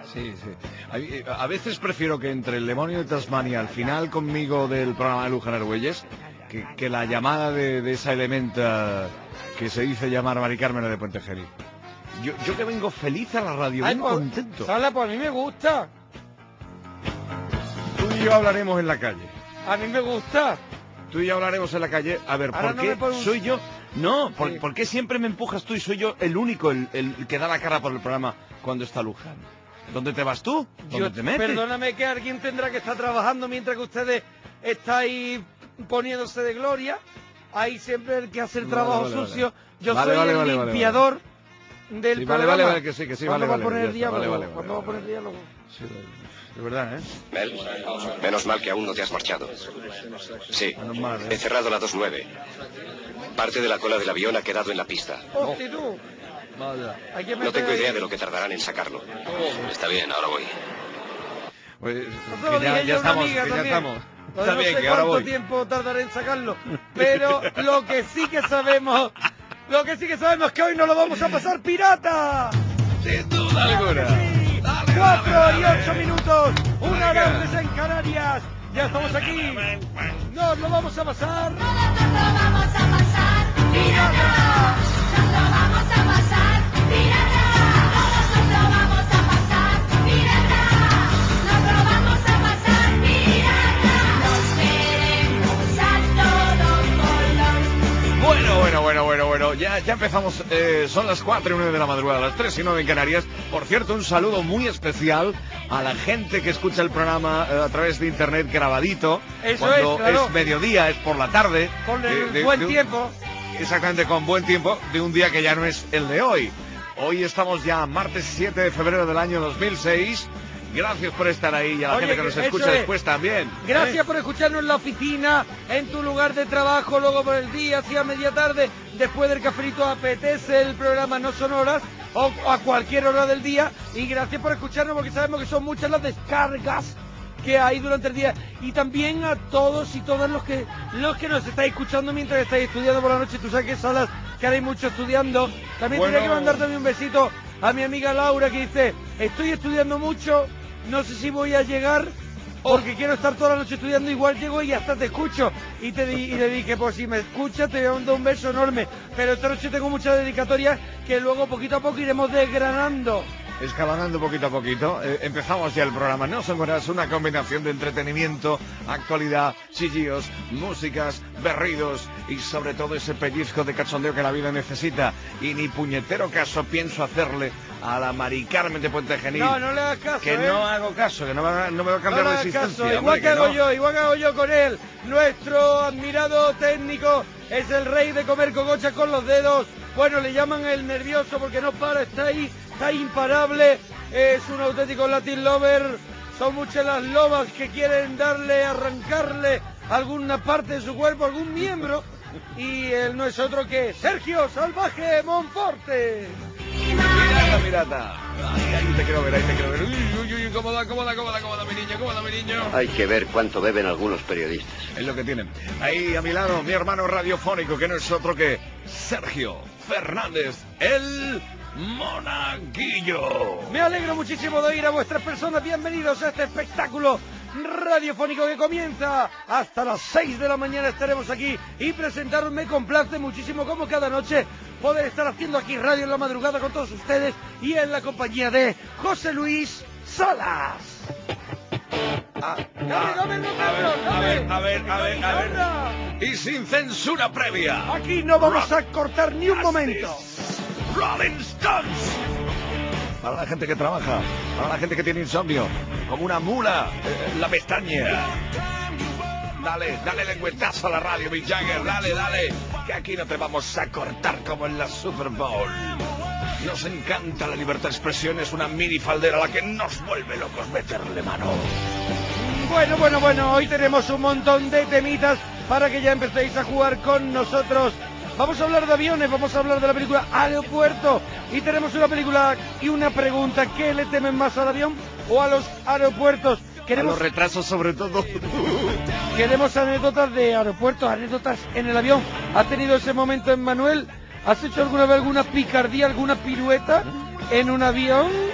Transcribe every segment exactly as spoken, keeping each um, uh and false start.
Sí, sí. A, a veces prefiero que entre el demonio de Tasmania al final conmigo del programa de Luján Argüelles que, que la llamada de, de esa elementa que se dice llamar Mari Carmen de Puente Genil. Yo, yo que vengo feliz a la radio, Ay, vengo pues, contento. Sala, pues a mí me gusta. Tú y yo hablaremos en la calle. A mí me gusta. Tú y yo hablaremos en la calle. A ver, Ahora ¿por no qué me pon un- soy yo? No, ¿por, Sí. ¿por qué siempre me empujas tú y soy yo el único, el, el que da la cara por el programa cuando está Luján? ¿Dónde te vas tú? ¿Dónde Yo, te metes? perdóname que alguien tendrá que estar trabajando mientras que ustedes estáis poniéndose de gloria. Hay siempre el que hace el Vale, trabajo vale, vale. sucio. Yo Vale, soy vale, el vale, vale, limpiador del Sí, vale, programa. vale, vale, que sí, que sí, ¿Cuándo vale, va a vale, poner ya el está, diálogo? vale, vale, ¿Cuándo va a vale, poner el diálogo? Sí, de verdad, ¿eh? Mel, menos mal que aún no te has marchado. Sí, Menos mal, ¿eh? he cerrado la dos nueve. Parte de la cola del avión ha quedado en la pista. Hostia, tú. Vaya. Hay que No meter tengo ahí- idea de lo que tardarán en sacarlo. Está bien, ahora voy. Pues, Eso lo que ya, dije ya yo a una estamos, amiga que ya también. estamos. Pues Está no bien, sé que ahora cuánto voy. tiempo tardaré en sacarlo, pero lo que sí que sabemos, lo que sí que sabemos es que hoy nos lo vamos a pasar pirata. Sin duda alguna. Sí. Dale, Cuatro dale, y dale. ocho minutos, una Venga. vez en Canarias. Ya estamos aquí. Nos lo vamos a pasar. Nosotros lo vamos a pasar pirata. Nos lo vamos a pasar pirata. Nosotros lo vamos a pasar pirata. Nos lo vamos a pasar pirata. Nos veremos a todo color. Bueno, bueno, bueno, bueno, bueno. Ya, ya empezamos. Eh, son las cuatro y nueve de la madrugada, las tres y nueve en Canarias. Por cierto, un saludo muy especial a la gente que escucha el programa eh, a través de internet grabadito. Eso cuando es, claro. mediodía, es por la tarde. Con el de- de- buen de un- tiempo. Exactamente, con buen tiempo, de un día que ya no es el de hoy. Hoy estamos ya martes siete de febrero del año dos mil seis. Gracias por estar ahí y a la Oye, gente que nos eso escucha es. después también. Gracias ¿eh? por escucharnos en la oficina, en tu lugar de trabajo, luego por el día, hacia media tarde, después del cafelito apetece el programa No Sonoras, o a cualquier hora del día. Y gracias por escucharnos porque sabemos que son muchas las descargas que hay durante el día. Y también a todos y todas los que los que nos estáis escuchando mientras estáis estudiando por la noche. Tú sabes que salas que hay mucho estudiando. También Bueno. tenía que mandar también un besito a mi amiga Laura que dice: estoy estudiando mucho, no sé si voy a llegar porque quiero estar toda la noche estudiando, igual llego y hasta te escucho. Y te di, y le dije, pues si me escuchas te voy a mandar un beso enorme. Pero esta noche tengo muchas dedicatorias que luego poquito a poco iremos desgranando. Escalonando poquito a poquito, eh, empezamos ya el programa. No son horas, una combinación de entretenimiento, actualidad, chillidos, músicas, berridos y sobre todo ese pellizco de cachondeo que la vida necesita. Y ni puñetero caso pienso hacerle a la Mari Carmen de Puente Genil. No, no le hagas caso, Que ¿eh? no hago caso, que no me, va- no me va a cambiar No de le hagas existencia. caso, hombre, igual que hago no. yo, igual que hago yo con él. Nuestro admirado técnico es el rey de comer cogochas con los dedos. Bueno, le llaman el nervioso porque no para, está ahí, está imparable. Es un auténtico Latin lover. Son muchas las lobas que quieren darle, arrancarle alguna parte de su cuerpo, algún miembro. Y él no es otro que Sergio Salvaje Monforte. Pirata, pirata. Ay, ahí te quiero ver, ahí te quiero ver. Uy, uy, uy, cómo da, cómo da, cómo da, cómo da mi niño, cómo da mi niño. Hay que ver cuánto beben algunos periodistas. Es lo que tienen. Ahí a mi lado, mi hermano radiofónico, que no es otro que Sergio Fernández, el Monaguillo. Me alegro muchísimo de oír a vuestras personas. Bienvenidos a este espectáculo radiofónico que comienza hasta las seis de la mañana. Estaremos aquí y presentaros me complace muchísimo, como cada noche, poder estar haciendo aquí radio en la madrugada con todos ustedes y en la compañía de José Luis Salas. Ah, Dame, dame el nombre, a ver, dame. a ver, a ver, a ver, a ver. Guitarra. Y sin censura previa. Aquí no vamos a cortar ni un momento. Rolling Stones. Para la gente que trabaja, para la gente que tiene insomnio, como una mula, eh, la pestaña. Dale, dale lengüetazo a la radio, Mick Jagger, dale, dale, que aquí no te vamos a cortar como en la Super Bowl. Nos encanta la libertad de expresión, es una mini faldera a la que nos vuelve locos meterle mano. Bueno, bueno, bueno, hoy tenemos un montón de temitas para que ya empecéis a jugar con nosotros. Vamos a hablar de aviones, vamos a hablar de la película Aeropuerto. Y tenemos una película y una pregunta: ¿qué le temen más al avión o a los aeropuertos? Queremos, A los retrasos sobre todo. queremos anécdotas de aeropuertos, anécdotas en el avión. ¿Has tenido ese momento, Emmanuel? ¿Has hecho alguna vez alguna picardía, alguna pirueta en un avión?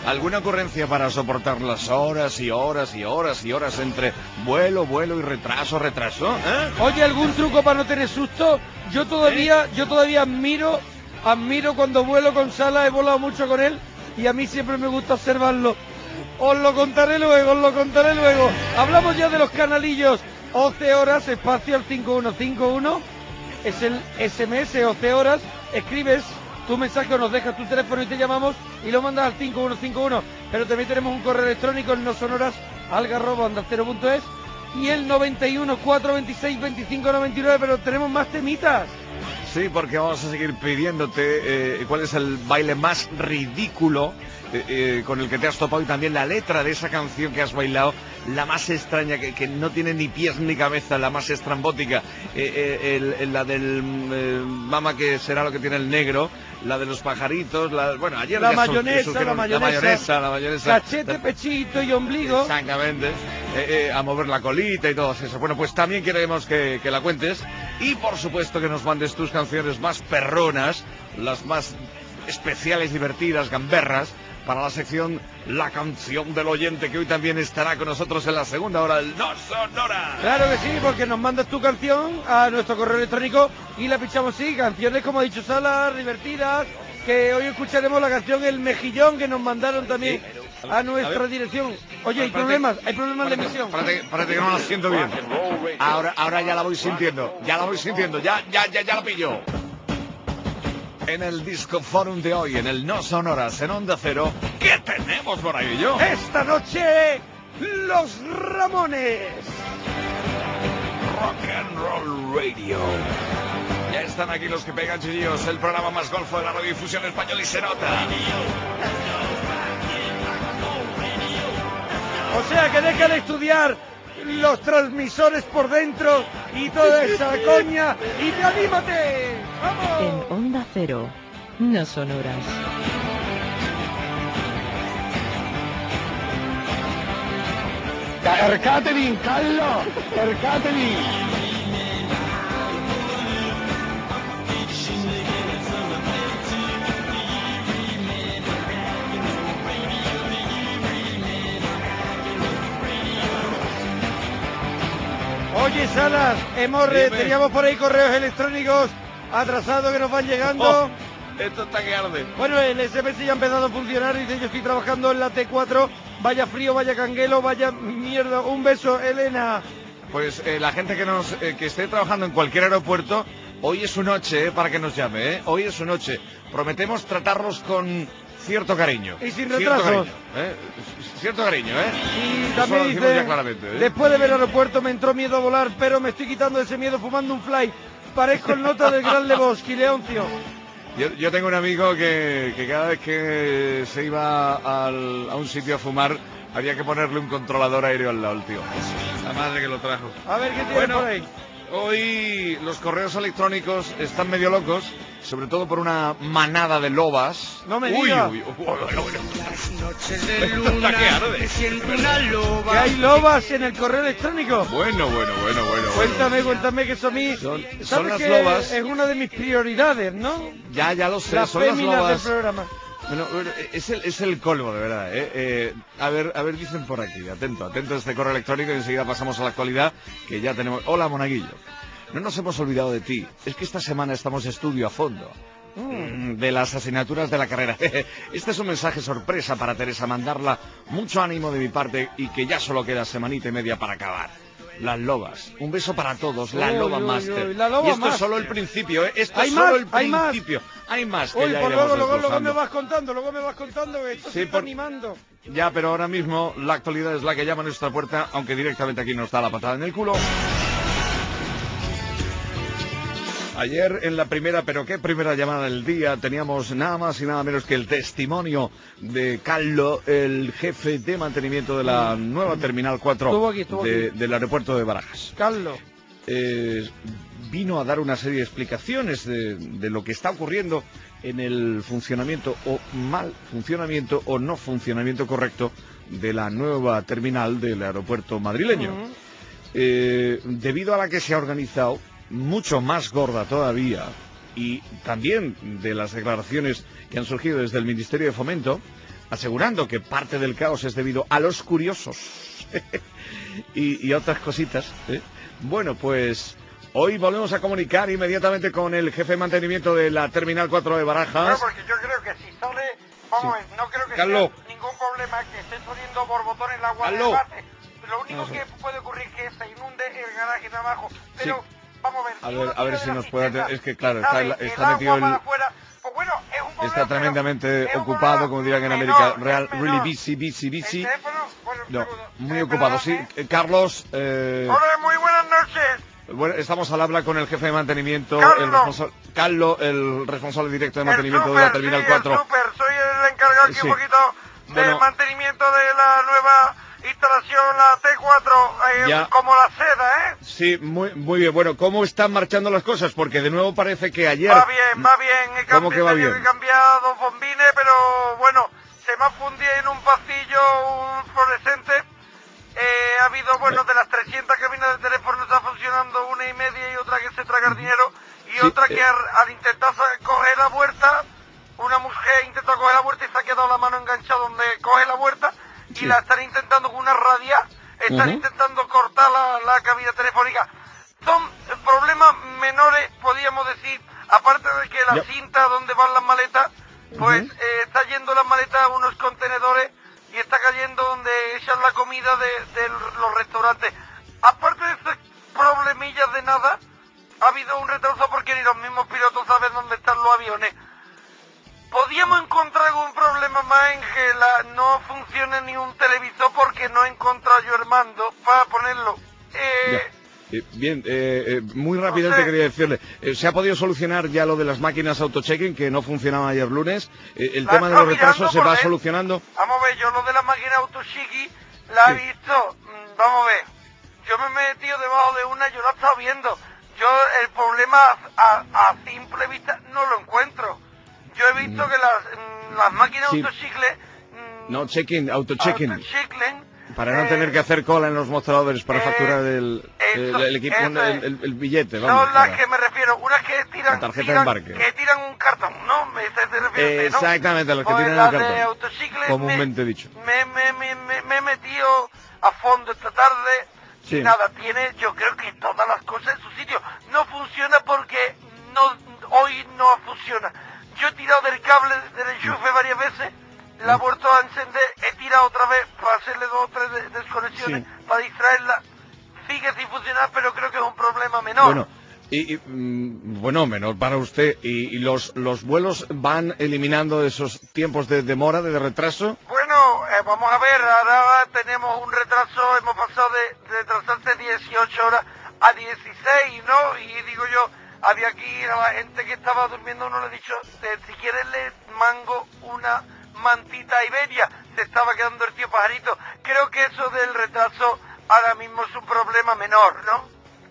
¿Alguna ocurrencia para soportar las horas y horas y horas y horas entre vuelo, vuelo y retraso, retraso? ¿Eh? Oye, ¿algún truco para no tener susto? Yo todavía, ¿Eh? yo todavía admiro, admiro cuando vuelo con Sala, he volado mucho con él y a mí siempre me gusta observarlo. Os lo contaré luego, os lo contaré luego. Hablamos ya de los canalillos. once horas, espacio al cinco uno cinco uno. Es el ese eme ese, once horas. Escribes tu mensaje o nos dejas tu teléfono y te llamamos y lo mandas al cinco uno cinco uno. Pero también tenemos un correo electrónico, el no sonoras, alga arroba onda cero punto es y el noventa y uno, cuatrocientos veintiséis, veinticinco noventa y nueve, pero tenemos más temitas. Sí, porque vamos a seguir pidiéndote eh, cuál es el baile más ridículo eh, eh, con el que te has topado y también la letra de esa canción que has bailado, la más extraña, que, que no tiene ni pies ni cabeza, la más estrambótica, eh, eh, el, el, la del eh, mama que será lo que tiene el negro, la de los pajaritos, la, bueno, ayer la ya mayonesa, surgieron, la mayonesa, la mayonesa, la mayonesa, cachete, pechito y ombligo. Exactamente, eh, eh, a mover la colita y todo eso. Bueno, pues también queremos que, que la cuentes y por supuesto que nos mandes tus canciones más perronas, las más especiales, divertidas, gamberras, para la sección La Canción del Oyente, que hoy también estará con nosotros en la segunda hora del No Sonora. Claro que sí, porque nos mandas tu canción a nuestro correo electrónico y la pichamos, sí, canciones como ha dicho Sala, divertidas, que hoy escucharemos la canción El Mejillón, que nos mandaron también sí. a nuestra a ver, dirección. Oye, hay problemas, hay problemas de emisión. Parece, parece que no la siento bien. Ahora, ahora ya la voy sintiendo, ya la voy sintiendo, ya, ya, ya, ya la pillo. En el Disco Forum de hoy, en el No Sonoras, en Onda Cero, ¿qué tenemos por ahí, yo? Esta noche, Los Ramones. Rock and Roll Radio. Ya están aquí los que pegan chillos, el programa más golfo de la radiodifusión española y se nota. O sea que deja de estudiar los transmisores por dentro y toda esa coña y te anímate. ¡Vamos! En Onda Cero, No Sonoras. El catering, Carlos, el catering. Oye, Salas, hemos re, teníamos por ahí correos electrónicos atrasados que nos van llegando. Oh, esto está que arde. Bueno, el ese eme ese ya ha empezado a funcionar. Dice, yo estoy trabajando en la te cuatro. Vaya frío, vaya canguelo, vaya mierda. Un beso, Elena. Pues eh, la gente que nos eh, que esté trabajando en cualquier aeropuerto, hoy es su noche eh, para que nos llame. Eh. Hoy es su noche. Prometemos tratarlos con cierto cariño. Y sin retrasos. Cierto cariño, ¿eh? Cierto cariño, ¿eh? Y Eso también lo dice, ya claramente, ¿eh? Después de ver el aeropuerto me entró miedo a volar, pero me estoy quitando ese miedo fumando un fly. Parezco el nota del Gran Lebowski, Leoncio. Yo, yo tengo un amigo que, que cada vez que se iba al, a un sitio a fumar, había que ponerle un controlador aéreo al lado, tío. La madre que lo trajo. A ver, ¿qué tiene bueno, por ahí? Hoy los correos electrónicos están medio locos, sobre todo por una manada de lobas. No me uy, digas. Uy, uy, uy, uy, uy. Las noches de luna, que siento una loba. ¿Que hay lobas en el correo electrónico? Bueno, bueno, bueno, bueno. Cuéntame, bueno. cuéntame que eso a mí... Son, ¿sabes son las que lobas. Es una de mis prioridades, ¿no? Ya, ya lo sé, las son las lobas del programa. Bueno, bueno, es el, es el colmo, de verdad, ¿eh? Eh, a ver, a ver, dicen por aquí, atento, atento a este correo electrónico y enseguida pasamos a la actualidad, que ya tenemos... Hola, Monaguillo. No nos hemos olvidado de ti, es que esta semana estamos de estudio a fondo. Mm, de las asignaturas de la carrera. Este es un mensaje sorpresa para Teresa, mandarla mucho ánimo de mi parte y que ya solo queda semanita y media para acabar. Las lobas, un beso para todos, la uy, Loba uy, Master. Uy, la Loba y esto Master. es solo el principio, ¿eh? Esto ¿Hay es más? solo el ¿Hay principio. Más? Hay más que Uy, ya pues iremos luego, luego, luego me desglosando. vas contando, luego me vas contando que esto Sí, se está por- animando. Ya, pero ahora mismo la actualidad es la que llama a nuestra puerta, aunque directamente aquí nos da la patada en el culo. Ayer en la primera, pero qué primera llamada del día, teníamos nada más y nada menos que el testimonio de Carlo, el jefe de mantenimiento de la nueva Terminal cuatro Estuvo aquí, estuvo de- aquí. del aeropuerto de Barajas. Carlos. Eh, vino a dar una serie de explicaciones de, de lo que está ocurriendo en el funcionamiento o mal funcionamiento o no funcionamiento correcto de la nueva terminal del aeropuerto madrileño. Uh-huh. Eh, debido a la que se ha organizado, mucho más gorda todavía, y también de las declaraciones que han surgido desde el Ministerio de Fomento, asegurando que parte del caos es debido a los curiosos y, y otras cositas, ¿eh? Bueno, pues hoy volvemos a comunicar inmediatamente con el jefe de mantenimiento de la Terminal cuatro de Barajas. Bueno, porque yo creo que si sale, vamos, Sí. no creo que Carlos. sea ningún problema que esté saliendo borbotón en el agua Carlos. del bate. Lo único Vamos a que ver. puede ocurrir es que se inunde el garaje de abajo. Pero, Sí. vamos a ver. A si ver, uno a ver tira si de la nos puede cisterna atender. Es que, claro, y está sale en la- está el metido agua el- para afuera, pues bueno, es un problema. Está tremendamente pero es un ocupado, problema como dirían en menor, América, real, es really menor. busy, busy, El busy. teléfono, bueno, No, segundo, muy eh, ocupado, sí. perdóname. Eh, Carlos, eh, Hola, muy buenas noches. bueno, estamos al habla con el jefe de mantenimiento, Carlos. el responsable, Carlos, el responsable directo de El mantenimiento súper, de la Terminal sí, cuatro. el súper, soy el encargado aquí Sí. un poquito del Bueno. mantenimiento de la nueva instalación, la T cuatro, eh, Ya. como la seda, ¿eh? Sí, muy, muy bien. Bueno, ¿cómo están marchando las cosas? Porque de nuevo parece que ayer... Va bien, va bien, he, ¿Cómo cambi- que va he tenido bien? que cambiar dos bombines, pero bueno, se me ha fundido en un pasillo un fluorescente. Eh, ha habido, bueno, de las trescientas cabinas de teléfono está funcionando una y media y otra que se traga el dinero y Sí, otra eh. que al, al intentar sa- coger la vuelta, una mujer intentó coger la vuelta y se ha quedado la mano enganchada donde coge la vuelta y Sí. la están intentando con una radia, están Ujú. intentando cortar la, la cabina telefónica. Son eh, problemas menores, podríamos decir, aparte de que la Ya. cinta donde van las maletas, pues Ujú. eh, está yendo las maletas a unos contenedores y está cayendo donde echan la comida de, de los restaurantes. Aparte de estos problemillas de nada, ha habido un retraso porque ni los mismos pilotos saben dónde están los aviones. Podíamos encontrar algún problema más en que la, no funcione ni un televisor porque no he encontrado yo el mando para ponerlo. Eh, Ya. Eh, bien, eh, eh, muy No rápidamente sé. quería decirle, eh, ¿se ha podido solucionar ya lo de las máquinas auto-checking que no funcionaban ayer lunes? Eh, ¿El La tema de está los retrasos mirando se por va ver. solucionando? Vamos a ver, yo lo de la máquina autoshiki la he Sí. visto. Mm, Vamos a ver, yo me he metido debajo de una, yo la he estado viendo. Yo el problema a, a simple vista no lo encuentro. Yo he visto que las, mm, las máquinas Sí. autochicle... No, checking, auto-checking, autochiclen, para no eh, tener que hacer cola en los mostradores para eh, facturar el, eso- el, el equipo, eso el, es. el- el billete, vamos. Son las para- que me refiero, unas que tiran, La tarjeta de tiran- embarque. que tiran un cartón, ¿no? Me se se refiere, ¿no? Exactamente, las que Pues tiran las el de cartón, autochicle comúnmente me, dicho. Me, me, me, me, me he metido a fondo esta tarde Sí. y nada, tiene yo creo que todas las cosas en su sitio. No funciona porque no hoy no funciona. Yo he tirado del cable del enchufe varias veces, la he vuelto a encender, he tirado otra vez para hacerle dos o tres de- desconexiones Sí. para distraerla. Sigue sin funcionar, pero creo que es un problema menor. Bueno, y, y, mm, bueno, menor para usted. ¿Y, y los, los vuelos van eliminando esos tiempos de demora, de retraso? Bueno, eh, vamos a ver, ahora tenemos un retraso, hemos pasado de, de retrasarse dieciocho horas a dieciséis, ¿no? Y digo yo, había aquí a la gente que estaba durmiendo, uno le he dicho, eh, si quieres le mango una mantita Iberia, se estaba quedando el tío pajarito. Creo que eso del retraso ahora mismo es un problema menor, ¿no?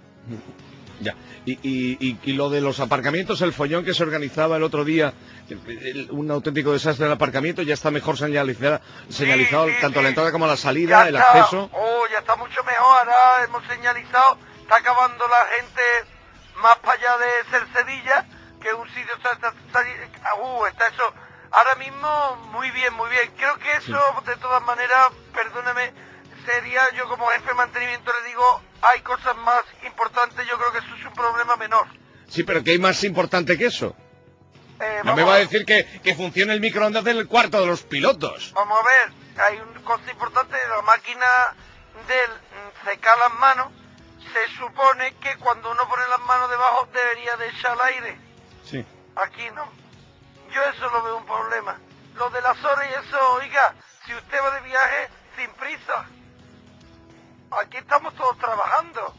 Ya. Y, y, y, y lo de los aparcamientos, el follón que se organizaba el otro día, el- el- un auténtico desastre en el aparcamiento, ya está mejor señalizada, señalizado sí, tanto sí. la entrada como la salida, Ya el está. acceso. Oh, ya está mucho mejor, ahora hemos señalizado, está acabando la gente más para allá de Cercedilla, que un sitio está, está, está- uh, está eso, ahora mismo muy bien, muy bien, creo que eso de todas maneras, perdóneme, sería, yo como jefe de mantenimiento le digo, hay cosas más importantes, yo creo que eso es un problema menor. Sí, pero ¿qué hay más importante que eso? Eh, No me vamos va a decir que, que funcione el microondas del cuarto de los pilotos. Vamos a ver, hay una cosa importante, la máquina del mm, secar las manos, se supone que cuando uno pone las manos debajo debería de echar el aire. Sí. Aquí no. Yo eso lo veo un problema. Lo de las horas y eso, oiga, si usted va de viaje, sin prisa. Aquí estamos todos trabajando.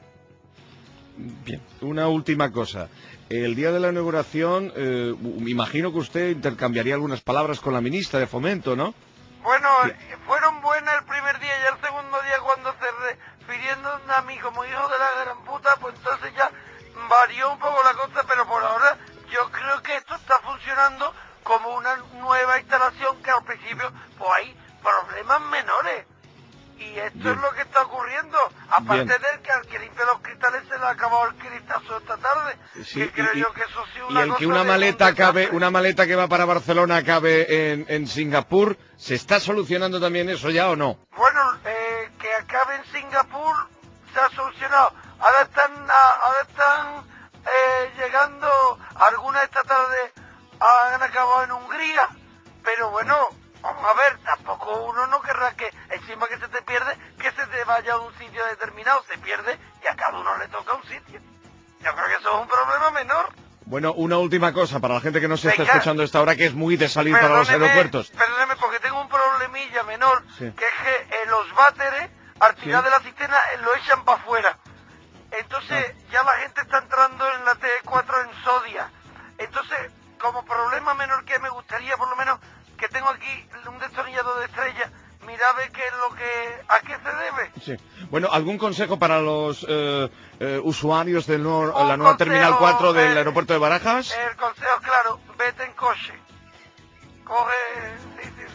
Bien, una última cosa. El día de la inauguración, eh, me imagino que usted intercambiaría algunas palabras con la ministra de Fomento, ¿no? Bueno, eh, fueron buenas el primer día y el segundo día cuando se refirieron a mí como hijo de la gran puta, pues entonces ya varió un poco la cosa, pero por ahora yo creo que esto está funcionando como una nueva instalación que al principio pues hay problemas menores. y esto Bien. es lo que está ocurriendo. Aparte Bien. del que al que limpia los cristales se le ha acabado el cristazo esta tarde. Sí, que y- creo y- yo que eso sí Y una el que cosa una de maleta un cabe, desastre. una maleta que va para Barcelona cabe en, en Singapur, ¿se está solucionando también eso ya o no? Bueno, eh, que acabe en Singapur se ha solucionado. Ahora están, a- ahora están eh, llegando, algunas esta tarde han acabado en Hungría, pero bueno, vamos a ver, tampoco uno no querrá que encima que se te pierde, que se te vaya a un sitio determinado, se pierde y a cada uno le toca un sitio. Yo creo que eso es un problema menor. Bueno, una última cosa para la gente que no se está Venga. escuchando a esta hora, que es muy de salir para los Perdóneme, aeropuertos. Perdóneme, porque tengo un problemilla menor, Sí. que es que eh, los váteres, al tirar Sí. de la cisterna, eh, lo echan para afuera. Entonces, Ah. ya la gente está entrando en la T cuatro en sodia. Entonces, como problema menor que me gustaría, por lo menos, que tengo aquí un destornillador de estrella, mira a ver qué es lo que, a qué se debe. Sí. Bueno, ¿algún consejo para los eh, eh, usuarios de nuevo- Un la nueva consejo, Terminal cuatro del eh, aeropuerto de Barajas? El consejo es claro, vete en coche. Coge, sí, sí,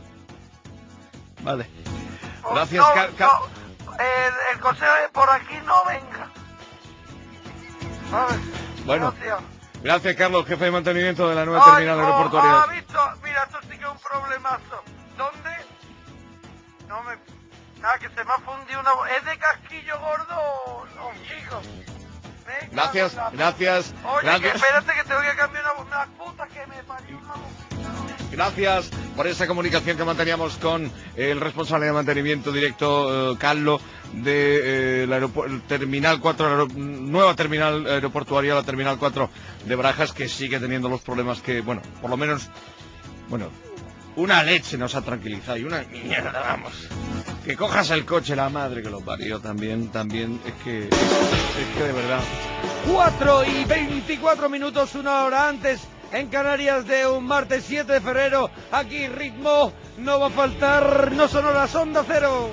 sí. Vale. Oh, Gracias, no, Car- Car- no, el, el consejo es por aquí no venga. ¿Sabes? Bueno. Gracias. Gracias, Carlos, jefe de mantenimiento de la nueva Ay, terminal oh, aeroportuaria. ah, visto, mira, esto sí que es un problemazo. ¿Dónde? No me... Nada, que se me ha fundido una... ¿Es de casquillo gordo o o chico? Me cago Gracias, en la- gracias, Oye, que gracias. espérate que te voy a cambiar una, una puta que me parió una... Gracias por esa comunicación que manteníamos con el responsable de mantenimiento directo, eh, Carlos, de eh, la aeropu- Terminal cuatro, la aero- nueva terminal aeroportuaria, la Terminal cuatro de Barajas, que sigue teniendo los problemas que, bueno, por lo menos, bueno, una leche nos ha tranquilizado y una mierda, vamos. Que cojas el coche, la madre que lo parió también, también, es que, es que de verdad. cuatro y veinticuatro minutos, una hora antes, en Canarias de un martes siete de febrero. Aquí ritmo, no va a faltar, no son horas, Onda Cero.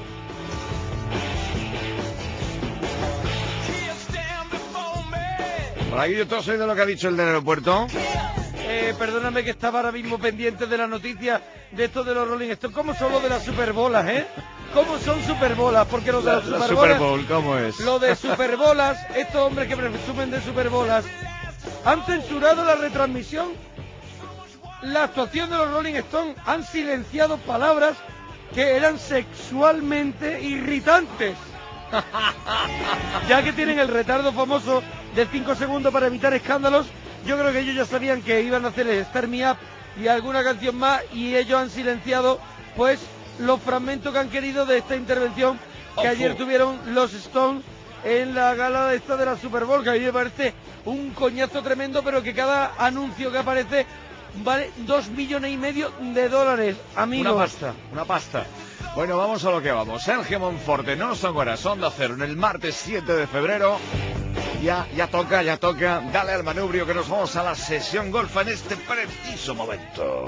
Por aquí yo todo soy de lo que ha dicho el del aeropuerto. Eh, perdóname que estaba ahora mismo pendiente de la noticia de esto de los Rolling Stones. ¿Cómo son los de las superbolas, eh? ¿Cómo son superbolas? Porque los de La, las la superbolas... Super Bowl, ¿cómo es? Lo de superbolas, estos hombres que presumen de superbolas, han censurado la retransmisión, la actuación de los Rolling Stones, han silenciado palabras que eran sexualmente irritantes. Ya que tienen el retardo famoso de cinco segundos para evitar escándalos, yo creo que ellos ya sabían que iban a hacer el Start Me Up y alguna canción más, y ellos han silenciado pues los fragmentos que han querido de esta intervención que Ojo. ayer tuvieron los Stones en la gala esta de la Super Bowl, que a mí me parece un coñazo tremendo, pero que cada anuncio que aparece vale dos millones y medio de dólares, amigos. Una pasta, una pasta. Bueno, vamos a lo que vamos. Sergio Monforte, no son horas, Onda Cero, en el martes siete de febrero. Ya, ya toca, ya toca. Dale al manubrio que nos vamos a la sesión golfa en este preciso momento.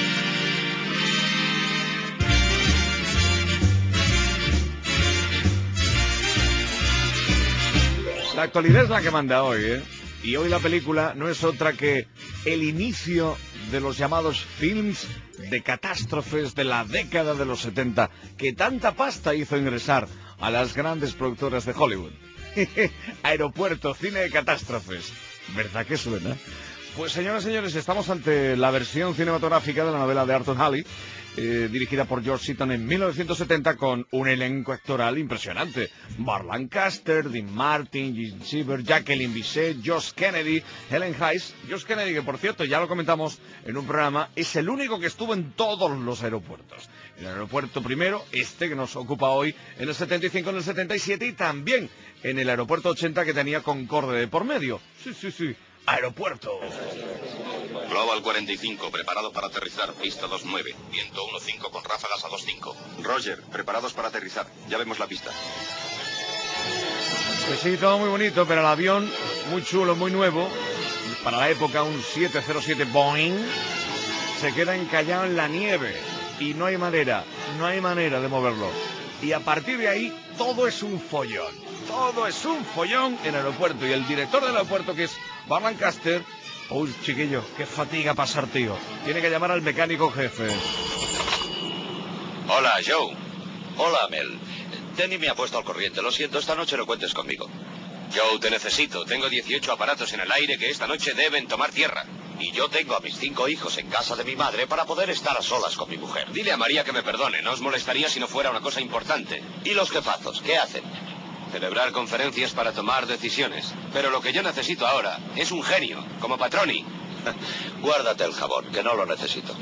La actualidad es la que manda hoy, ¿eh? Y hoy la película no es otra que el inicio de los llamados films de catástrofes de la década de los setenta, que tanta pasta hizo ingresar a las grandes productoras de Hollywood. Aeropuerto, cine de catástrofes. ¿Verdad que suena? Pues señoras y señores, estamos ante la versión cinematográfica de la novela de Arthur Halley, eh, dirigida por George Seaton en mil novecientos setenta, con un elenco actoral impresionante. Burt Lancaster, Dean Martin, Gene Silver, Jacqueline Bisset, Josh Kennedy, Helen Hayes. Josh Kennedy, que por cierto, ya lo comentamos en un programa, es el único que estuvo en todos los aeropuertos. El aeropuerto primero, este que nos ocupa hoy, en el setenta y cinco, en el setenta y siete, y también en el aeropuerto ochenta, que tenía Concorde de por medio. Sí, sí, sí. Aeropuerto. Global cuarenta y cinco, preparado para aterrizar, pista dos nueve, viento uno cinco con ráfagas a dos cinco. Roger, preparados para aterrizar, ya vemos la pista. Pues sí, todo muy bonito, pero el avión, muy chulo, muy nuevo, para la época un siete cero siete Boeing, se queda encallado en la nieve y no hay manera, no hay manera de moverlo. Y a partir de ahí, todo es un follón, todo es un follón en el aeropuerto. Y el director del aeropuerto, que es Burt Lancaster, uy, chiquillo, qué fatiga pasar, tío. Tiene que llamar al mecánico jefe. Hola, Joe. Hola, Mel. Denny me ha puesto al corriente. Lo siento, esta noche no cuentes conmigo. Joe, te necesito. Tengo dieciocho aparatos en el aire que esta noche deben tomar tierra. Y yo tengo a mis cinco hijos en casa de mi madre para poder estar a solas con mi mujer. Dile a María que me perdone. No os molestaría si no fuera una cosa importante. ¿Y los jefazos? ¿Qué hacen? Celebrar conferencias para tomar decisiones. Pero lo que yo necesito ahora es un genio, como Patroni. Guárdate el jabón, que no lo necesito.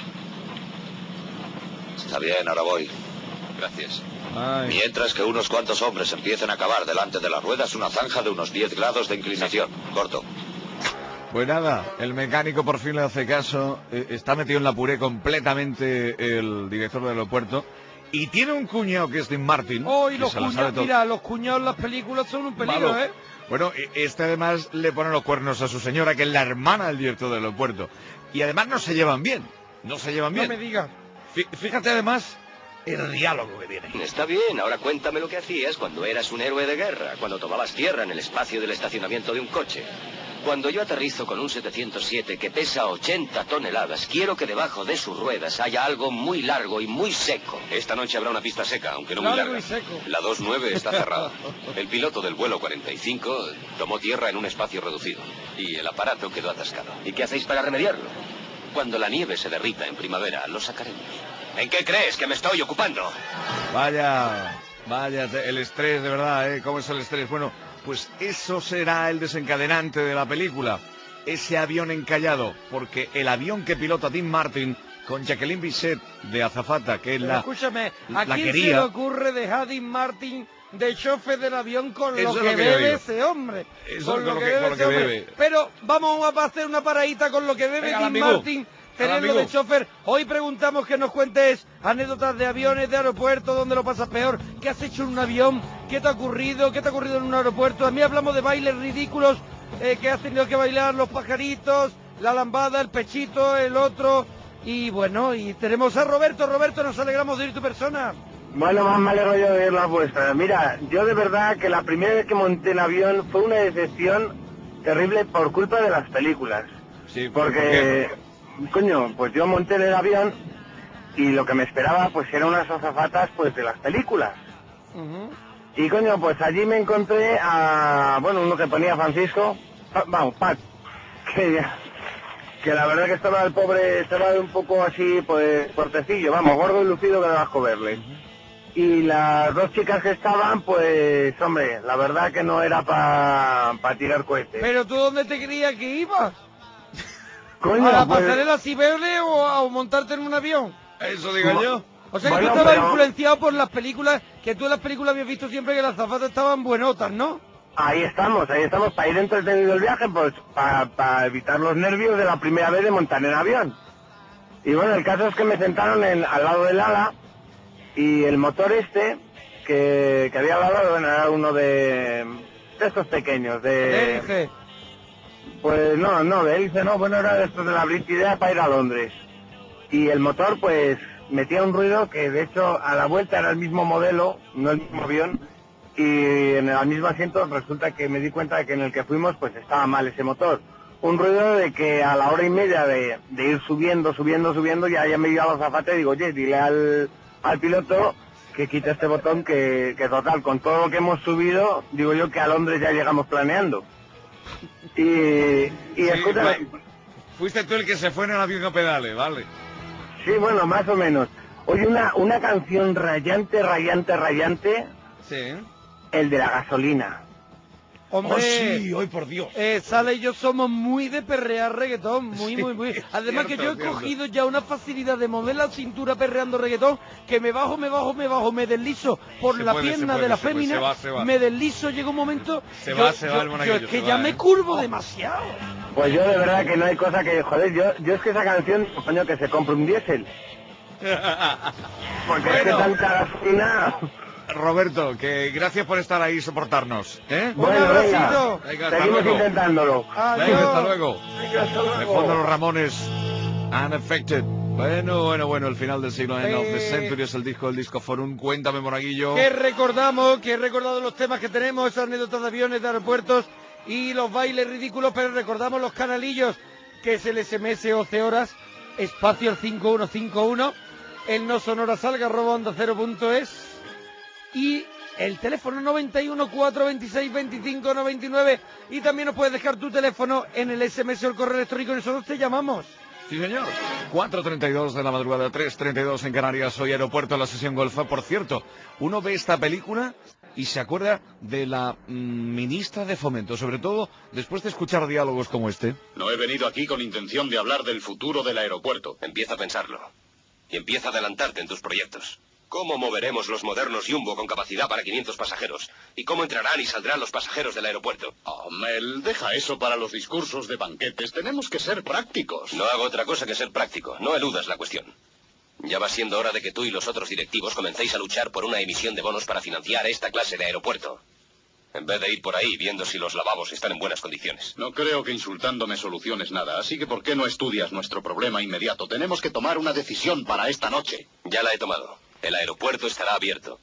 Está bien, ahora voy. Gracias. Ay. Mientras que unos cuantos hombres empiecen a cavar delante de las ruedas una zanja de unos diez grados de inclinación. Corto. Pues nada, el mecánico por fin le hace caso, eh, está metido en la puré completamente el director del aeropuerto y tiene un cuñado que es Dean Martin. Oh, y que los se la sabe cuñados, todo. mira, los cuñados en las películas son un peligro, Malo. ¿eh? Bueno, e- este además le pone los cuernos a su señora, que es la hermana del director del aeropuerto. Y además no se llevan bien, no se llevan No bien. me digas. Fí- Fíjate además el diálogo que viene. Está bien, ahora cuéntame lo que hacías cuando eras un héroe de guerra, cuando tomabas tierra en el espacio del estacionamiento de un coche. Cuando yo aterrizo con un setecientos siete que pesa ochenta toneladas, quiero que debajo de sus ruedas haya algo muy largo y muy seco. Esta noche habrá una pista seca, aunque no muy Largo larga. y seco. La dos nueve está cerrada. El piloto del vuelo cuarenta y cinco tomó tierra en un espacio reducido. Y el aparato quedó atascado. ¿Y qué hacéis para remediarlo? Cuando la nieve se derrita en primavera, lo sacaremos. ¿En qué crees que me estoy ocupando? Vaya, vaya, el estrés, de verdad, ¿eh? ¿Cómo es el estrés? Bueno, pues eso será el desencadenante de la película. Ese avión encallado, porque el avión que pilota Dean Martin con Jacqueline Bisset de azafata, que es Pero la... escúchame, la ¿a quién se quería. le ocurre dejar a Dean Martin de chofer del avión con Eso lo es que, lo que yo bebe digo. ese hombre? Eso con lo que- con lo que ese hombre. bebe. Pero vamos a hacer una paradita con lo que bebe Venga, Dean amigo. Martin, tenerlo amigo. de chofer. Hoy preguntamos que nos cuentes anécdotas de aviones, de aeropuertos, dónde lo pasas peor, qué has hecho en un avión, qué te ha ocurrido, qué te ha ocurrido en un aeropuerto. A mí hablamos de bailes ridículos eh, que has tenido que bailar, los pajaritos, la lambada, el pechito, el otro. Y bueno, y tenemos a Roberto. Roberto, nos alegramos de ir tu persona. Bueno, más me alegro yo de ver las vuestras. Mira, yo de verdad que la primera vez que monté en avión fue una decepción terrible por culpa de las películas. Sí, ¿por Porque, coño, pues yo monté en el avión y lo que me esperaba pues eran unas azafatas pues de las películas. Ujú. Y coño, pues allí me encontré a, bueno, uno que ponía Francisco, Pa- vamos, Pat, que ya... que la verdad que estaba el pobre, estaba un poco así, pues, cortecillo, vamos, gordo y lucido que da asco verle. Y las dos chicas que estaban, pues, hombre, la verdad que no era para pa tirar cohetes. Pero tú, ¿dónde te creías que ibas? Coño, ¿A la pues, pasarela Cibeles o a o montarte en un avión? Eso digo yo. O sea que Bueno, tú estabas pero- influenciado por las películas, que tú en las películas habías visto siempre que las zapatas estaban buenotas, ¿no? ahí estamos, ahí estamos, para ir entretenido el viaje, pues, para evitar los nervios de la primera vez de montar en avión. Y bueno, el caso es que me sentaron en, al lado del ala, y el motor este, que, que había al lado, bueno, era uno de, de estos pequeños, de... Elige. Pues no, no, de hélice no, bueno, era de estos de la British Idea para ir a Londres. Y el motor, pues, metía un ruido que, de hecho, a la vuelta era el mismo modelo, no el mismo avión, y en el mismo asiento resulta que me di cuenta de que en el que fuimos, pues, estaba mal ese motor. Un ruido de que a la hora y media de, de ir subiendo, subiendo, subiendo, ya, ya me iba a los zapatos y digo, oye, dile al, al piloto que quite este botón, que, que total, con todo lo que hemos subido, digo yo que a Londres ya llegamos planeando. Y, y Sí, escucha, fue- fuiste tú el que se fue en el avión a pedales, vale. sí, bueno, más o menos. Oye, una, una canción rayante, rayante, rayante, Sí. el de la gasolina. Hombre, Oh, sí, hoy por Dios. eh, Sala y yo somos muy de perrear reggaetón, muy, Sí, muy, muy. es Además que cierto, yo he cierto. cogido ya una facilidad de mover la cintura perreando reggaetón, que me bajo, me bajo, me bajo, me deslizo por Se la puede, se pierna puede, de la se puede, fémina, se va, se va. me deslizo, llega un momento, Se yo, va, se va yo- el yo monaguillo, es que se ya va, me ¿eh? curvo demasiado. Pues yo de verdad que no hay cosa que, joder, yo, yo es que esa canción, coño, que se compre un diésel. Porque es que Bueno. tanta gasolina... Roberto, que gracias por estar ahí y soportarnos, ¿eh? Un abracito. Venga, hasta seguimos luego. intentándolo. Adiós. Venga, hasta luego. Venga, hasta De luego. fondo los Ramones, Unaffected. Bueno, bueno, bueno, el final del siglo, End of the Eh. Century es el disco del Disco Forum. Cuéntame, Monaguillo. Que recordamos, que he recordado los temas que tenemos, esas anécdotas de aviones, de aeropuertos y los bailes ridículos, pero recordamos los canalillos, que es el S M S once horas, espacio el cinco uno cinco uno, el no sonora salga, arroba onda cero punto es, y el teléfono noventa y uno, cuatrocientos veintiséis, veinticinco noventa y nueve, y también nos puedes dejar tu teléfono en el ese eme ese o el correo electrónico y nosotros te llamamos. Sí, señor. cuatro treinta y dos de la madrugada, tres treinta y dos en Canarias, hoy Aeropuerto, la sesión golfa. Por cierto, uno ve esta película y se acuerda de la mm, ministra de Fomento, sobre todo después de escuchar diálogos como este. No he venido aquí con intención de hablar del futuro del aeropuerto. Empieza a pensarlo. Y empieza a adelantarte en tus proyectos. ¿Cómo moveremos los modernos Jumbo con capacidad para quinientos pasajeros? ¿Y cómo entrarán y saldrán los pasajeros del aeropuerto? Oh, Mel, deja eso para los discursos de banquetes. Tenemos que ser prácticos. No hago otra cosa que ser práctico. No eludas la cuestión. Ya va siendo hora de que tú y los otros directivos comencéis a luchar por una emisión de bonos para financiar esta clase de aeropuerto. En vez de ir por ahí viendo si los lavabos están en buenas condiciones. No creo que insultándome soluciones nada, así que ¿por qué no estudias nuestro problema inmediato? Tenemos que tomar una decisión para esta noche. Ya la he tomado. El aeropuerto estará abierto.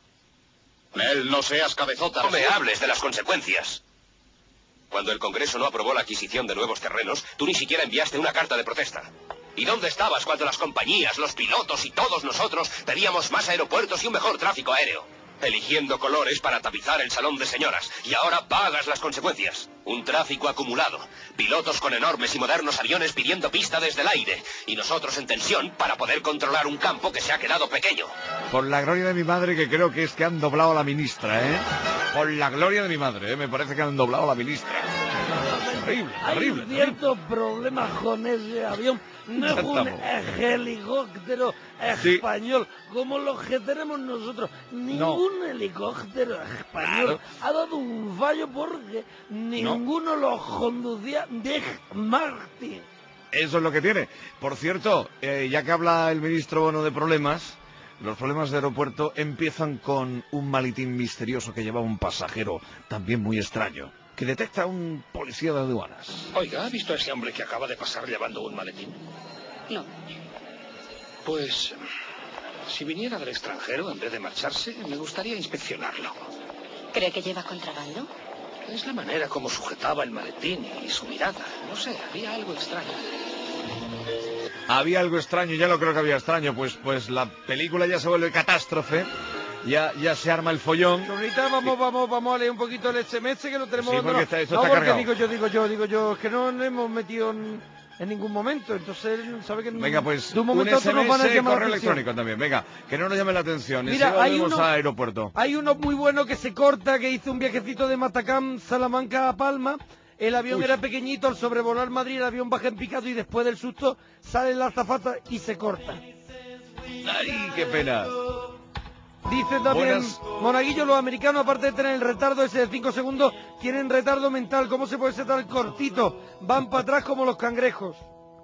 Mel, no seas cabezota. No me hables de las consecuencias. Cuando el Congreso no aprobó la adquisición de nuevos terrenos, tú ni siquiera enviaste una carta de protesta. ¿Y dónde estabas cuando las compañías, los pilotos y todos nosotros pedíamos más aeropuertos y un mejor tráfico aéreo? Eligiendo colores para tapizar el salón de señoras. Y ahora pagas las consecuencias. Un tráfico acumulado. Pilotos con enormes y modernos aviones pidiendo pista desde el aire. Y nosotros en tensión para poder controlar un campo que se ha quedado pequeño. Por la gloria de mi madre, que creo que es que han doblado a la ministra, ¿eh? Por la gloria de mi madre, ¿eh? Me parece que han doblado a la ministra. Terrible, terrible. Hay ciertos problemas con ese avión. No es un helicóptero español sí. como los que tenemos nosotros. Ningún no. helicóptero español claro. ha dado un fallo porque ninguno no. los conducía de Martin. Eso es lo que tiene. Por cierto, eh, ya que habla el ministro Bono de problemas, los problemas de aeropuerto empiezan con un maletín misterioso que llevaba un pasajero también muy extraño, que detecta a un policía de aduanas. Oiga, ¿ha visto a ese hombre que acaba de pasar llevando un maletín? No. Pues, si viniera del extranjero, en vez de marcharse, me gustaría inspeccionarlo. ¿Cree que lleva contrabando? Es la manera como sujetaba el maletín y su mirada. No sé, había algo extraño. Había algo extraño, ya lo creo que había extraño, pues, pues la película ya se vuelve catástrofe. Ya, ya se arma el follón. Ahorita vamos, vamos, vamos a leer un poquito el ese eme ese que lo tenemos. Sí, porque no, está, esto no, está porque cargado. digo yo, digo yo, digo yo, es que no nos hemos metido en, en ningún momento, entonces él sabe que venga, pues de un momento un ese eme ese, nos van a llamar correo la electrónico también, venga, que no nos llame la atención. Mira, y hay uno, a aeropuerto. Hay uno muy bueno que se corta, que hizo un viajecito de Matacán, Salamanca a Palma. El avión Uy. era pequeñito, al sobrevolar Madrid el avión baja en picado y después del susto sale la azafata y se corta. Ay, qué pena. Dice también Buenas. Monaguillo, los americanos, aparte de tener el retardo ese de cinco segundos, tienen retardo mental. ¿Cómo se puede ser tan cortito? Van para atrás como los cangrejos.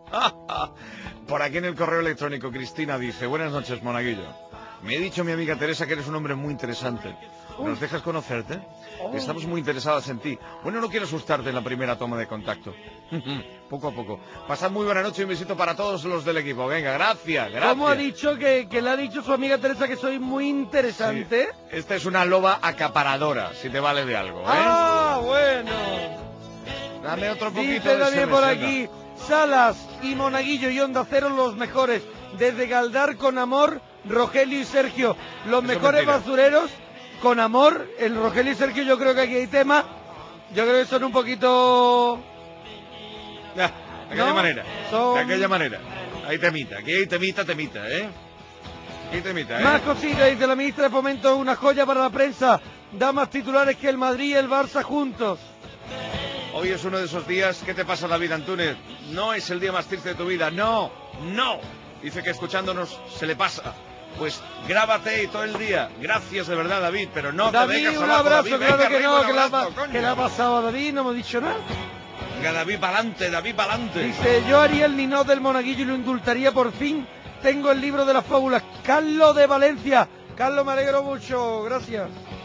Por aquí en el correo electrónico, Cristina dice: buenas noches, Monaguillo. Me ha dicho mi amiga Teresa que eres un hombre muy interesante. ¿Nos dejas conocerte? Oh. Estamos muy interesadas en ti. Bueno, no quiero asustarte en la primera toma de contacto. Poco a poco. Pasad muy buena noche y un besito para todos los del equipo. Venga, gracias, gracias. ¿Cómo ha dicho que, que le ha dicho su amiga Teresa que soy muy interesante? Sí. Esta es una loba acaparadora, si te vale de algo, ¿eh? Ah, bueno. Dame otro poquito. Dice también por aquí, Salas y Monaguillo y Onda Cero los mejores. Desde Galdar con amor, Rogelio y Sergio. Los Eso mejores basureros con amor. El Rogelio y Sergio, yo creo que aquí hay tema. Yo creo que son un poquito... Ah, de aquella ¿no? manera, son... de aquella manera. Ahí temita, aquí hay temita, temita, ¿eh? Aquí temita, ¿eh? Más cositas, dice la ministra de Fomento, una joya para la prensa. Da más titulares que el Madrid y el Barça juntos. Hoy es uno de esos días. ¿Qué te pasa, David Antúnez? No es el día más triste de tu vida, no, no. Dice que escuchándonos se le pasa. Pues grábate todo el día. Gracias de verdad, David, pero no David, te vengas un abajo, abrazo, David. claro Venga, que arriba, no, un que, abrazo, la, que le ha pasado a David, no hemos dicho nada. Venga, David pa'lante, David pa'lante. Dice, yo haría el Ninot del Monaguillo y lo indultaría por fin. Tengo el libro de las fábulas. Carlos de Valencia. Carlos, me alegro mucho, gracias.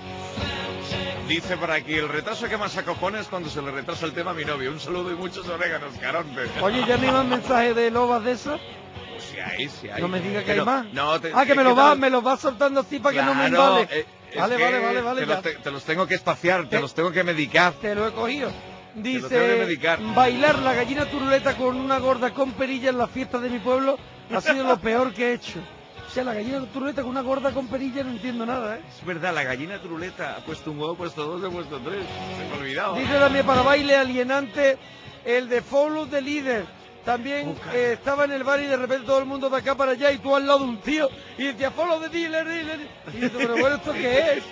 Dice por aquí, el retraso que más acojona es cuando se le retrasa el tema a mi novio. Un saludo y muchos oréganos, Caronte. Oye, ¿ya me iban mensajes de lobas de esas? Pues si hay, si hay. No me diga que Pero, hay más. No, te, ah, que me lo que va, los... me los va soltando así para claro, que no me embale. Eh, vale, vale, vale, vale, te, ya. Los te, te los tengo que espaciar, te, te los tengo que medicar. Te lo he cogido. Dice, que medicar. bailar la gallina turuleta con una gorda con perilla en la fiesta de mi pueblo ha sido lo peor que he hecho. O sea, la gallina turuleta con una gorda con perilla no entiendo nada, ¿eh? Es verdad, la gallina turuleta ha puesto un huevo, ha puesto dos, ha puesto tres. Se me ha olvidado. Dice también para baile alienante el de Follow the Leader. También eh, estaba en el bar y de repente todo el mundo de acá para allá y tú al lado de un tío y decía Follow the Dealer, dealer. Y yo, pero bueno, ¿esto qué es?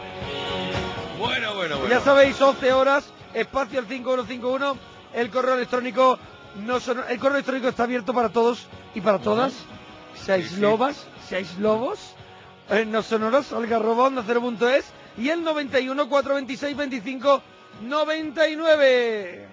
Bueno, bueno, bueno. Ya sabéis, once horas, espacio al cinco uno cinco uno, el correo electrónico no son, el correo electrónico está abierto para todos y para todas. Seáis Sí, sí. lobas, seáis lobos, eh, no sonoros, algarroba onda cero punto es y el noventa y uno, cuatrocientos veintiséis, veinticinco, noventa y nueve.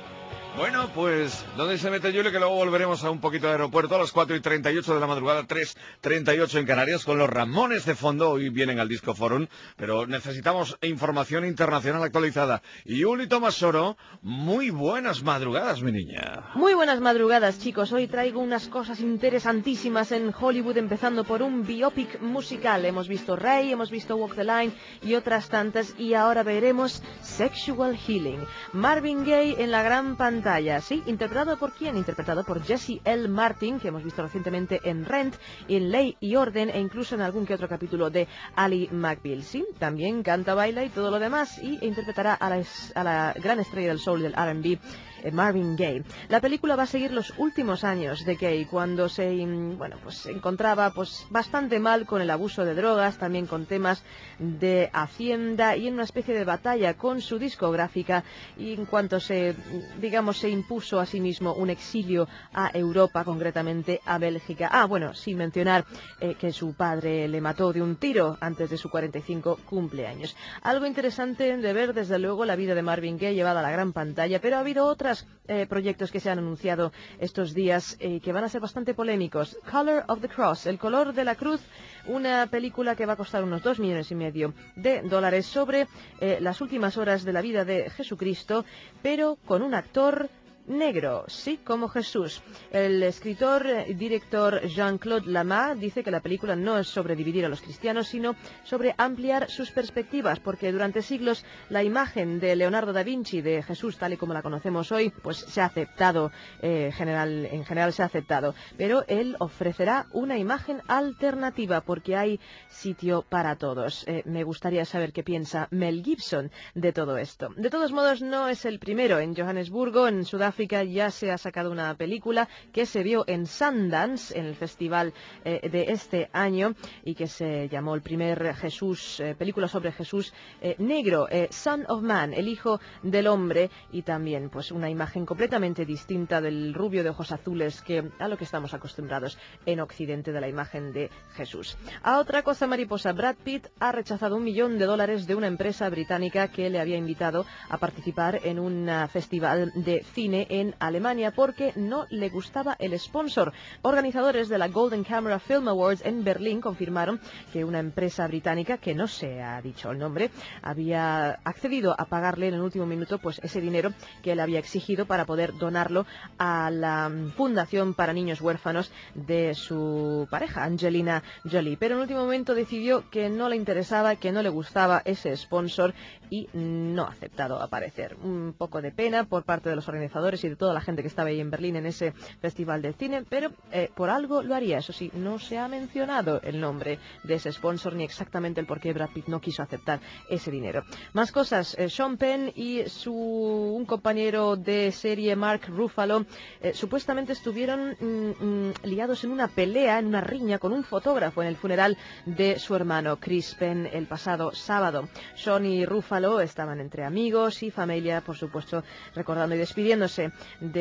Bueno, pues, ¿dónde se mete Julio? Que luego volveremos a un poquito de aeropuerto a las cuatro y treinta y ocho de la madrugada, tres treinta y ocho en Canarias, con los Ramones de fondo. Hoy vienen al Disco Forum, pero necesitamos información internacional actualizada. Y Uli Tomasoro, muy buenas madrugadas, mi niña. Muy buenas madrugadas, chicos. Hoy traigo unas cosas interesantísimas en Hollywood, empezando por un biopic musical. Hemos visto Ray, hemos visto Walk the Line y otras tantas, y ahora veremos Sexual Healing. Marvin Gaye en la gran pantalla. ¿Sí? ¿Interpretado por quién? Interpretado por Jesse L. Martin, que hemos visto recientemente en Rent, en Ley y Orden e incluso en algún que otro capítulo de Ally McBeal. Sí, también canta, baila y todo lo demás, y interpretará a la, a la gran estrella del soul y del R and B, eh, Marvin Gaye. La película va a seguir los últimos años de Gaye, cuando se, bueno, pues, se encontraba pues, bastante mal con el abuso de drogas, también con temas de hacienda y en una especie de batalla con su discográfica, y en cuanto se, digamos, se impuso a sí mismo un exilio a Europa, concretamente a Bélgica. Ah, bueno, sin mencionar eh, que su padre le mató de un tiro antes de su cuarenta y cinco cumpleaños. Algo interesante de ver, desde luego, la vida de Marvin Gaye llevada a la gran pantalla, pero ha habido otros eh, proyectos que se han anunciado estos días eh, que van a ser bastante polémicos. Color of the Cross, el color de la cruz, una película que va a costar unos dos millones y medio de dólares sobre eh, las últimas horas de la vida de Jesucristo, pero con un actor negro, sí, como Jesús. El escritor y director Jean-Claude Lamas dice que la película no es sobre dividir a los cristianos, sino sobre ampliar sus perspectivas, porque durante siglos la imagen de Leonardo da Vinci de Jesús, tal y como la conocemos hoy, pues se ha aceptado, eh, general, en general se ha aceptado, pero él ofrecerá una imagen alternativa, porque hay sitio para todos. Eh, me gustaría saber qué piensa Mel Gibson de todo esto. De todos modos, no es el primero. En Johannesburgo, en Sudáfrica, ya se ha sacado una película que se vio en Sundance, en el festival eh, de este año, y que se llamó el primer Jesús, eh, película sobre Jesús eh, negro, eh, Son of Man, el hijo del hombre, y también pues una imagen completamente distinta del rubio de ojos azules que a lo que estamos acostumbrados en Occidente de la imagen de Jesús. A otra cosa mariposa, Brad Pitt ha rechazado un millón de dólares de una empresa británica que le había invitado a participar en un festival de cine en Alemania porque no le gustaba el sponsor. Organizadores de la Golden Camera Film Awards en Berlín confirmaron que una empresa británica, que no se ha dicho el nombre, había accedido a pagarle en el último minuto pues ese dinero que él había exigido para poder donarlo a la Fundación para Niños Huérfanos de su pareja, Angelina Jolie. Pero en el último momento decidió que no le interesaba, que no le gustaba ese sponsor y no ha aceptado aparecer. Un poco de pena por parte de los organizadores y de toda la gente que estaba ahí en Berlín en ese festival de cine, pero eh, por algo lo haría. Eso sí, no se ha mencionado el nombre de ese sponsor ni exactamente el por qué Brad Pitt no quiso aceptar ese dinero. Más cosas, eh, Sean Penn y su un compañero de serie, Mark Ruffalo, eh, supuestamente estuvieron mm, mm, liados en una pelea, en una riña con un fotógrafo en el funeral de su hermano Chris Penn el pasado sábado. Sean y Ruffalo estaban entre amigos y familia, por supuesto, recordando y despidiéndose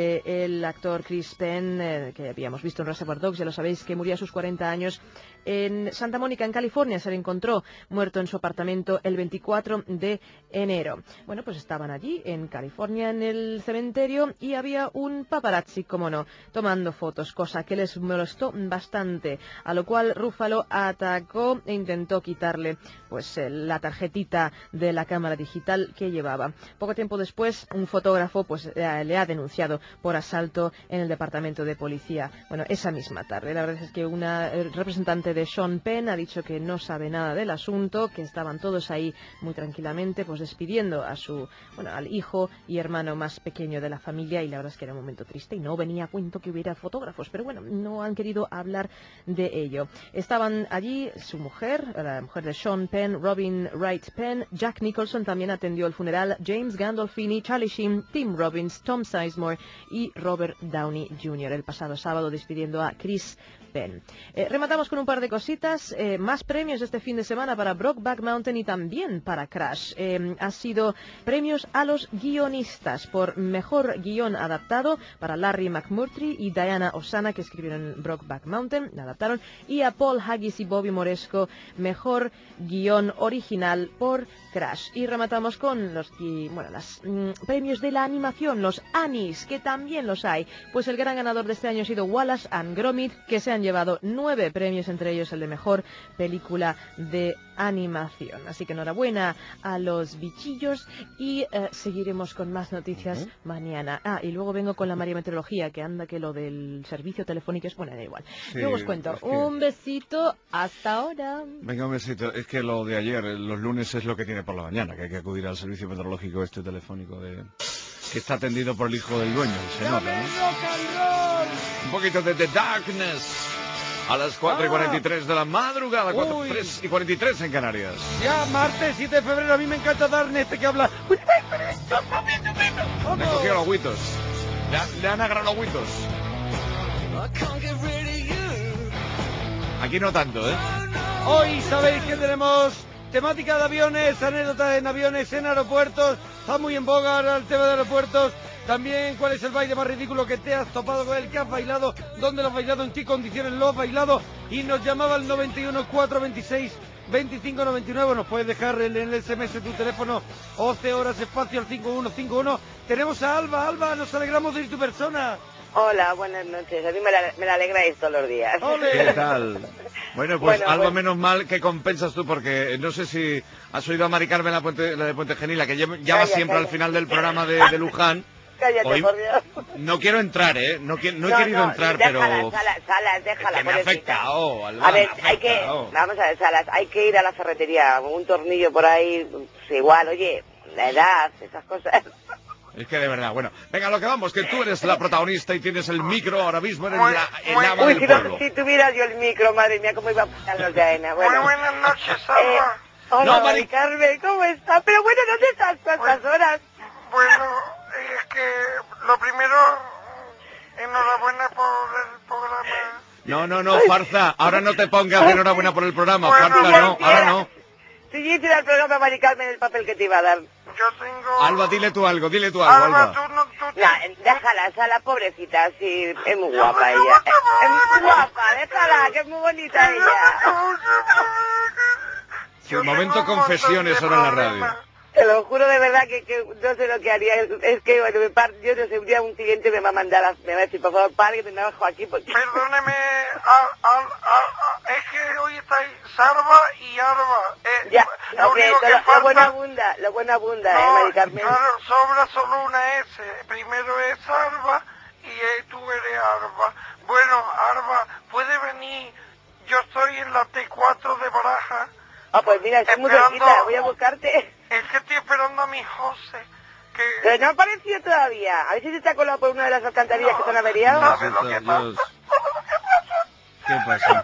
del actor Chris Penn, eh, que habíamos visto en Reservoir Dogs, ya lo sabéis, que murió a sus cuarenta años en Santa Mónica, en California. Se le encontró muerto en su apartamento el veinticuatro de enero. Bueno, pues estaban allí en California en el cementerio y había un paparazzi, como no, tomando fotos, cosa que les molestó bastante, a lo cual Ruffalo atacó e intentó quitarle pues la tarjetita de la cámara digital que llevaba. Poco tiempo después, un fotógrafo pues le ha denunciado por asalto en el departamento de policía, bueno, esa misma tarde. La verdad es que una representante de Sean Penn ha dicho que no sabe nada del asunto, que estaban todos ahí muy tranquilamente, pues despidiendo a su, bueno, al hijo y hermano más pequeño de la familia, y la verdad es que era un momento triste y no venía a cuento que hubiera fotógrafos, pero bueno, no han querido hablar de ello. Estaban allí su mujer, la mujer de Sean Penn, Robin Wright Penn, Jack Nicholson también atendió el funeral, James Gandolfini, Charlie Sheen, Tim Robbins, Tom Sizemore y Robert Downey junior el pasado sábado despidiendo a Chris Penn. Eh, rematamos con un par de cositas, eh, más premios este fin de semana para Brokeback Mountain y también para Crash. Eh, ha sido premios a los guionistas por mejor guión adaptado para Larry McMurtry y Diana Osana, que escribieron Brokeback Mountain, la adaptaron, y a Paul Haggis y Bobby Moresco mejor guión original por Crash. Y rematamos con los bueno, los mm, premios de la animación, los Annies, que también los hay. Pues el gran ganador de este año ha sido Wallace and Gromit, que se han llevado nueve premios, entre ellos el de mejor película de animación. Así que enhorabuena a los bichillos y eh, seguiremos con más noticias uh-huh. mañana. Ah, y luego vengo con la María Meteorología, que anda que lo del servicio telefónico es bueno, da igual. Sí, luego os cuento. Es que... Un besito, hasta ahora. Venga, un besito. Es que lo de ayer, los lunes es lo que tiene por la mañana, que hay que acudir al servicio meteorológico este telefónico de... que está atendido por el hijo del dueño, se nota, ¿no? Un poquito de The Darkness a las cuatro y cuarenta y tres de la madrugada, cuatro, tres y cuarenta y tres en Canarias. Ya, martes siete de febrero, a mí me encanta Darkness, este que habla. Me cogió los agüitos, le, le han agarrado los agüitos. Aquí no tanto, ¿eh? Hoy sabéis que tenemos temática de aviones, anécdotas en aviones, en aeropuertos. Está muy en boga ahora el tema de aeropuertos. También, ¿cuál es el baile más ridículo que te has topado con él? ¿Qué has bailado? ¿Dónde lo has bailado? ¿En qué condiciones lo has bailado? Y nos llamaba al noventa y uno, cuatrocientos veintiséis, veinticinco noventa y nueve. Nos puedes dejar en el ese eme ese tu teléfono, once horas espacio al cinco uno cinco uno. Tenemos a Alba. Alba, nos alegramos de ir tu persona. Hola, buenas noches. A mí me la, me la alegráis todos los días. ¡Ole! ¿Qué tal? Bueno, pues bueno, Alba, pues... menos mal que compensas tú, porque no sé si has oído a Mari Carmen, la, Puente, la de Puente Genil, que ya va calla, siempre calla. al final del programa de, de Luján. Cállate, Hoy por Dios. No quiero entrar, ¿eh? No, qui no he no, querido no, entrar, déjala, pero... Salas, Salas, déjala, es que me ha afectado, Alba, a ver, me ha hay que... afectado. Vamos a ver, Salas, hay que ir a la ferretería. Un tornillo por ahí, pues igual, oye, la edad, esas cosas... Es que de verdad, bueno, venga, lo que vamos, que tú eres la protagonista y tienes el micro ahora mismo, eres la, el ama Uy, del si, pueblo. no, si tuviera yo el micro, madre mía, cómo iba a pasar los de A E N A. Bueno, muy buenas noches, Alba. Eh, hola, no, Mari Carmen, ¿cómo estás? Pero bueno, ¿dónde estás tantas horas? Bueno, es que lo primero, enhorabuena por el programa. No, no, no, farsa, ahora no te pongas enhorabuena por el programa, bueno, farsa, no, ahora no. Si yo hiciera el programa, Mari Carmen, el papel que te iba a dar. Yo tengo... Alba, dile tú algo, dile tú algo, Alba. Alba. Tú no, tú te... Nah, déjala, a la pobrecita, sí, es muy guapa ella. Es, es muy guapa, déjala, que es muy bonita ella. Sí, momento confesiones ahora en la radio. Te lo juro de verdad que, que no sé lo que haría. Es, es que, bueno, me par, yo no sé, un día un cliente me va a mandar, a, me va a decir, por favor, pare, que me bajo aquí. Porque... Perdóneme, al, al, al, es que hoy estáis Sarva y Arba. Eh, ya, lo okay, único que lo, falta... lo bueno abunda, lo bueno abunda, no, eh, Mari Carmen. Claro, sobra solo una S. Primero es Arba y eh, tú eres Arba. Bueno, Arba, puede venir, yo estoy en la T cuatro de Baraja. Ah, pues mira, estoy muy cerquita, voy a buscarte. Es que estoy esperando a mi José. Que... Pero no ha aparecido todavía. A ver si se está colado por una de las alcantarillas no, que se han averiado. ¿Sabes lo que pasa? ¿Qué pasa?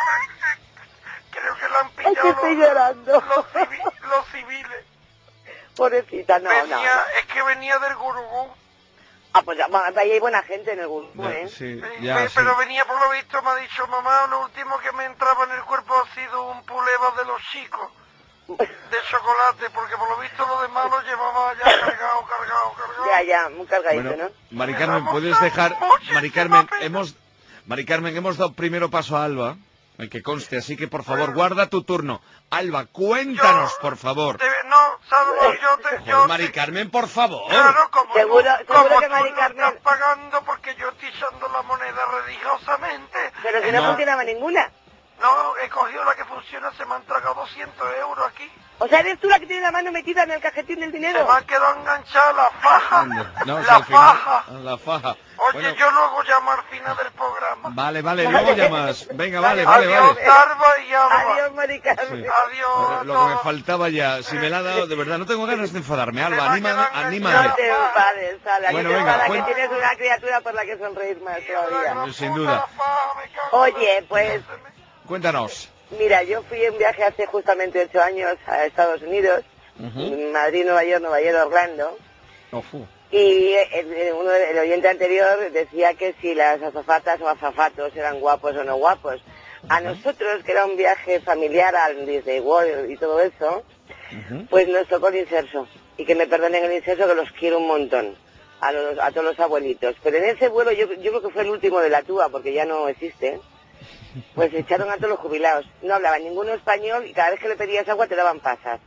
Creo que lo han pillado. Es que estoy los, llorando. Los, civi los civiles. Pobrecita, no, venía, no, no. Es que venía del Gurugú. Ah, pues ahí hay buena gente en el Gurugú, no, ¿eh? Sí, ya, pero, sí. pero venía por lo visto, me ha dicho, mamá, lo último que me entraba en el cuerpo ha sido un puleva de los chicos. De chocolate, porque por lo visto lo demás lo llevaba ya cargado, cargado, cargado. Ya, ya, muy cargadito, bueno, ¿no? Mari Carmen, puedes dejar... Mari Carmen, hemos... Mari Carmen, hemos dado primero paso a Alba, el que conste, así que por favor, guarda tu turno. Alba, cuéntanos, yo, por favor. Te, no, Salvo, yo te... Joder, yo Mari te, Carmen, por favor. Claro, como seguro, tú, seguro como que Mari tú Carmen... no estás pagando porque yo estoy echando la moneda religiosamente. Pero si no, no funcionaba ninguna. No, he cogido la que funciona, se me han tragado doscientos euros aquí. O sea, ¿eres tú la que tiene la mano metida en el cajetín del dinero? Se me ha quedado enganchada la faja. No, si la al final- faja. La faja. Oye, Bueno, yo luego llamo al final del programa. vale, vale, Vale. luego llamas. Venga, vale, vale, Adiós, vale. Darba y Alba. Adiós, Mari Carmen. Sí. Adiós a Lo que me todos. faltaba ya, si me la ha dado, de verdad, no tengo ganas de enfadarme. Alba, va a anima, quedar anímame. No te enfades, Sala, Bueno, no te venga, enfades, cuen- que tienes una criatura por la que sonreír más todavía. Sin duda. Oye, pues, Cuéntanos. mira, yo fui en viaje hace justamente ocho años a Estados Unidos, Madrid, Nueva York, Nueva York, Orlando, Ofu. y el, el- uno, el oyente anterior decía que si las azafatas o azafatos eran guapos o no guapos. A nosotros, que era un viaje familiar al Disney World y todo eso, pues nos tocó el inserso. Y que me perdonen el inserso, que los quiero un montón, a, los, a todos los abuelitos. Pero en ese vuelo, yo, yo creo que fue el último de la TUA, porque ya no existe, pues echaron a todos los jubilados. No hablaban ninguno español y cada vez que le pedías agua te daban pasas.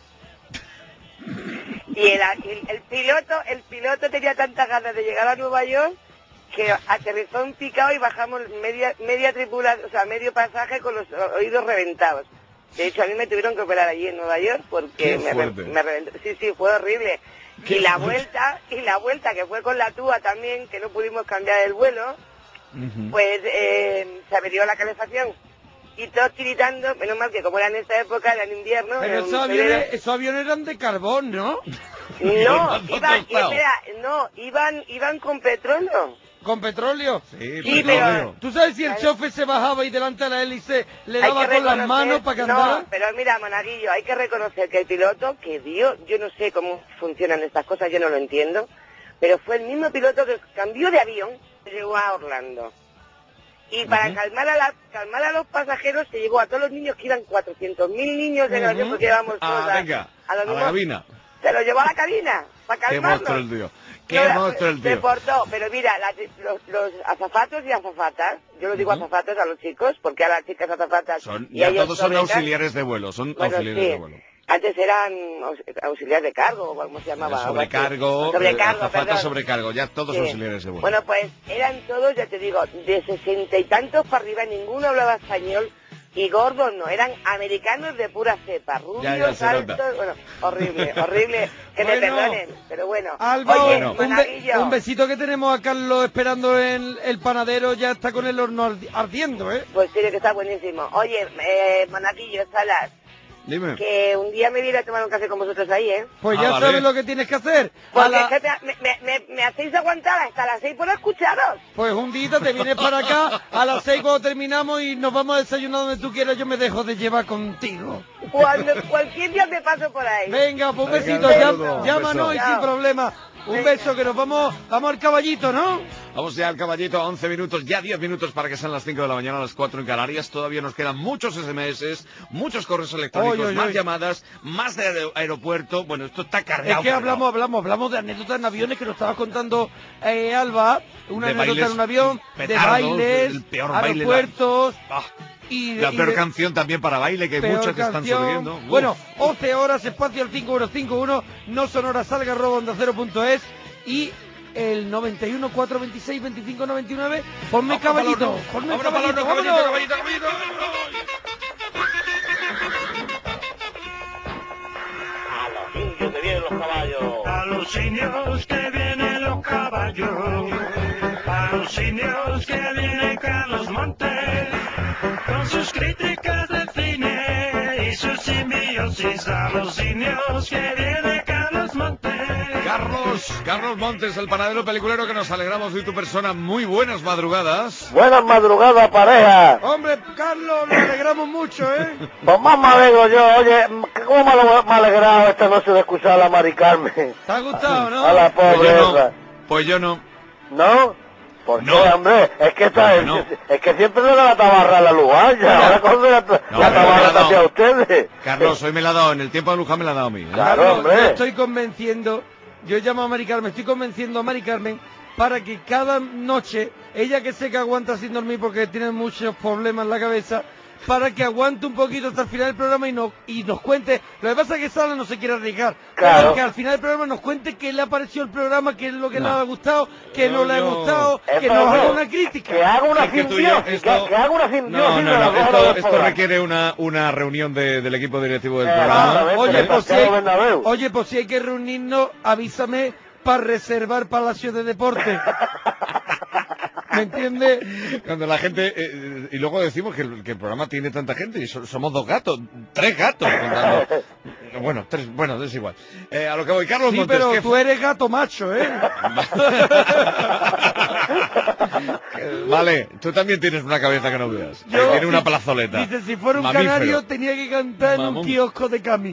Y el, el, el piloto el piloto tenía tantas ganas de llegar a Nueva York que aterrizó en picado y bajamos media media tripulación, o sea, medio pasaje con los oídos reventados. De hecho, a mí me tuvieron que operar allí en Nueva York porque Qué me, re- fuerte. me reventó. Sí, sí, fue horrible. Qué Y la fuerte. vuelta, y la vuelta que fue con la TUA también, que no pudimos cambiar el vuelo, pues eh, se averió la calefacción. Y todos tiritando, menos mal que como era en esta época, era en invierno. Pero en esos febrero. aviones, esos aviones eran de carbón, ¿no? No, iban, espera, no, iban, iban con petróleo. ¿Con petróleo? Sí, Sí, pero... pero- ¿Tú sabes si el chofer se bajaba y delante de la hélice le Hay daba que con las reconocer- manos para que no, andara? pero mira, Monaguillo, hay que reconocer que el piloto, que dio, yo no sé cómo funcionan estas cosas, yo no lo entiendo, pero fue el mismo piloto que cambió de avión, llegó a Orlando. Y para Ujú. calmar a la, calmar a los pasajeros se llevó a todos los niños, que iban cuatrocientos mil niños en el avión, Ujú. porque íbamos todos Ah, a, venga, a los a la mismos- cabina. Se lo llevó a la cabina, para Qué calmarlos. monstruo el tío. Qué No, monstruo el Se tío. portó, pero mira, la- los, los azafatos y azafatas, yo los digo Ujú. azafatos a los chicos, porque a las chicas azafatas Son, y ya a ellos todos son sobrecargan. auxiliares de vuelo, son Bueno, auxiliares sí. de vuelo. Antes eran aus- auxiliares de cargo, o como se llamaba. Eh, algo así. Sobrecargo, Sobrecargo, eh, azafata, perdón. sobrecargo, ya todos Sí. auxiliares de vuelo. Bueno, pues eran todos, ya te digo, de sesenta y tantos para arriba, ninguno hablaba español, y gordos no, eran americanos de pura cepa, rubios, Ya, ya, se altos, nota. bueno, horrible, horrible, que me Bueno, perdonen, pero bueno. Alba, Oye, un, be- Monaguillo, un besito que tenemos a Carlos esperando en el panadero, ya está con el horno ardi- ardiendo, ¿eh? pues tiene que estar buenísimo. Oye, eh, Monaguillo, Salas, Dime. que un día me viene a tomar un café con vosotros ahí, ¿eh? Pues Ah, ya vale. sabes lo que tienes que hacer. A Porque la- es que me, me, me, me hacéis aguantar hasta las seis por escucharos. Pues un día te vienes para acá a las seis cuando terminamos y nos vamos a desayunar donde tú quieras, yo me dejo de llevar contigo. Cuando cualquier día me paso por ahí. Venga, pues un Venga, besito, un llam- saludo, un llámanos beso. y sin problema. Un Venga. beso, que nos vamos, vamos al caballito, ¿no? Vamos ya al caballito, once minutos, ya diez minutos para que sean las cinco de la mañana, a las cuatro en Canarias. Todavía nos quedan muchos S M S, muchos correos electrónicos, Oy, oy, más oy. llamadas, más de aer- aeropuerto. Bueno, esto está cargado. Es que cargado. hablamos, hablamos, hablamos de anécdotas en aviones que nos estaba contando eh, Alba, una De anécdota bailes en un avión, de petardos, bailes, el peor baile, aeropuertos Ah, y, de- la y peor de- canción también para baile, que hay peor muchas que están canción. surgiendo. Uf. Bueno, once horas, espacio al cinco uno cinco uno, no sonora salga arroba onda cero punto es y el noventa y uno, cuatro veintiséis, veinticinco noventa y nueve, ponme Vamos para el caballito, horno. ponme Vámonos para el caballito, horno, vámonos. caballito, caballito, caballito. A los indios que vienen los caballos. A los indios que vienen los caballos, a los indios que viene Carlos Montes, con sus críticas de cine y sus simbiosis. A los indios que viene Carlos Montes. Carlos, Carlos Montes, el panadero peliculero, que nos alegramos de tu persona. Muy buenas madrugadas. Buenas madrugadas, pareja. Hombre, Carlos, nos alegramos mucho, ¿eh? Pues más me alegro yo. Oye, ¿cómo me ha me ha alegrado esta noche de escuchar a la Mari Carmen? ¿Te ha gustado, no? A la Pues pobre yo esa. no. Pues yo no. ¿No? ¿Por No. qué, hombre? Es que está, Pues es, no. es que siempre le da la tabarra a la Luján, ya. Mira. Ahora coge la, No, la pero me la ha tabarra dado. hacia ustedes. Carlos, hoy me la ha dado, en el tiempo de Luján me la ha dado a mí. ¿eh? Claro, Carlos, hombre. yo estoy convenciendo, yo llamo a Mari Carmen, estoy convenciendo a Mari Carmen para que cada noche, ella que sé que aguanta sin dormir porque tiene muchos problemas en la cabeza, para que aguante un poquito hasta el final del programa y nos, y nos cuente. Lo que pasa es que Sala no se quiere arriesgar. Claro. Pero que al final del programa nos cuente qué le ha parecido el programa, qué es lo que No. le ha gustado, qué no, No, le ha yo- gustado, que Eso nos no. haga una crítica. Que haga una Es que tú y yo, simbiosis, esto- que, que haga una simbiosis No, de no, las no, dos horas esto, del esto programa. requiere una, una reunión de- del equipo directivo del Eh, programa. exactamente. Oye, de pues si Santiago hay, Bernabéu. oye, pues si hay que reunirnos, avísame para reservar Palacio de Deporte. ¿Me entiendes? Cuando la gente... eh, y luego decimos que el, que el programa tiene tanta gente y so- somos dos gatos, tres gatos contando. Bueno, tres, bueno, es igual. Eh, a lo que voy, Carlos Sí, Montes, pero ¿qué tú eres gato macho, ¿eh? Eh, Vale, tú también tienes una cabeza que no veas. Yo- Tiene una dice- plazoleta. Dice, si fuera un Mamífero. canario tenía que cantar en un Mamón. kiosco de Cami.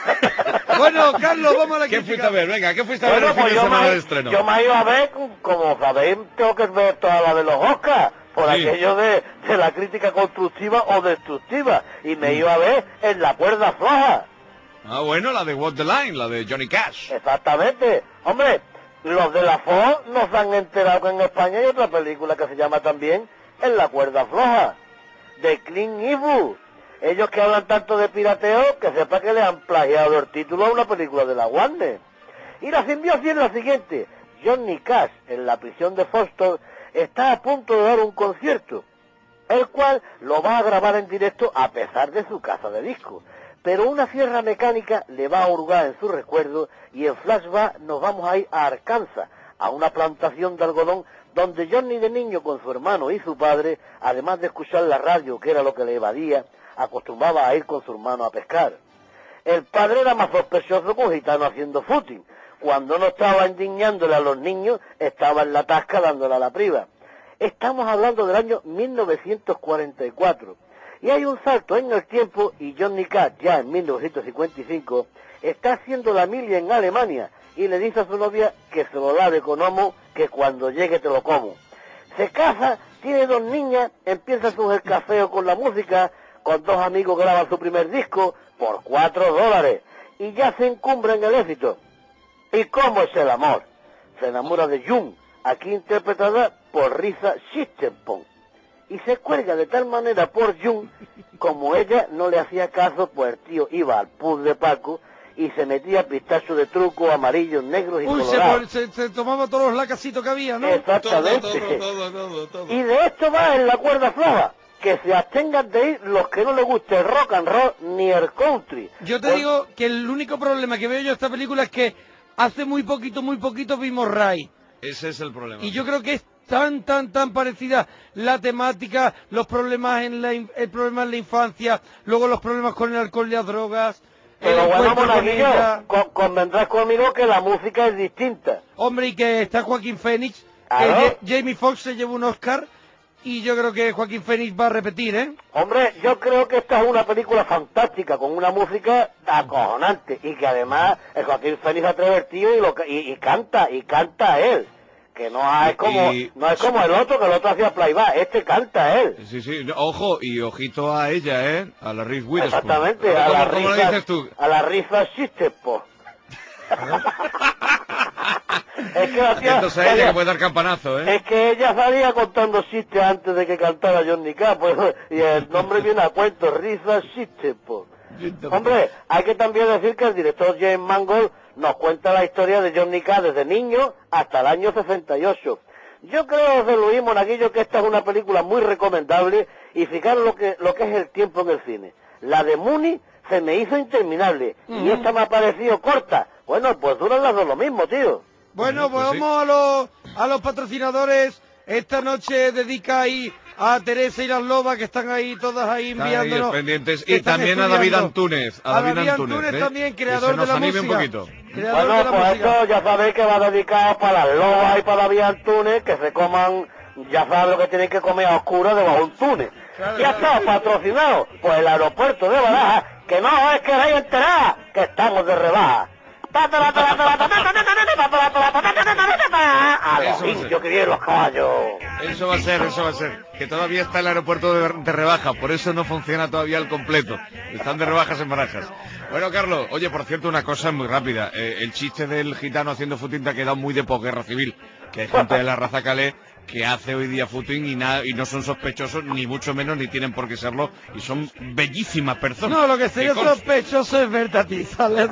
Bueno, Carlos, vamos a la ¿Qué crítica. fuiste a ver? Venga, ¿qué fuiste a ver Bueno, el fin pues de yo semana me, de estreno? yo me he ido a ver, como sabéis, tengo que ver toda la de los Oscars, por Sí. aquello de, de la crítica constructiva o destructiva, y me he Mm. ido a ver en La Cuerda Floja. Ah, bueno, la de Walk the Line, la de Johnny Cash. Exactamente. Hombre, los de la Fox nos han enterado que en España hay otra película que se llama también En la Cuerda Floja, de Clint Eastwood. Ellos que hablan tanto de pirateo, que sepa que le han plagiado el título a una película de la Warner. Y la simbiosis es la siguiente. Johnny Cash, en la prisión de Foster, está a punto de dar un concierto, el cual lo va a grabar en directo a pesar de su casa de disco. Pero una sierra mecánica le va a hurgar en su recuerdo y en flashback nos vamos a ir a Arkansas, a una plantación de algodón donde Johnny de niño con su hermano y su padre, además de escuchar la radio, que era lo que le evadía, acostumbraba a ir con su hermano a pescar. El padre era más sospechoso que un gitano haciendo footing. Cuando no estaba indignándole a los niños, estaba en la tasca dándole a la priva. Estamos hablando del año mil novecientos cuarenta y cuatro. Y hay un salto en el tiempo y Johnny Cash, ya en mil novecientos cincuenta y cinco, está haciendo la mili en Alemania y le dice a su novia que se lo lave con homo, que cuando llegue te lo como. Se casa, tiene dos niñas, empieza su escafeo con la música, con dos amigos graban su primer disco por cuatro dólares y ya se encumbra en el éxito. ¿Y cómo es el amor? Se enamora de June, aquí interpretada por Risa Sistenpon, y se cuelga de tal manera por June, como ella no le hacía caso, pues el tío iba al pub de Paco y se metía pistacho de truco, amarillos, negros y Uy, se, colorados. pon- se, se tomaba todos los lacasitos que había, ¿no? Exactamente. todo, todo, todo. Y de esto va en La Cuerda Floja, que se abstengan de ir los que no les guste el rock and roll ni el country. Yo te Pues- digo que el único problema que veo yo de esta película es que hace muy poquito, muy poquito vimos Ray. Ese es el problema. Y yo creo que es tan, tan, tan parecida la temática, los problemas en la, in- el problema en la infancia, luego los problemas con el alcohol y las drogas, el Pero bueno, encuentro con monaguillo, ella. con- convendrás conmigo que la música es distinta. Hombre, y que está Joaquín Phoenix, Claro. que Ja- Jamie Foxx se llevó un Oscar, y yo creo que Joaquín Phoenix va a repetir, ¿eh? Hombre, yo creo que esta es una película fantástica, con una música acojonante, y que además el Joaquín Phoenix ha divertido y, lo, ca- y, y canta, y canta él. Que no es como Y- no es como el otro, que el otro hacía playback, este canta él. Sí, sí, no, ojo, y ojito a ella, ¿eh? A la Reese Witherspoon. Exactamente, a ¿Cómo, la cómo lo risa, dices tú? a la risa existe, po. Es que la tía, Atentos a ella ella- que puede dar campanazo, ¿eh? es que ella salía contando chistes antes de que cantara Johnny Cash, pues, y el nombre viene a cuento, Risa Sistenpon. Hombre, hay que también decir que el director James Mangold nos cuenta la historia de Johnny Cash desde niño hasta el año sesenta y ocho. Yo creo, José Luis Monaguillo, que esta es una película muy recomendable y fijaros lo que, lo que es el tiempo en el cine. La de Mooney se me hizo interminable y esta me ha parecido corta. Bueno, pues duran las dos lo mismo, tío. Bueno, pues pues sí. vamos a los, a los patrocinadores. Esta noche dedica ahí a Teresa y las lobas, que están ahí todas ahí Están ahí enviándonos. pendientes. que Y están también a David estudiando. Antúnez. A, A David, David Antúnez, Antúnez ¿eh? también, Que creador se nos de la anime música. un poquito. Creador Bueno, de la pues música. esto ya sabéis que va dedicado para las lobas y para David Antúnez, que se coman, ya saben lo que tienen que comer a oscuras debajo de un túnel. Claro, Ya claro. está, patrocinado por el aeropuerto de Barajas, que no es que la enterada, que estamos de rebaja. A los Eso va a ser. indios que vienen los caballos. Eso va a ser, eso va a ser. Que todavía está el aeropuerto de, de rebaja, por eso no funciona todavía al completo. Están de rebajas en Barajas. Bueno, Carlos, oye, por cierto, una cosa muy rápida. Eh, el chiste del gitano haciendo footing te ha quedado muy de posguerra civil. Que hay gente de la raza calé que hace hoy día footing y, nada, y no son sospechosos, ni mucho menos, ni tienen por qué serlo, y son bellísimas personas. No, lo que sería con... sospechoso es verte a ti, ¿sabes?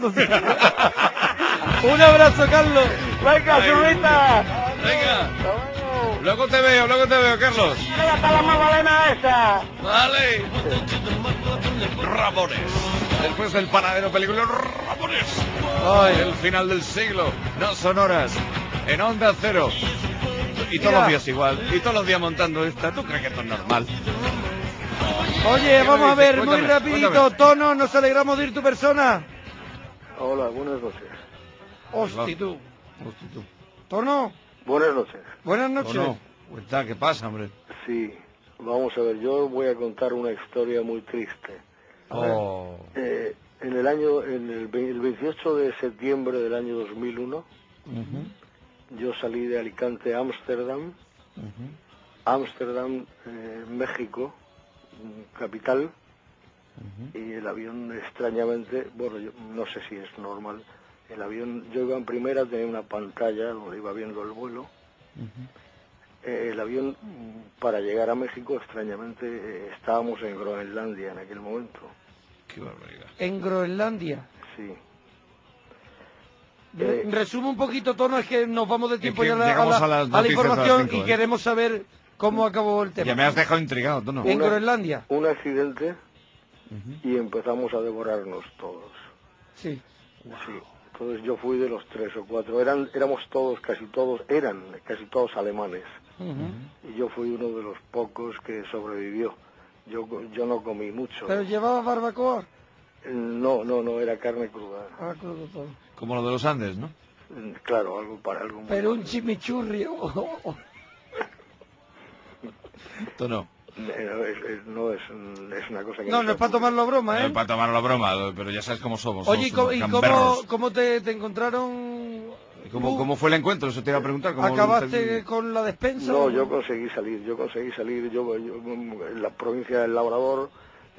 Un abrazo, Carlos. ¡Venga, Zurita! Venga. Luego te veo, luego te veo, Carlos. ¡Venga, hasta la magdalena esa! Vale. Ramones. Después del panadero película Ramones. Ay. El final del siglo. No sonoras. En Onda Cero. Y todos Mira. los días igual. Y todos los días montando esta. ¿Tú crees que esto es normal? Oye, vamos a ver, muy Cuéntame, rapidito, cuéntame. Tono, nos alegramos de ir tu persona. Hola, buenas noches. Hosti tú. Hosti tú. Tono, Buenas noches. buenas noches. Tono. Cuenta, ¿qué pasa, hombre? Sí, vamos a ver, yo voy a contar una historia muy triste. Oh. Eh, en el año, en el, ve- el veintiocho de septiembre del año dos mil uno, Ujú, yo salí de Alicante a Ámsterdam, ujú. Ámsterdam, eh, México, mm, capital, y el avión extrañamente, bueno, yo no sé si es normal, el avión, yo iba en primera, tenía una pantalla donde iba viendo el vuelo. Eh, el avión, mm, para llegar a México, extrañamente, eh, estábamos en Groenlandia en aquel momento. Qué barbaridad. En Groenlandia. Sí. Re- Eh, resume un poquito, Tono, es que nos vamos de tiempo que ya a la, a llegamos la- a las a la noticias a las información cinco, y ¿eh? queremos saber cómo acabó el tema. Ya me has dejado intrigado, Tono. En Una- Groenlandia. un accidente y empezamos a devorarnos todos. Sí. Sí. Entonces yo fui de los tres o cuatro. Eran, éramos todos, casi todos, eran casi todos alemanes. Ujú. Y yo fui uno de los pocos que sobrevivió. Yo, yo no comí mucho. Pero llevaba barbacoa. No, no, no, era carne cruda. Ah, crudo todo. Como lo de los Andes, ¿no? Claro, algo para algo. muy Pero un bueno. chimichurri. oh, oh, oh. Tono. Eh, es- es- no es, es una cosa que No, no es para tomarlo a broma, Eh, ¿eh? para tomar la broma, pero ya sabes cómo somos. Oye, ¿y somos cómo, y unos cómo, gamberros. cómo te, te encontraron? ¿Y ¿Cómo, tú? ¿Cómo fue el encuentro? Eso te iba a preguntar. ¿cómo ¿Acabaste con la despensa? No, o yo conseguí salir, yo conseguí salir, yo, yo en la provincia del Labrador,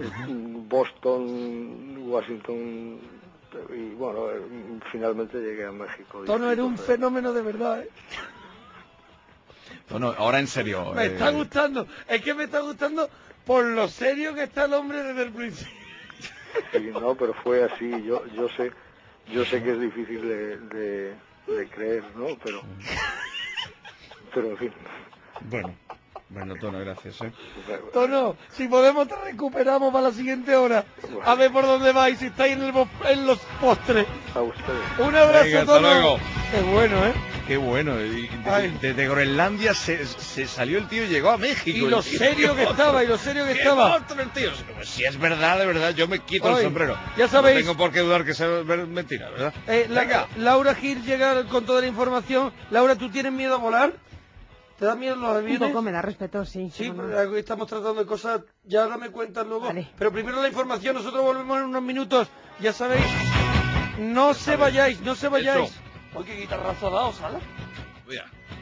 Boston, Washington, y bueno, eh, finalmente llegué a México. Tono, eres un Distrito fenómeno de verdad, ¿eh? Tono, ahora en serio. Me eh, está gustando, es que me está gustando por lo serio que está el hombre desde el principio. Federal. Sí, no, pero fue así, yo yo sé yo sé que es difícil de, de, de creer, ¿no? Pero, pero en fin. Bueno, bueno, Tono, gracias, ¿eh? Tono, si podemos te recuperamos para la siguiente hora. A ver por dónde vais, si estáis en, el bo- en los postres. A ustedes. Un abrazo, Venga, hasta Tono. luego. Qué bueno, ¿eh? Qué bueno. y de- Ay. Desde Groenlandia se, se salió el tío y llegó a México. Y el lo tío. serio que Qué estaba, otro. y lo serio que Qué estaba. otro el tío. Pues si es verdad, de verdad, yo me quito el Ay, sombrero. ya sabéis. No tengo por qué dudar que sea ver- mentira, ¿verdad? Eh, la- Venga. Laura Gil llega con toda la información. Laura, ¿tú tienes miedo a volar? ¿Te da miedo los Un aviones? poco me da respeto, sí. Sí, cómo no. pero estamos tratando de cosas, ya ahora me cuentas luego. Vale. Pero primero la información, nosotros volvemos en unos minutos, ya sabéis. No se vayáis, no se vayáis. Eso. Oye, qué guitarrazo ha dado, ¿sabes? Mira.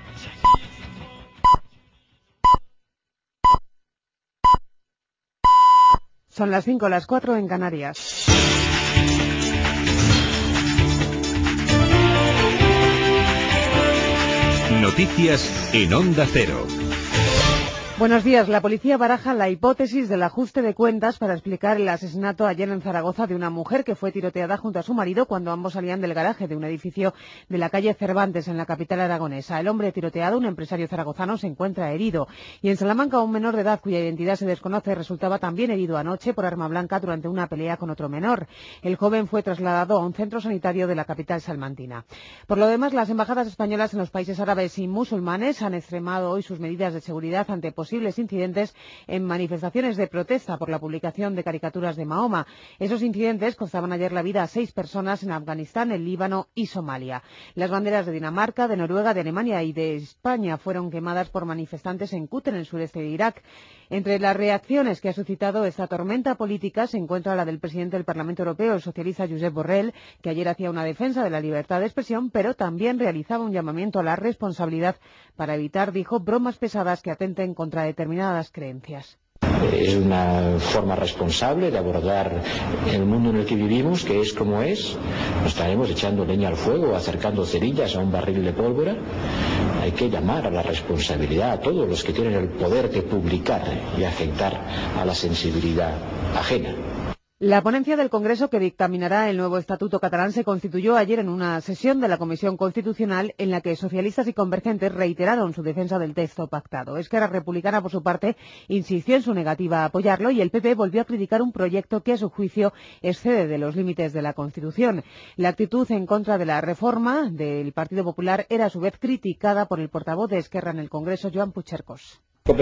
Son las cinco, las cuatro en Canarias. Noticias en Onda Cero. Buenos días. La policía baraja la hipótesis del ajuste de cuentas para explicar el asesinato ayer en Zaragoza de una mujer que fue tiroteada junto a su marido cuando ambos salían del garaje de un edificio de la calle Cervantes en la capital aragonesa. El hombre tiroteado, un empresario zaragozano, se encuentra herido. Y en Salamanca, un menor de edad cuya identidad se desconoce resultaba también herido anoche por arma blanca durante una pelea con otro menor. El joven fue trasladado a un centro sanitario de la capital salmantina. Por lo demás, las embajadas españolas en los países árabes y musulmanes han extremado hoy sus medidas de seguridad ante posibles incidentes en manifestaciones de protesta por la publicación de caricaturas de Mahoma. Esos incidentes costaban ayer la vida a seis personas en Afganistán, el Líbano y Somalia. Las banderas de Dinamarca, de Noruega, de Alemania y de España fueron quemadas por manifestantes en Kut, en el sureste de Irak. Entre las reacciones que ha suscitado esta tormenta política se encuentra la del presidente del Parlamento Europeo, el socialista Josep Borrell, que ayer hacía una defensa de la libertad de expresión, pero también realizaba un llamamiento a la responsabilidad para evitar, dijo, bromas pesadas que atenten contra determinadas creencias. Es una forma responsable de abordar el mundo en el que vivimos, que es como es. No estaremos echando leña al fuego, acercando cerillas a un barril de pólvora. Hay que llamar a la responsabilidad a todos los que tienen el poder de publicar y afectar a la sensibilidad ajena. La ponencia del Congreso que dictaminará el nuevo Estatuto catalán se constituyó ayer en una sesión de la Comisión Constitucional en la que socialistas y convergentes reiteraron su defensa del texto pactado. Esquerra Republicana, por su parte, insistió en su negativa a apoyarlo y el P P volvió a criticar un proyecto que, a su juicio, excede de los límites de la Constitución. La actitud en contra de la reforma del Partido Popular era, a su vez, criticada por el portavoz de Esquerra en el Congreso, Joan Puigcercós.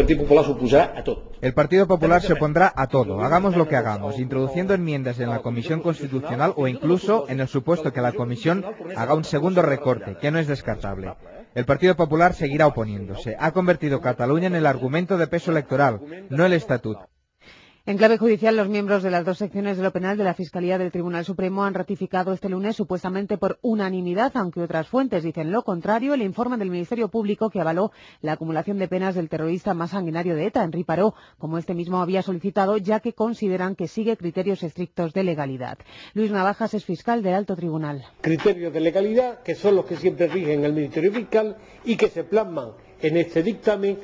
El Partido Popular se opondrá a todo, hagamos lo que hagamos, introduciendo enmiendas en la Comisión Constitucional o incluso en el supuesto que la Comisión haga un segundo recorte, que no es descartable. El Partido Popular seguirá oponiéndose. Ha convertido Cataluña en el argumento de peso electoral, no el estatuto. En clave judicial, los miembros de las dos secciones de lo penal de la Fiscalía del Tribunal Supremo han ratificado este lunes, supuestamente por unanimidad, aunque otras fuentes dicen lo contrario, el informe del Ministerio Público que avaló la acumulación de penas del terrorista más sanguinario de ETA, Henri Parot, como este mismo había solicitado, ya que consideran que sigue criterios estrictos de legalidad. Luis Navajas es fiscal del Alto Tribunal. Criterios de legalidad que son los que siempre rigen el Ministerio Fiscal y que se plasman en este dictamen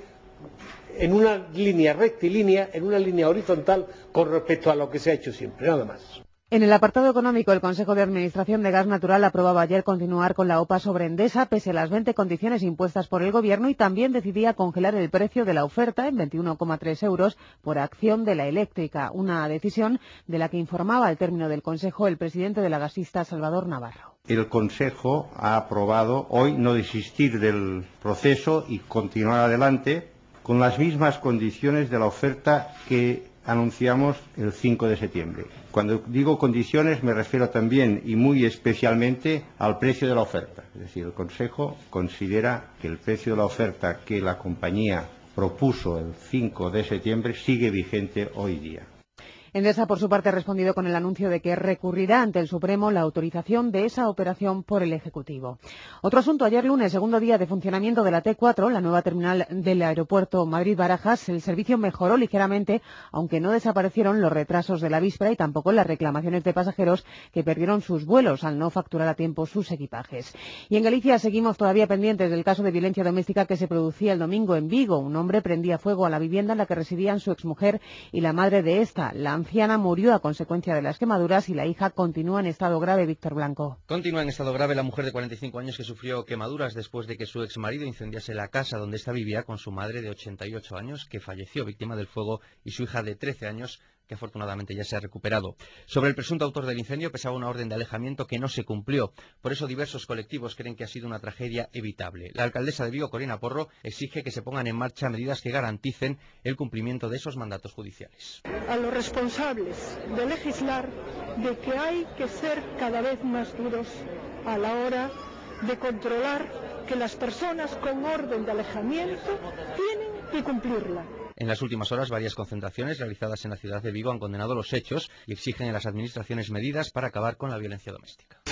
en una línea rectilínea, en una línea horizontal con respecto a lo que se ha hecho siempre, nada más. En el apartado económico, el Consejo de Administración de Gas Natural aprobaba ayer continuar con la OPA sobre Endesa, pese a las veinte condiciones impuestas por el Gobierno, y también decidía congelar el precio de la oferta en veintiuno coma tres euros por acción de la eléctrica, una decisión de la que informaba al término del Consejo el presidente de la gasista, Salvador Navarro. El Consejo ha aprobado hoy no desistir del proceso y continuar adelante con las mismas condiciones de la oferta que anunciamos el cinco de septiembre. Cuando digo condiciones me refiero también y muy especialmente al precio de la oferta. Es decir, el Consejo considera que el precio de la oferta que la compañía propuso el cinco de septiembre sigue vigente hoy día. Endesa, por su parte, ha respondido con el anuncio de que recurrirá ante el Supremo la autorización de esa operación por el Ejecutivo. Otro asunto, ayer lunes, segundo día de funcionamiento de la T cuatro, la nueva terminal del aeropuerto Madrid-Barajas, el servicio mejoró ligeramente, aunque no desaparecieron los retrasos de la víspera y tampoco las reclamaciones de pasajeros que perdieron sus vuelos al no facturar a tiempo sus equipajes. Y en Galicia seguimos todavía pendientes del caso de violencia doméstica que se producía el domingo en Vigo. Un hombre prendía fuego a la vivienda en la que residían su exmujer y la madre de esta. La anciana murió a consecuencia de las quemaduras y la hija continúa en estado grave. Víctor Blanco. Continúa en estado grave la mujer de cuarenta y cinco años que sufrió quemaduras después de que su exmarido incendiase la casa donde esta vivía con su madre de ochenta y ocho años, que falleció víctima del fuego, y su hija de trece años, que afortunadamente ya se ha recuperado. Sobre el presunto autor del incendio pesaba una orden de alejamiento que no se cumplió. Por eso diversos colectivos creen que ha sido una tragedia evitable. La alcaldesa de Vigo, Corina Porro, exige que se pongan en marcha medidas que garanticen el cumplimiento de esos mandatos judiciales. A los responsables de legislar de que hay que ser cada vez más duros a la hora de controlar que las personas con orden de alejamiento tienen que cumplirla. En las últimas horas, varias concentraciones realizadas en la ciudad de Vigo han condenado los hechos y exigen a las administraciones medidas para acabar con la violencia doméstica.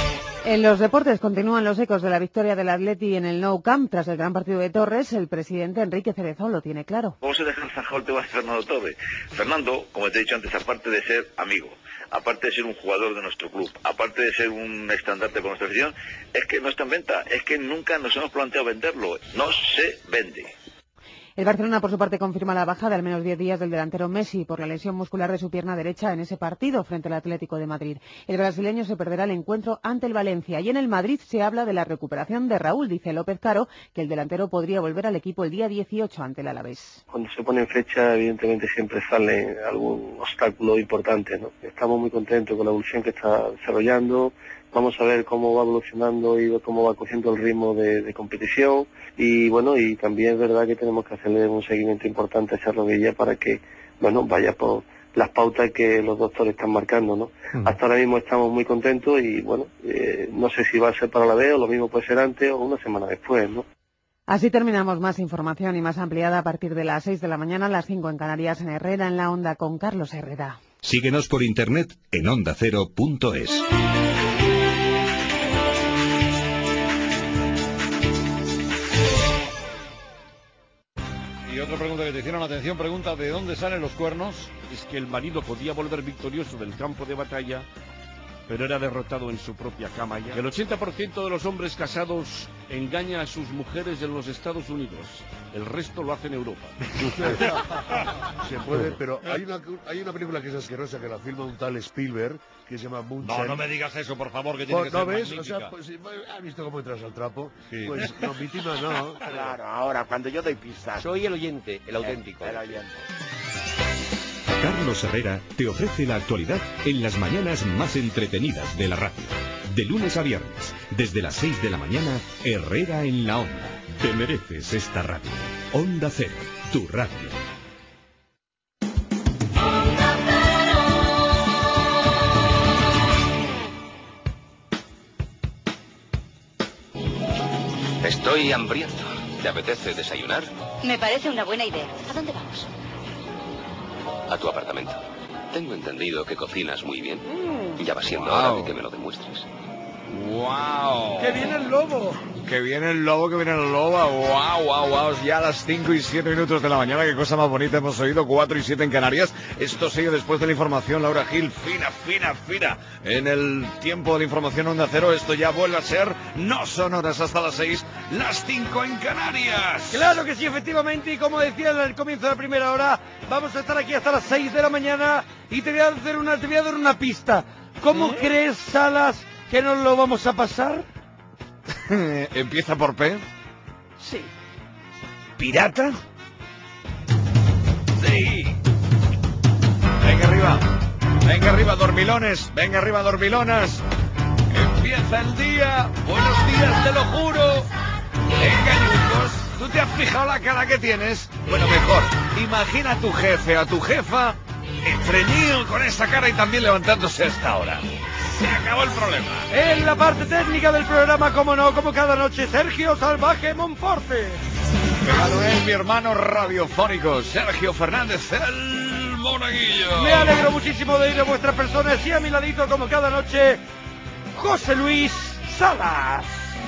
En los deportes continúan los ecos de la victoria del Atleti en el Nou Camp tras el gran partido de Torres. El presidente Enrique Cerezo lo tiene claro. ¿Cómo se deja zanjar el tema de Fernando Torres? Fernando, como te he dicho antes, aparte de ser amigo, aparte de ser un jugador de nuestro club, aparte de ser un estandarte por nuestra afición, es que no está en venta, es que nunca nos hemos planteado venderlo, no se vende. El Barcelona, por su parte, confirma la baja de al menos diez días del delantero Messi por la lesión muscular de su pierna derecha en ese partido frente al Atlético de Madrid. El brasileño se perderá el encuentro ante el Valencia. Y en el Madrid se habla de la recuperación de Raúl. Dice López Caro que el delantero podría volver al equipo el día dieciocho ante el Alavés. Cuando se pone en fecha, evidentemente siempre sale algún obstáculo importante, ¿no? Estamos muy contentos con la evolución que está desarrollando. Vamos a ver cómo va evolucionando y cómo va cogiendo el ritmo de, de competición. Y bueno, y también es verdad que tenemos que hacerle un seguimiento importante a esa rodilla para que, bueno, vaya por las pautas que los doctores están marcando, ¿no? Mm. Hasta ahora mismo estamos muy contentos y, bueno, eh, no sé si va a ser para la vez o lo mismo puede ser antes o una semana después, ¿no? Así terminamos. Más información y más ampliada a partir de las seis de la mañana, a las cinco en Canarias, en Herrera, en la Onda, con Carlos Herrera. Síguenos por internet en onda cero punto es. Y otro Otra pregunta que te hicieron, atención, pregunta, ¿de dónde salen los cuernos? Es que el marido podía volver victorioso del campo de batalla, pero era derrotado en su propia cama ya. El ochenta por ciento de los hombres casados engaña a sus mujeres en los Estados Unidos. El resto lo hace en Europa. Se puede, pero hay una, hay una película que es asquerosa, que la filma un tal Spielberg, que se llama Moonshine. No, no me digas eso, por favor, que tiene Pues, que ¿no ser ves? magnífica. O sea, pues, ¿has visto cómo entras al trapo? Sí. Pues no, víctima no. Claro, ahora, cuando yo doy pistas. Soy el oyente, el auténtico. El, el oyente. Carlos Herrera te ofrece la actualidad en las mañanas más entretenidas de la radio. De lunes a viernes, desde las seis de la mañana, Herrera en la Onda. Te mereces esta radio. Onda Cero, tu radio. Estoy hambriento. ¿Te apetece desayunar? Me parece una buena idea. ¿A dónde vamos? A tu apartamento. Tengo entendido que cocinas muy bien. Ya va siendo Wow. hora de que me lo demuestres. ¡Wow! ¡Que viene el lobo! Que viene el lobo, que viene el lobo. ¡Wow, wow, wow! Ya a las cinco y siete minutos de la mañana. Qué cosa más bonita hemos oído. cuatro y siete en Canarias. Esto sigue después de la información. Laura Gil, fina, fina, fina. En el tiempo de la información Onda Cero, esto ya vuelve a ser. No son horas hasta las seis, las cinco en Canarias. Claro que sí, efectivamente. Y como decía en el comienzo de la primera hora, vamos a estar aquí hasta las seis de la mañana. Y te voy a hacer una, te voy a dar una pista. ¿Cómo ¿Eh? crees, Salas, que nos lo vamos a pasar? ¿Empieza por P? Sí. ¿Pirata? Sí. Venga arriba. Venga arriba, dormilones. Venga arriba, dormilonas. Empieza el día. Buenos días, te lo juro. Venga, ñucos. ¿Tú te has fijado la cara que tienes? Bueno, mejor. Imagina a tu jefe, a tu jefa, estreñido con esa cara y también levantándose a esta hora. Se acabó el problema. En la parte técnica del programa, como no, como cada noche, Sergio Salvaje Monforte. Claro, es mi hermano radiofónico, Sergio Fernández, el monaguillo. Me alegro muchísimo de ir a vuestras personas y a mi ladito, como cada noche, José Luis Salas.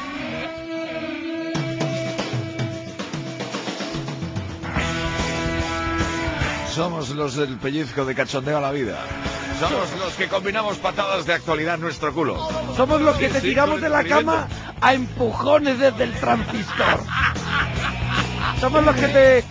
Somos los del pellizco de cachondeo a la vida. Somos los que combinamos patadas de actualidad en nuestro culo. Somos los que Sí, te sí, tiramos con de la experimento. cama a empujones desde el transistor. Somos los que te...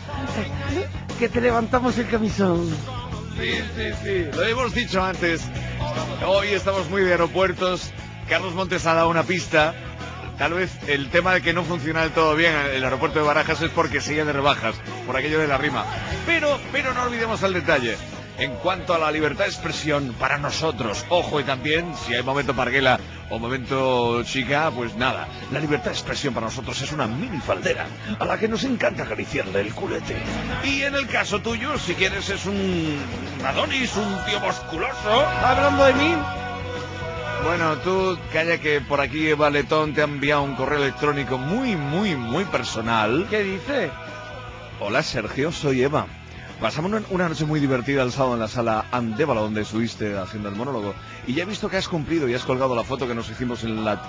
que te levantamos el camisón. Sí, sí, sí. Lo hemos dicho antes. Hoy estamos muy de aeropuertos. Carlos Montes ha dado una pista. Tal vez el tema de que no funciona del todo bien el aeropuerto de Barajas es porque sigue de rebajas, por aquello de la rima. Pero, pero no olvidemos el detalle. En cuanto a la libertad de expresión, para nosotros, ojo, y también, si hay momento parguela o momento chica, pues nada. La libertad de expresión para nosotros es una mini faldera, a la que nos encanta acariciarle el culete. Y en el caso tuyo, si quieres, es un Adonis, un tío musculoso. ¿Hablando de mí? Bueno, tú, calla que por aquí Eva Letón te ha enviado un correo electrónico muy, muy, muy personal. ¿Qué dice? Hola Sergio, soy Eva. Pasamos una, una noche muy divertida el sábado en la sala Andévalo, donde estuviste haciendo el monólogo. Y ya he visto que has cumplido y has colgado la foto que nos hicimos en la...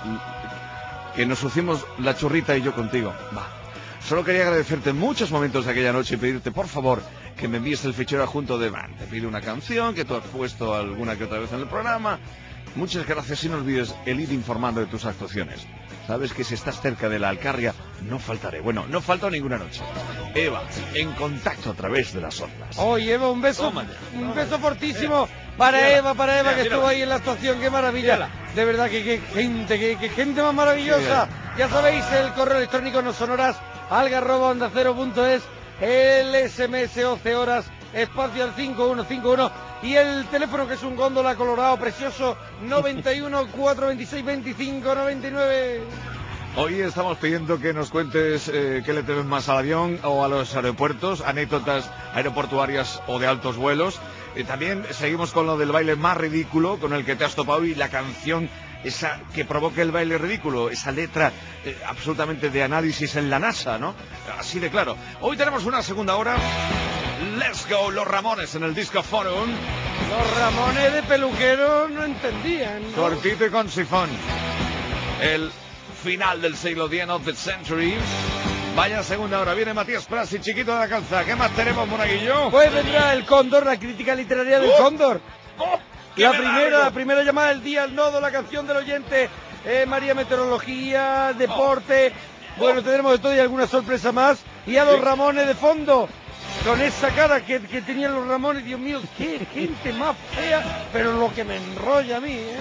que nos hicimos la churrita y yo contigo. Va. Solo quería agradecerte muchos momentos de aquella noche y pedirte, por favor, que me envíes el fichero adjunto de Van. Te pido una canción que tú has puesto alguna que otra vez en el programa. Muchas gracias y no olvides el ir informando de tus actuaciones. Sabes que si estás cerca de la Alcarria, no faltaré. Bueno, no falto ninguna noche. Eva, en contacto a través de las ondas. Oye, Eva, un beso, Toma ya. un beso fortísimo para Mírala. Eva, para Eva, Mira, que mírala. estuvo ahí en la actuación. ¡Qué maravilla! Mírala. De verdad, que qué gente, que, que gente más maravillosa. Ya sabéis, el correo electrónico no son horas, alga arroba onda cero punto es, el S M S once horas, espacio al cinco uno cinco uno y el teléfono, que es un góndola colorado precioso, noventa y uno, cuatrocientos veintiséis, veinticinco, noventa y nueve. Hoy estamos pidiendo que nos cuentes eh, qué le temes más al avión o a los aeropuertos, anécdotas aeroportuarias o de altos vuelos. Eh, también seguimos con lo del baile más ridículo con el que te has topado y la canción esa que provoque el baile ridículo, esa letra eh, absolutamente de análisis en la NASA, ¿no? Así de claro. Hoy tenemos una segunda hora. Let's go, los Ramones en el Disco Forum. Los Ramones de peluquero no entendían, ¿no? Cortito y con sifón. El final del siglo diez, of the century. Vaya segunda hora, viene Matías Prats y Chiquito de la Calzada. ¿Qué más tenemos, Monaguillo? Pues vendrá el Cóndor, la crítica literaria del ¡Oh! Cóndor. ¡Oh! La primera, la primera llamada del día al nodo, la canción del oyente, eh, María Meteorología, deporte. Bueno, tendremos de todo y alguna sorpresa más. Y a los Ramones de fondo, con esa cara que, que tenían los Ramones. Dios mío, qué gente más fea, pero lo que me enrolla a mí, ¿eh?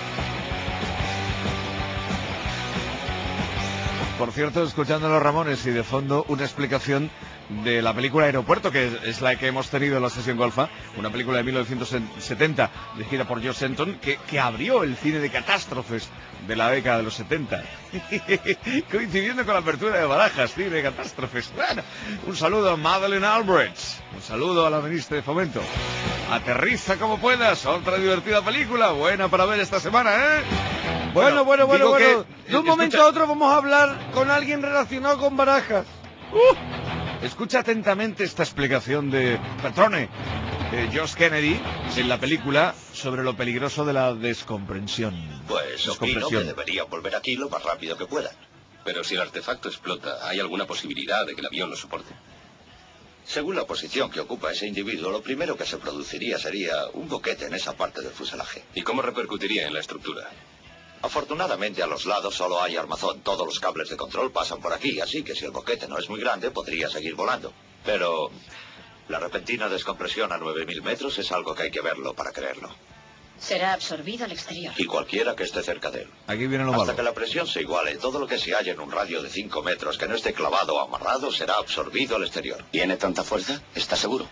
Por cierto, escuchando a los Ramones y de fondo una explicación de la película Aeropuerto, que es la que hemos tenido en la sesión Golfa, una película de mil novecientos setenta dirigida por Joe Shenton, que, que abrió el cine de catástrofes de la década de los setenta, coincidiendo con la apertura de Barajas, cine de catástrofes. Bueno, un saludo a Madeleine Albright, un saludo a la ministra de Fomento. Aterriza como puedas, otra divertida película, buena para ver esta semana, ¿eh? Bueno, bueno, bueno, bueno. Que, de un escucha, momento a otro vamos a hablar con alguien relacionado con Barajas. Uh, escucha atentamente esta explicación de Petrone, eh, Josh Kennedy, en la película sobre lo peligroso de la descomprensión. Pues opino que deberían volver aquí lo más rápido que puedan. Pero si el artefacto explota, ¿hay alguna posibilidad de que el avión lo soporte? Según la posición que ocupa ese individuo, lo primero que se produciría sería un boquete en esa parte del fuselaje. ¿Y cómo repercutiría en la estructura? Afortunadamente a los lados solo hay armazón, todos los cables de control pasan por aquí, así que si el boquete no es muy grande podría seguir volando. Pero la repentina descompresión a nueve mil metros es algo que hay que verlo para creerlo. Será absorbido al exterior. Y cualquiera que esté cerca de él. Aquí viene lo Hasta malo. que la presión se iguale, todo lo que se halla en un radio de cinco metros que no esté clavado o amarrado será absorbido al exterior. ¿Tiene tanta fuerza? ¿Estás seguro?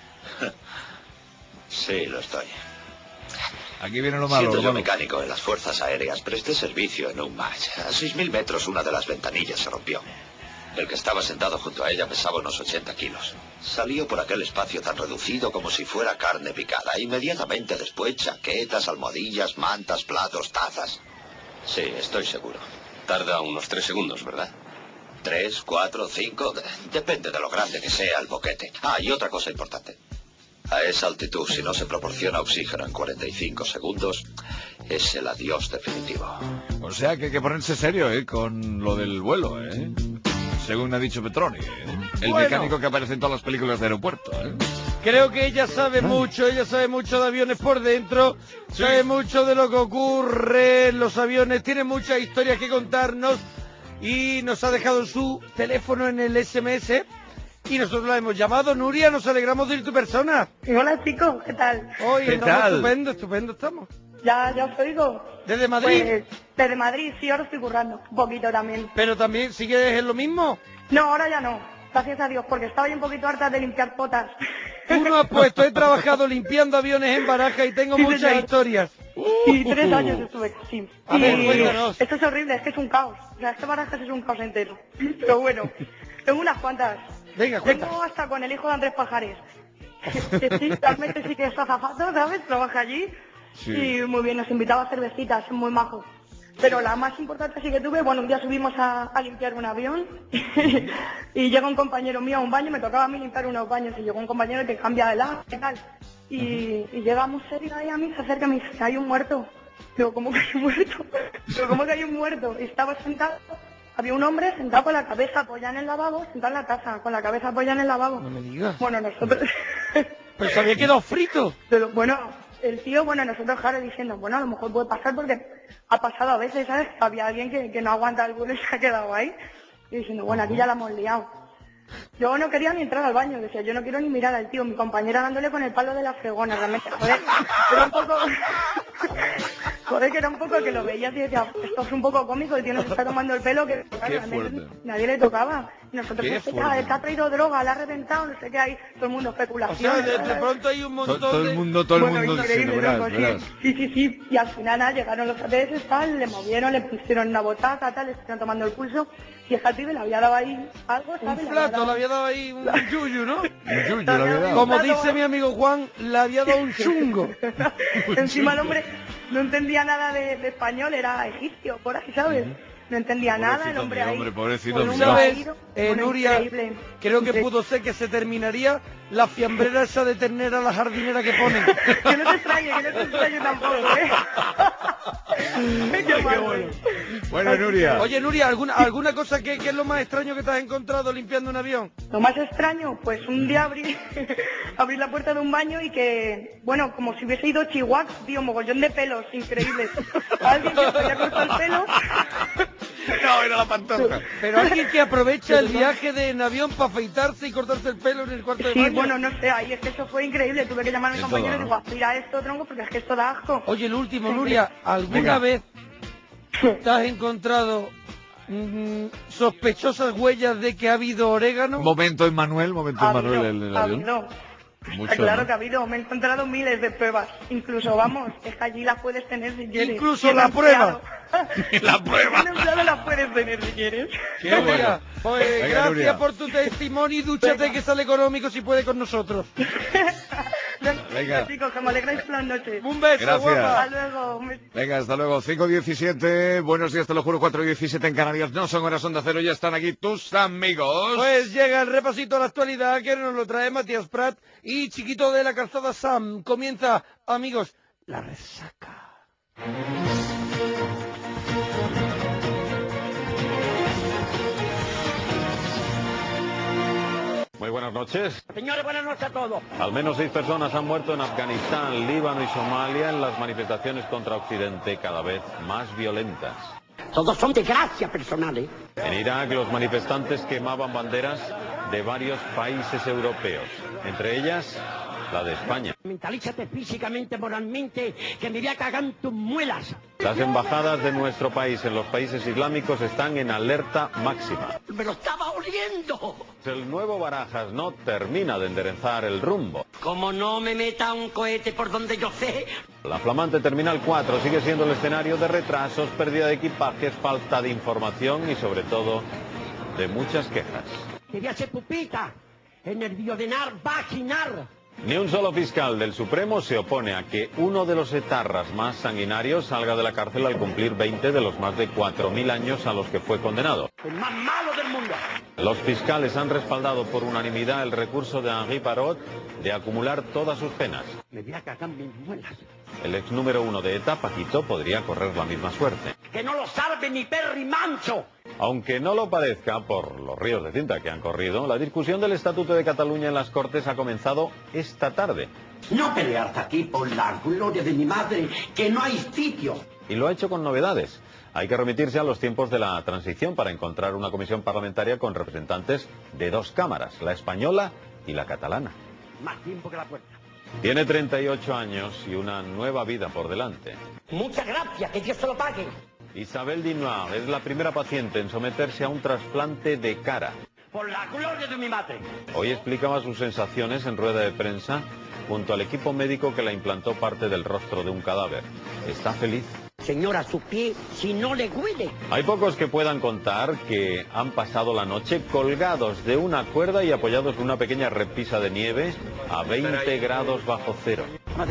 Sí, lo estoy. Aquí viene lo malo. Siendo lo yo malo. mecánico en las fuerzas aéreas, presté servicio en un match. A seis mil metros una de las ventanillas se rompió. El que estaba sentado junto a ella pesaba unos ochenta kilos. Salió por aquel espacio tan reducido como si fuera carne picada. Inmediatamente después, chaquetas, almohadillas, mantas, platos, tazas. Sí, estoy seguro. Tarda unos tres segundos, ¿verdad? Tres, cuatro, cinco... Depende de lo grande que sea el boquete. Ah, y otra cosa importante. A esa altitud, si no se proporciona oxígeno en cuarenta y cinco segundos, es el adiós definitivo. O sea que hay que ponerse serio, ¿eh? Con lo del vuelo, ¿eh? Según ha dicho Petroni, ¿eh? El Bueno. mecánico que aparece en todas las películas de aeropuerto, ¿eh? Creo que ella sabe mucho, ella sabe mucho de aviones por dentro, Sí. sabe mucho de lo que ocurre en los aviones, tiene muchas historias que contarnos y nos ha dejado su teléfono en el ese eme ese y nosotros la hemos llamado. Nuria, nos alegramos de ir tu persona. Hola chicos, ¿qué tal? Hoy ¿Qué estamos tal? estupendo, estupendo estamos. Ya, ya os oigo. ¿Desde Madrid? Pues, desde Madrid, sí, ahora estoy currando, un poquito también. Pero también, ¿sigues en lo mismo? No, ahora ya no, gracias a Dios, porque estaba yo un poquito harta de limpiar potas. Tú no has puesto, he trabajado limpiando aviones en Barajas y tengo Sí, muchas señor. historias. Y tres años estuve casi. A ver, Y cuéntanos. esto es horrible, es que es un caos. O sea, este Barajas es un caos entero. Pero bueno, tengo unas cuantas. Venga, cuenta. Tengo hasta con el hijo de Andrés Pajares. Que sí, realmente sí que es azafato, ¿sabes? Trabaja allí. Sí. Y muy bien, nos invitaba a cervecitas, es muy majo. Pero la más importante sí que tuve, bueno, un día subimos a, a limpiar un avión y llega un compañero mío a un baño, me tocaba a mí limpiar unos baños y llegó un compañero que cambia de lado y tal. Y, y llega muy serio ahí a mí, se acerca y me dice, hay un muerto. Digo, ¿cómo que hay un muerto? Digo, ¿cómo que hay un muerto? Y estaba sentado, había un hombre sentado con la cabeza apoyada en el lavabo, sentado en la taza, con la cabeza apoyada en el lavabo. No me digas. Bueno, nosotros... Pero se había quedado frito. Pero bueno, el tío, bueno, nosotros claro diciendo, bueno, a lo mejor puede pasar porque ha pasado a veces, ¿sabes? Había alguien que, que no aguanta el vuelo y se ha quedado ahí. Y diciendo, bueno, aquí ya la hemos liado. Yo no quería ni entrar al baño, decía, yo no quiero ni mirar al tío, mi compañera dándole con el palo de la fregona, realmente, joder, era un poco... Joder, que era un poco que lo veías y decía, esto es un poco cómico, el tío nos está tomando el pelo, que realmente fuerte. nadie le tocaba. Y nosotros, Qué no sé qué, fuerte. el que ha traído droga, la ha reventado, no sé qué hay, todo el mundo O especulación. sea, de, de pronto hay un To- montón todo de... el mundo, todo el Bueno, mundo increíble, diciendo, verás, loco, sí. verás. Sí, sí, sí. Y al final nada, llegaron los A T S, tal, le movieron, le pusieron una botaca, tal, le estuvieron tomando el pulso. Y es que al pibe le había dado ahí algo, Un ¿sabes? Le plato, le había había dado ahí un yuyu, ¿no? Un yuyu le había dado. Como plato. dice mi amigo Juan, le había dado un chungo. dado- Encima el hombre no entendía nada de, de español, era egipcio, por ahí, ¿sabes? No entendía nada, el Pobrecito hombre mi ahí. hombre, pobrecito con mi un hombre. ¿Sabes, vaído, eh, bueno, Nuria? increíble. Creo que Increíble. pudo ser que se terminaría la fiambrera esa de ternera, la jardinera que ponen. Que no te extrañe, que no te extrañe tampoco, ¿eh? Qué bueno. Bueno, Nuria. Oye, Nuria, ¿alguna, alguna cosa que, que es lo más extraño que te has encontrado limpiando un avión? Lo más extraño, pues un día abrí, abrí la puerta de un baño y que, bueno, como si hubiese ido Chihuahua, tío, mogollón de pelos, increíbles. Alguien que podía cortar pelo. No, era la pantoja. Pero alguien que aprovecha el viaje de en avión para afeitarse y cortarse el pelo en el cuarto de Sí, baño. bueno, no sé, ahí es que eso fue increíble. Tuve que llamar a mi De compañero todo, y ¿no? digo, aspira esto, tronco, porque es que esto da asco. Oye, el último, Sí. Nuria, ¿alguna Venga. vez te has encontrado mm, sospechosas huellas de que ha habido orégano? Momento en Manuel, momento Ha en Manuel habido, en el ha avión. habido. Mucho, Está claro ¿no? que ha habido, me he encontrado miles de pruebas. Incluso, vamos, es que allí las puedes tener si quieres. Incluso Y en la empleado- La prueba. En empleado las puedes tener si quieres. Qué Nuria, pues Venga, gracias Nuria. por tu testimonio y dúchate que sale económico si puede con nosotros. Venga. Chicos, que me alegráis por las noches. Un beso, Gracias. guapa. Hasta luego. Un beso. Venga, hasta luego. cinco diecisiete. Buenos días, te lo juro. cuatro diecisiete en Canarias. No son horas onda cero. Ya están aquí tus amigos. Pues llega el repasito a la actualidad que nos lo trae Matías Prat y Chiquito de la Calzada Sam. Comienza, amigos, la resaca. Muy buenas noches. Señores, buenas noches a todos. Al menos seis personas han muerto en Afganistán, Líbano y Somalia en las manifestaciones contra Occidente cada vez más violentas. Todos son desgracias personales. En Irak los manifestantes quemaban banderas de varios países europeos, entre ellas la de España. Mentalízate físicamente, moralmente, que me voy a cagar en tus muelas. Las embajadas de nuestro país en los países islámicos están en alerta máxima. Me lo estaba oliendo. El nuevo Barajas no termina de enderezar el rumbo. Como no me meta un cohete por donde yo sé. La flamante Terminal cuatro sigue siendo el escenario de retrasos, pérdida de equipajes, falta de información y sobre todo de muchas quejas. Te voy a hacer pupita. En el biodenar vaginar. Ni un solo fiscal del Supremo se opone a que uno de los etarras más sanguinarios salga de la cárcel al cumplir veinte de los más de cuatro mil años a los que fue condenado. El más malo del mundo. Los fiscales han respaldado por unanimidad el recurso de Henri Parot de acumular todas sus penas. Me voy a cagar en mis muelas. El ex número uno de ETA, Paquito, podría correr la misma suerte. Que no lo salve ni Perry Manso. Aunque no lo parezca por los ríos de tinta que han corrido, la discusión del Estatuto de Cataluña en las Cortes ha comenzado esta tarde. No pelear aquí por la gloria de mi madre, que no hay sitio. Y lo ha hecho con novedades. Hay que remitirse a los tiempos de la transición para encontrar una comisión parlamentaria con representantes de dos cámaras, la española y la catalana. Más tiempo que la puerta. Tiene treinta y ocho años y una nueva vida por delante. Muchas gracias, que Dios se lo pague. Isabel Dinoir es la primera paciente en someterse a un trasplante de cara. Por la gloria de mi madre. Hoy explicaba sus sensaciones en rueda de prensa junto al equipo médico que la implantó parte del rostro de un cadáver. Está feliz. Señora, su pie, si no le huele. Hay pocos que puedan contar que han pasado la noche colgados de una cuerda y apoyados en una pequeña repisa de nieve a veinte grados bajo cero.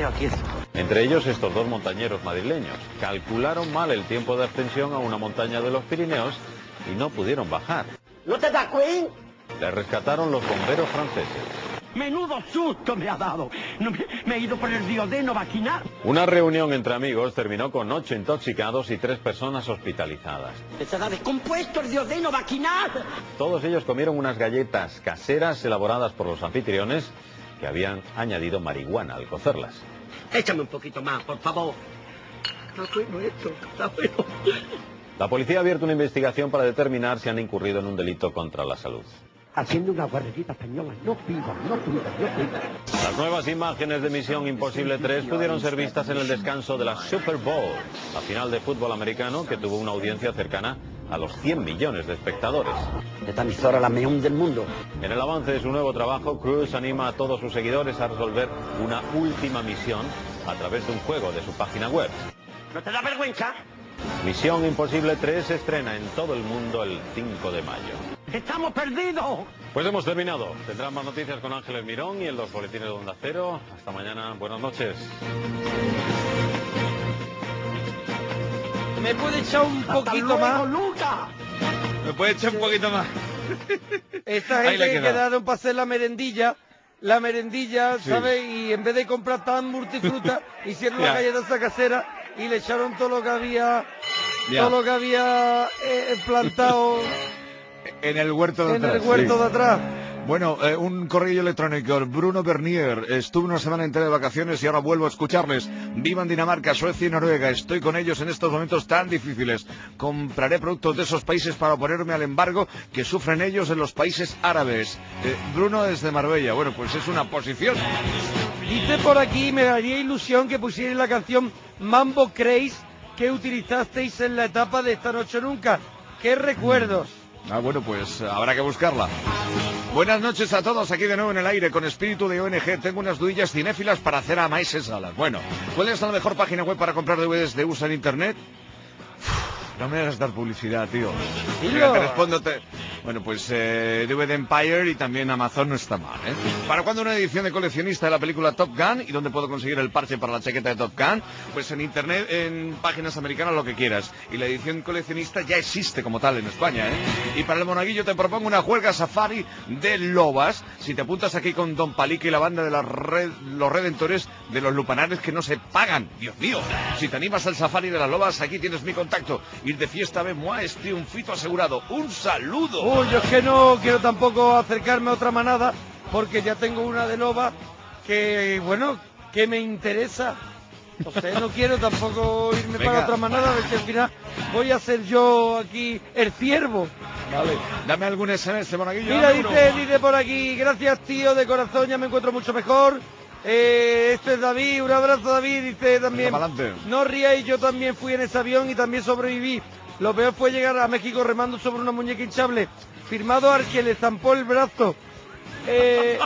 Entre ellos estos dos montañeros madrileños. Calcularon mal el tiempo de ascensión a una montaña de los Pirineos y no pudieron bajar. ¿No te das cuenta? Le rescataron los bomberos franceses. Menudo susto me ha dado. No, me, me he ido por el diodeno vaquinar. Una reunión entre amigos terminó con ocho intoxicados y tres personas hospitalizadas. Se ha descompuesto el diodeno vaquinar. Todos ellos comieron unas galletas caseras elaboradas por los anfitriones que habían añadido marihuana al cocerlas. Échame un poquito más, por favor. Está bueno esto, está bueno. La policía ha abierto una investigación para determinar si han incurrido en un delito contra la salud. Haciendo una guardería española. No piba, no piba, no piba. Las nuevas imágenes de Misión Imposible tres pudieron ser vistas en el descanso de la Super Bowl, la final de fútbol americano que tuvo una audiencia cercana a los cien millones de espectadores. Esta emisora la mejor del mundo. En el avance de su nuevo trabajo, Cruise anima a todos sus seguidores a resolver una última misión a través de un juego de su página web. ¿No te da vergüenza? Misión Imposible tres se estrena en todo el mundo el cinco de mayo. ¡Estamos perdidos! Pues hemos terminado. Tendrán más noticias con Ángeles Mirón y en los boletines de Onda Cero. Hasta mañana. Buenas noches. ¿Me puede echar un poquito luego, más? Luca! ¿Me puede echar un poquito más? Esta Ahí le gente he que quedado. quedaron para hacer la merendilla la merendilla, Sí. ¿sabes? Y en vez de comprar tan multifruta, hicieron la Ya. galleta esa casera y le echaron todo lo que había, Ya. todo lo que había eh, plantado En el huerto de en atrás. el huerto sí. de atrás. Bueno, eh, un correo electrónico. Bruno Bernier, estuve una semana entera de vacaciones y ahora vuelvo a escucharles. Vivan Dinamarca, Suecia y Noruega. Estoy con ellos en estos momentos tan difíciles. Compraré productos de esos países para oponerme al embargo que sufren ellos en los países árabes. Eh, Bruno desde Marbella. Bueno, pues es una posición. Dice por aquí, me haría ilusión que pusierais la canción Mambo Craze que utilizasteis en la etapa de Esta Noche Nunca. ¡Qué recuerdos! Ah, bueno, pues habrá que buscarla. Buenas noches a todos, aquí de nuevo en el aire con espíritu de O N G. Tengo unas dudillas cinéfilas para hacer a Maese Salas. Bueno, ¿cuál es la mejor página web para comprar D V Ds de U S A en internet? Uf, no me hagas dar publicidad, tío. Mira, te respondo, te... Bueno, pues eh, D V D Empire y también Amazon no está mal, ¿eh? ¿Para cuándo una edición de coleccionista de la película Top Gun? ¿Y dónde puedo conseguir el parche para la chaqueta de Top Gun? Pues en internet, en páginas americanas, lo que quieras. Y la edición coleccionista ya existe como tal en España, ¿eh? Y para el monaguillo te propongo una juerga safari de lobas. Si te apuntas aquí con Don Palique y la banda de la red, los redentores de los lupanares que no se pagan. Dios mío, si te animas al safari de las lobas, aquí tienes mi contacto. Ir de fiesta, ve, moi, es triunfito asegurado. ¡Un saludo! Uy, yo es que no quiero tampoco acercarme a otra manada, porque ya tengo una de loba que, bueno, que me interesa. O sea, no quiero tampoco irme Venga. para otra manada, a ver si al final voy a ser yo aquí el ciervo. Vale, dame algún S M S, monaguillo. Mira, dame dice, uno. dice por aquí, gracias tío, de corazón, ya me encuentro mucho mejor. Eh, este es David, un abrazo David, dice también. Venga, pa'lante. No ríais, yo también fui en ese avión y también sobreviví. Lo peor fue llegar a México remando sobre una muñeca hinchable. Firmado al que le zampó el brazo. Eh,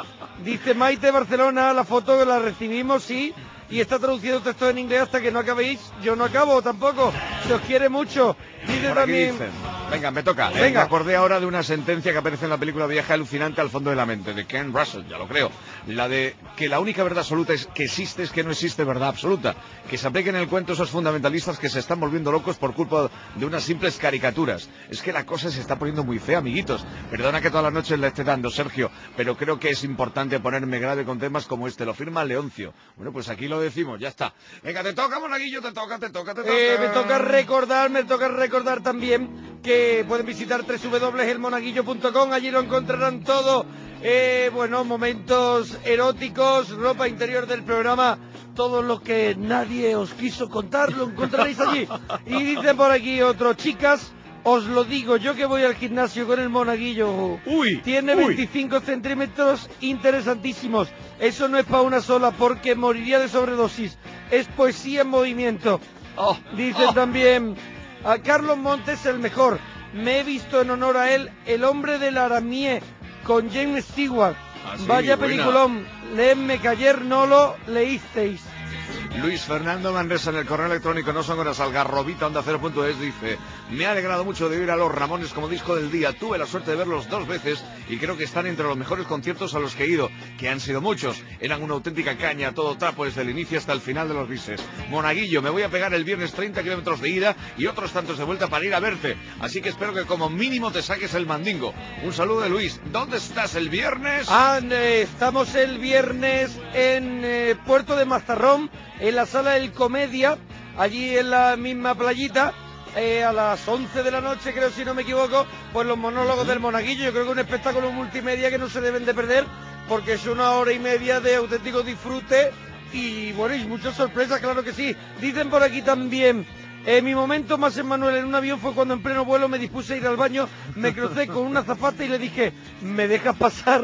dice Maite Barcelona, la foto la recibimos, sí. Y está traducido texto en inglés hasta que no acabéis. Yo no acabo tampoco. Se os quiere mucho. Dice Por aquí también. dicen. Venga, me toca. Venga. Eh, me acordé ahora de una sentencia que aparece en la película Viaje alucinante al fondo de la mente, de Ken Russell, ya lo creo. La de que la única verdad absoluta es que existe, es que no existe verdad absoluta. Que se apliquen en el cuento esos fundamentalistas que se están volviendo locos por culpa de unas simples caricaturas. Es que la cosa se está poniendo muy fea, amiguitos. Perdona que todas las noches le esté dando, Sergio, pero creo que es importante ponerme grave con temas como este. Lo firma Leoncio. Bueno, pues aquí lo decimos, ya está. Venga, te toca, monaguillo, te toca, te toca, te toca. Eh, me toca recordar, me toca recordar también que pueden visitar doble u doble u doble u punto el monaguillo punto com, allí lo encontrarán todo. Eh, bueno, momentos eróticos, ropa interior del programa, todo lo que nadie os quiso contar, lo encontraréis allí. Y dice por aquí otro, chicas, os lo digo, yo que voy al gimnasio con el monaguillo, uy, tiene uy. veinticinco centímetros interesantísimos. Eso no es para una sola porque moriría de sobredosis. Es poesía en movimiento. Oh, Dice oh. también a Carlos Montes el mejor. Me he visto en honor a él El hombre del Aramie con James Stewart. Ah, sí, Vaya buena. peliculón. Leedme que ayer no lo leísteis. Luis Fernando Manresa en el correo electrónico no son horas algarrobita onda cero punto es dice: me ha alegrado mucho de oír a los Ramones como disco del día. Tuve la suerte de verlos dos veces y creo que están entre los mejores conciertos a los que he ido, que han sido muchos. Eran una auténtica caña, todo trapo desde el inicio hasta el final de los bises. Monaguillo, me voy a pegar el viernes treinta kilómetros de ida y otros tantos de vuelta para ir a verte, así que espero que como mínimo te saques el mandingo. Un saludo de Luis. ¿Dónde estás el viernes? Ah, eh, estamos el viernes en eh, Puerto de Mazarrón, en la sala del Comedia, allí en la misma playita, eh, a las once de la noche, creo, si no me equivoco, pues los monólogos del Monaguillo. Yo creo que es un espectáculo multimedia que no se deben de perder, porque es una hora y media de auténtico disfrute y, bueno, y muchas sorpresas, claro que sí. Dicen por aquí también... Eh, mi momento más Emmanuel en un avión fue cuando en pleno vuelo me dispuse a ir al baño, me crucé con una azafata y le dije, ¿me dejas pasar?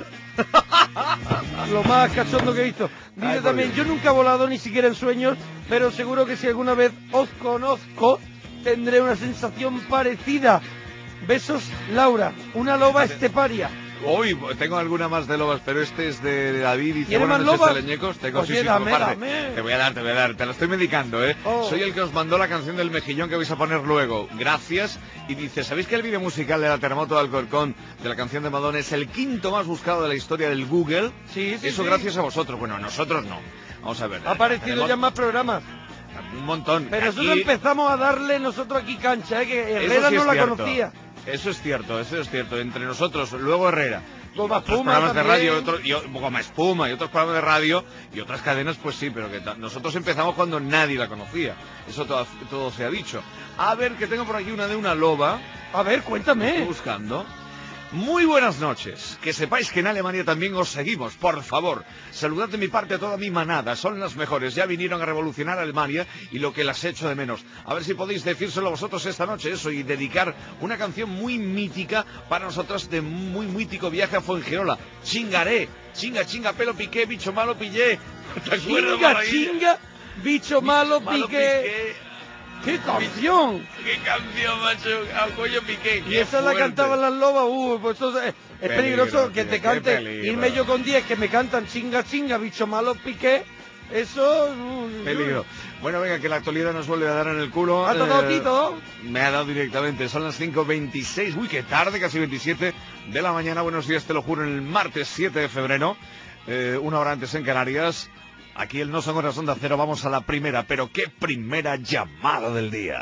Lo más cachondo que he visto. Dice Ay, también, yo nunca he volado ni siquiera en sueños, pero seguro que si alguna vez os conozco, tendré una sensación parecida. Besos, Laura, una loba esteparia. Hoy tengo alguna más de lobas, pero este es de David y dice: ¿Tiene buenas más noches, lobas? teleñecos. Tengo, Oye, sí, sí, dame, por parte. dame. Te voy a dar, te voy a dar, te lo estoy medicando, ¿eh? Oh. Soy el que os mandó la canción del mejillón que vais a poner luego. Gracias. Y dice: ¿sabéis que el vídeo musical de la Terremoto de Alcorcón, de la canción de Madonna, es el quinto más buscado de la historia del Google? Sí, sí, Eso sí. gracias a vosotros. Bueno, a nosotros no. Vamos a ver. Ha aparecido tenemos ya en más programas. un montón. Pero nosotros Aquí- empezamos a darle nosotros aquí cancha, ¿eh? Que Eso Herrera sí no es la cierto. conocía. Eso es cierto, eso es cierto. Entre nosotros, luego Herrera. Goma otros Espuma programas de también. radio, y otro, y, Goma Espuma y otros programas de radio y otras cadenas, pues sí, pero que nosotros empezamos cuando nadie la conocía. Eso todo, todo se ha dicho. A ver, que tengo por aquí una de una loba. A ver, cuéntame. Estoy buscando. Muy buenas noches. Que sepáis que en Alemania también os seguimos, por favor. Saludad de mi parte a toda mi manada, son las mejores. Ya vinieron a revolucionar Alemania y lo que las echo de menos. A ver si podéis decírselo vosotros esta noche, eso, y dedicar una canción muy mítica para nosotros de muy mítico viaje a Fuengirola. Chingaré, chinga, chinga, pelo piqué, bicho malo pillé. ¿Te acuerdas, Chinga, Maravilla? chinga, bicho malo, malo piqué. piqué. ¡Qué canción! ¡Qué canción, macho! A cuello piqué. Y esa la cantaban las lobas. Uh, pues eso es, es peligroso Peligro, que te tío, cante. qué peligro. Irme yo con diez que me cantan chinga, chinga, bicho malo, piqué. Eso... Uh, Peligro. Bueno, venga, que la actualidad nos vuelve a dar en el culo. ¿Ha tocado Eh, Tito? Me ha dado directamente. Son las cinco veintiséis. Uy, qué tarde, casi veintisiete de la mañana. Buenos días, te lo juro, en el martes siete de febrero. Eh, una hora antes en Canarias. Aquí el No Son Horas Onda Cero. Vamos a la primera, pero qué primera llamada del día.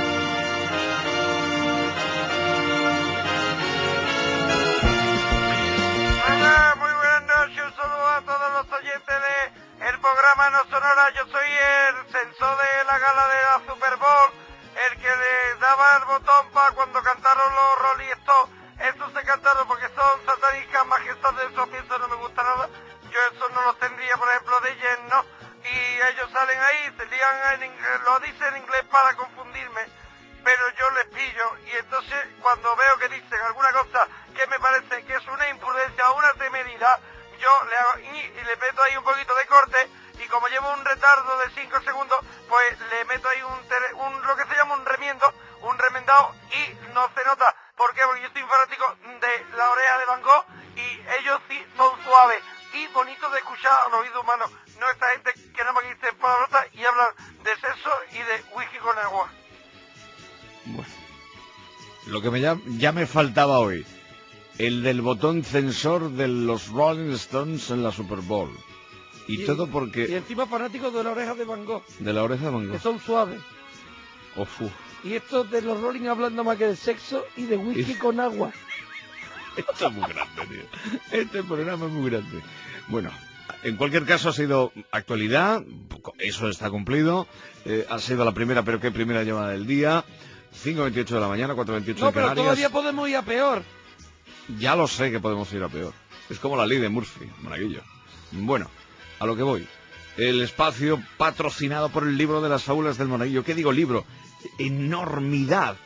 Hola, muy buenas noches. Un saludo a todos los oyentes de el programa No Sonora. Yo soy el censor de la gala de la Super Bowl, el que le daba el botón para cuando cantaron los Rolling Stones. Estos se cantaron porque son satánicas majestades, eso pienso no me gusta nada. Yo eso no lo tendría, por ejemplo, de Jen, ¿no? Y ellos salen ahí, se lían en inglés, lo dicen en inglés para confundirme, pero yo les pillo. Y entonces, cuando veo que dicen alguna cosa que me parece que es una imprudencia o una temeridad, yo le hago y, y le meto ahí un poquito de corte, y como llevo un retardo de cinco segundos, pues le meto ahí un, tele, un lo que se llama un remiendo, un remendado, y no se nota. ¿Por qué? Porque yo soy fanático de la oreja de Van Gogh, y ellos sí son suaves y bonitos de escuchar al oído humano. No esta gente que nada más que dice palabrotas y hablan de sexo y de whisky con agua. Bueno, lo que me ya, ya me faltaba hoy. El del botón censor de los Rolling Stones en la Super Bowl. Y, y todo porque... Y encima fanáticos de la oreja de Van Gogh. De la oreja de Van Gogh. Que son suaves. Ofu. Y estos de los Rolling hablando más que de sexo y de whisky y... con agua. Esto es muy grande, tío. Este programa es muy grande. Bueno, en cualquier caso ha sido actualidad, eso está cumplido. Eh, ha sido la primera, pero qué primera llamada del día. cinco veintiocho de la mañana, cuatro veintiocho no, en Canarias. No, pero todavía podemos ir a peor. Ya lo sé que podemos ir a peor. Es como la ley de Murphy, monaguillo. Bueno, a lo que voy. El espacio patrocinado por el libro de las fábulas del monaguillo. ¿Qué digo libro? Enormidad.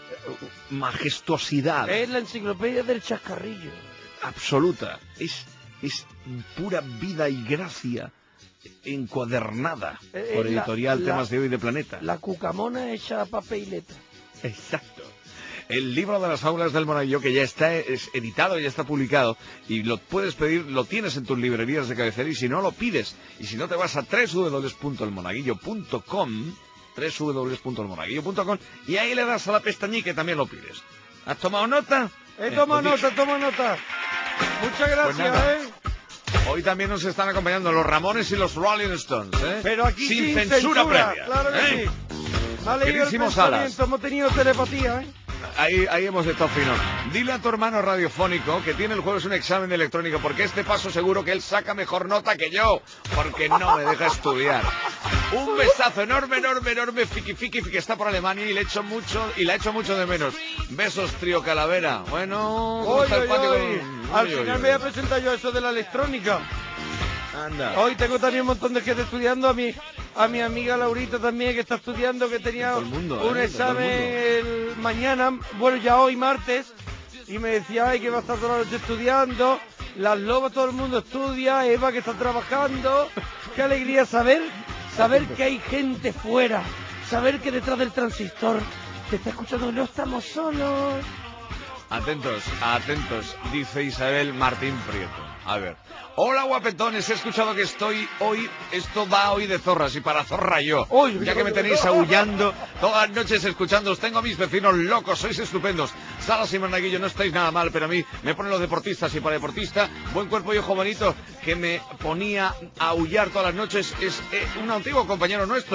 Majestuosidad. Es la enciclopedia del chascarrillo. Absoluta. Es, es pura vida y gracia encuadernada eh, por editorial la, Temas la, de Hoy de Planeta. La cucamona hecha a papel y letra. Exacto. El libro de las fábulas del monaguillo, que ya está es editado, ya está publicado, y lo puedes pedir, lo tienes en tus librerías de cabecera, y si no lo pides, y si no te vas a doble u doble u doble u punto el monaguillo punto com, doble u doble u doble u punto el monaguillo punto com, y ahí le das a la pestañita y también lo pides. ¿Has tomado nota? He tomado eh, nota, toma nota. Muchas gracias, pues ¿eh? Hoy también nos están acompañando los Ramones y los Rolling Stones, ¿eh? Pero aquí sin, sin censura, censura previa. Claro que ¿eh? sí. Vale, Queridísimos Alas. Hemos tenido telepatía, ¿eh? Ahí, ahí hemos estado fino. Dile a tu hermano radiofónico que tiene el jueves un examen de electrónica, porque este paso seguro que él saca mejor nota que yo, porque no me deja estudiar. Un besazo enorme, enorme, enorme, Fiki Fiki, que está por Alemania y le echo mucho y la echo mucho de menos. Besos, trío Calavera. Bueno, oy, oy, oy. Con... al oy, final oy, me voy a presentar yo eso de la electrónica. Anda. Hoy tengo también un montón de gente estudiando, a mi a mi amiga Laurita también, que está estudiando, que tenía mundo, un eh, examen el mañana, bueno, ya hoy martes, y me decía, ay, que va a estar toda la noche estudiando. Las lobas, todo el mundo estudia, Eva que está trabajando. Qué alegría saber, saber que hay gente fuera, saber que detrás del transistor te está escuchando, no estamos solos. Atentos, atentos, dice Isabel Martín Prieto. A ver. Hola, guapetones, he escuchado que estoy hoy, esto va hoy de zorras, y para zorra yo, Oy, ya que me tenéis aullando todas las noches escuchándoos. Tengo a mis vecinos locos, sois estupendos. Salas y Monaguillo, no estáis nada mal, pero a mí me ponen los deportistas, y para deportista, buen cuerpo y ojo bonito, que me ponía a aullar todas las noches, es eh, un antiguo compañero nuestro,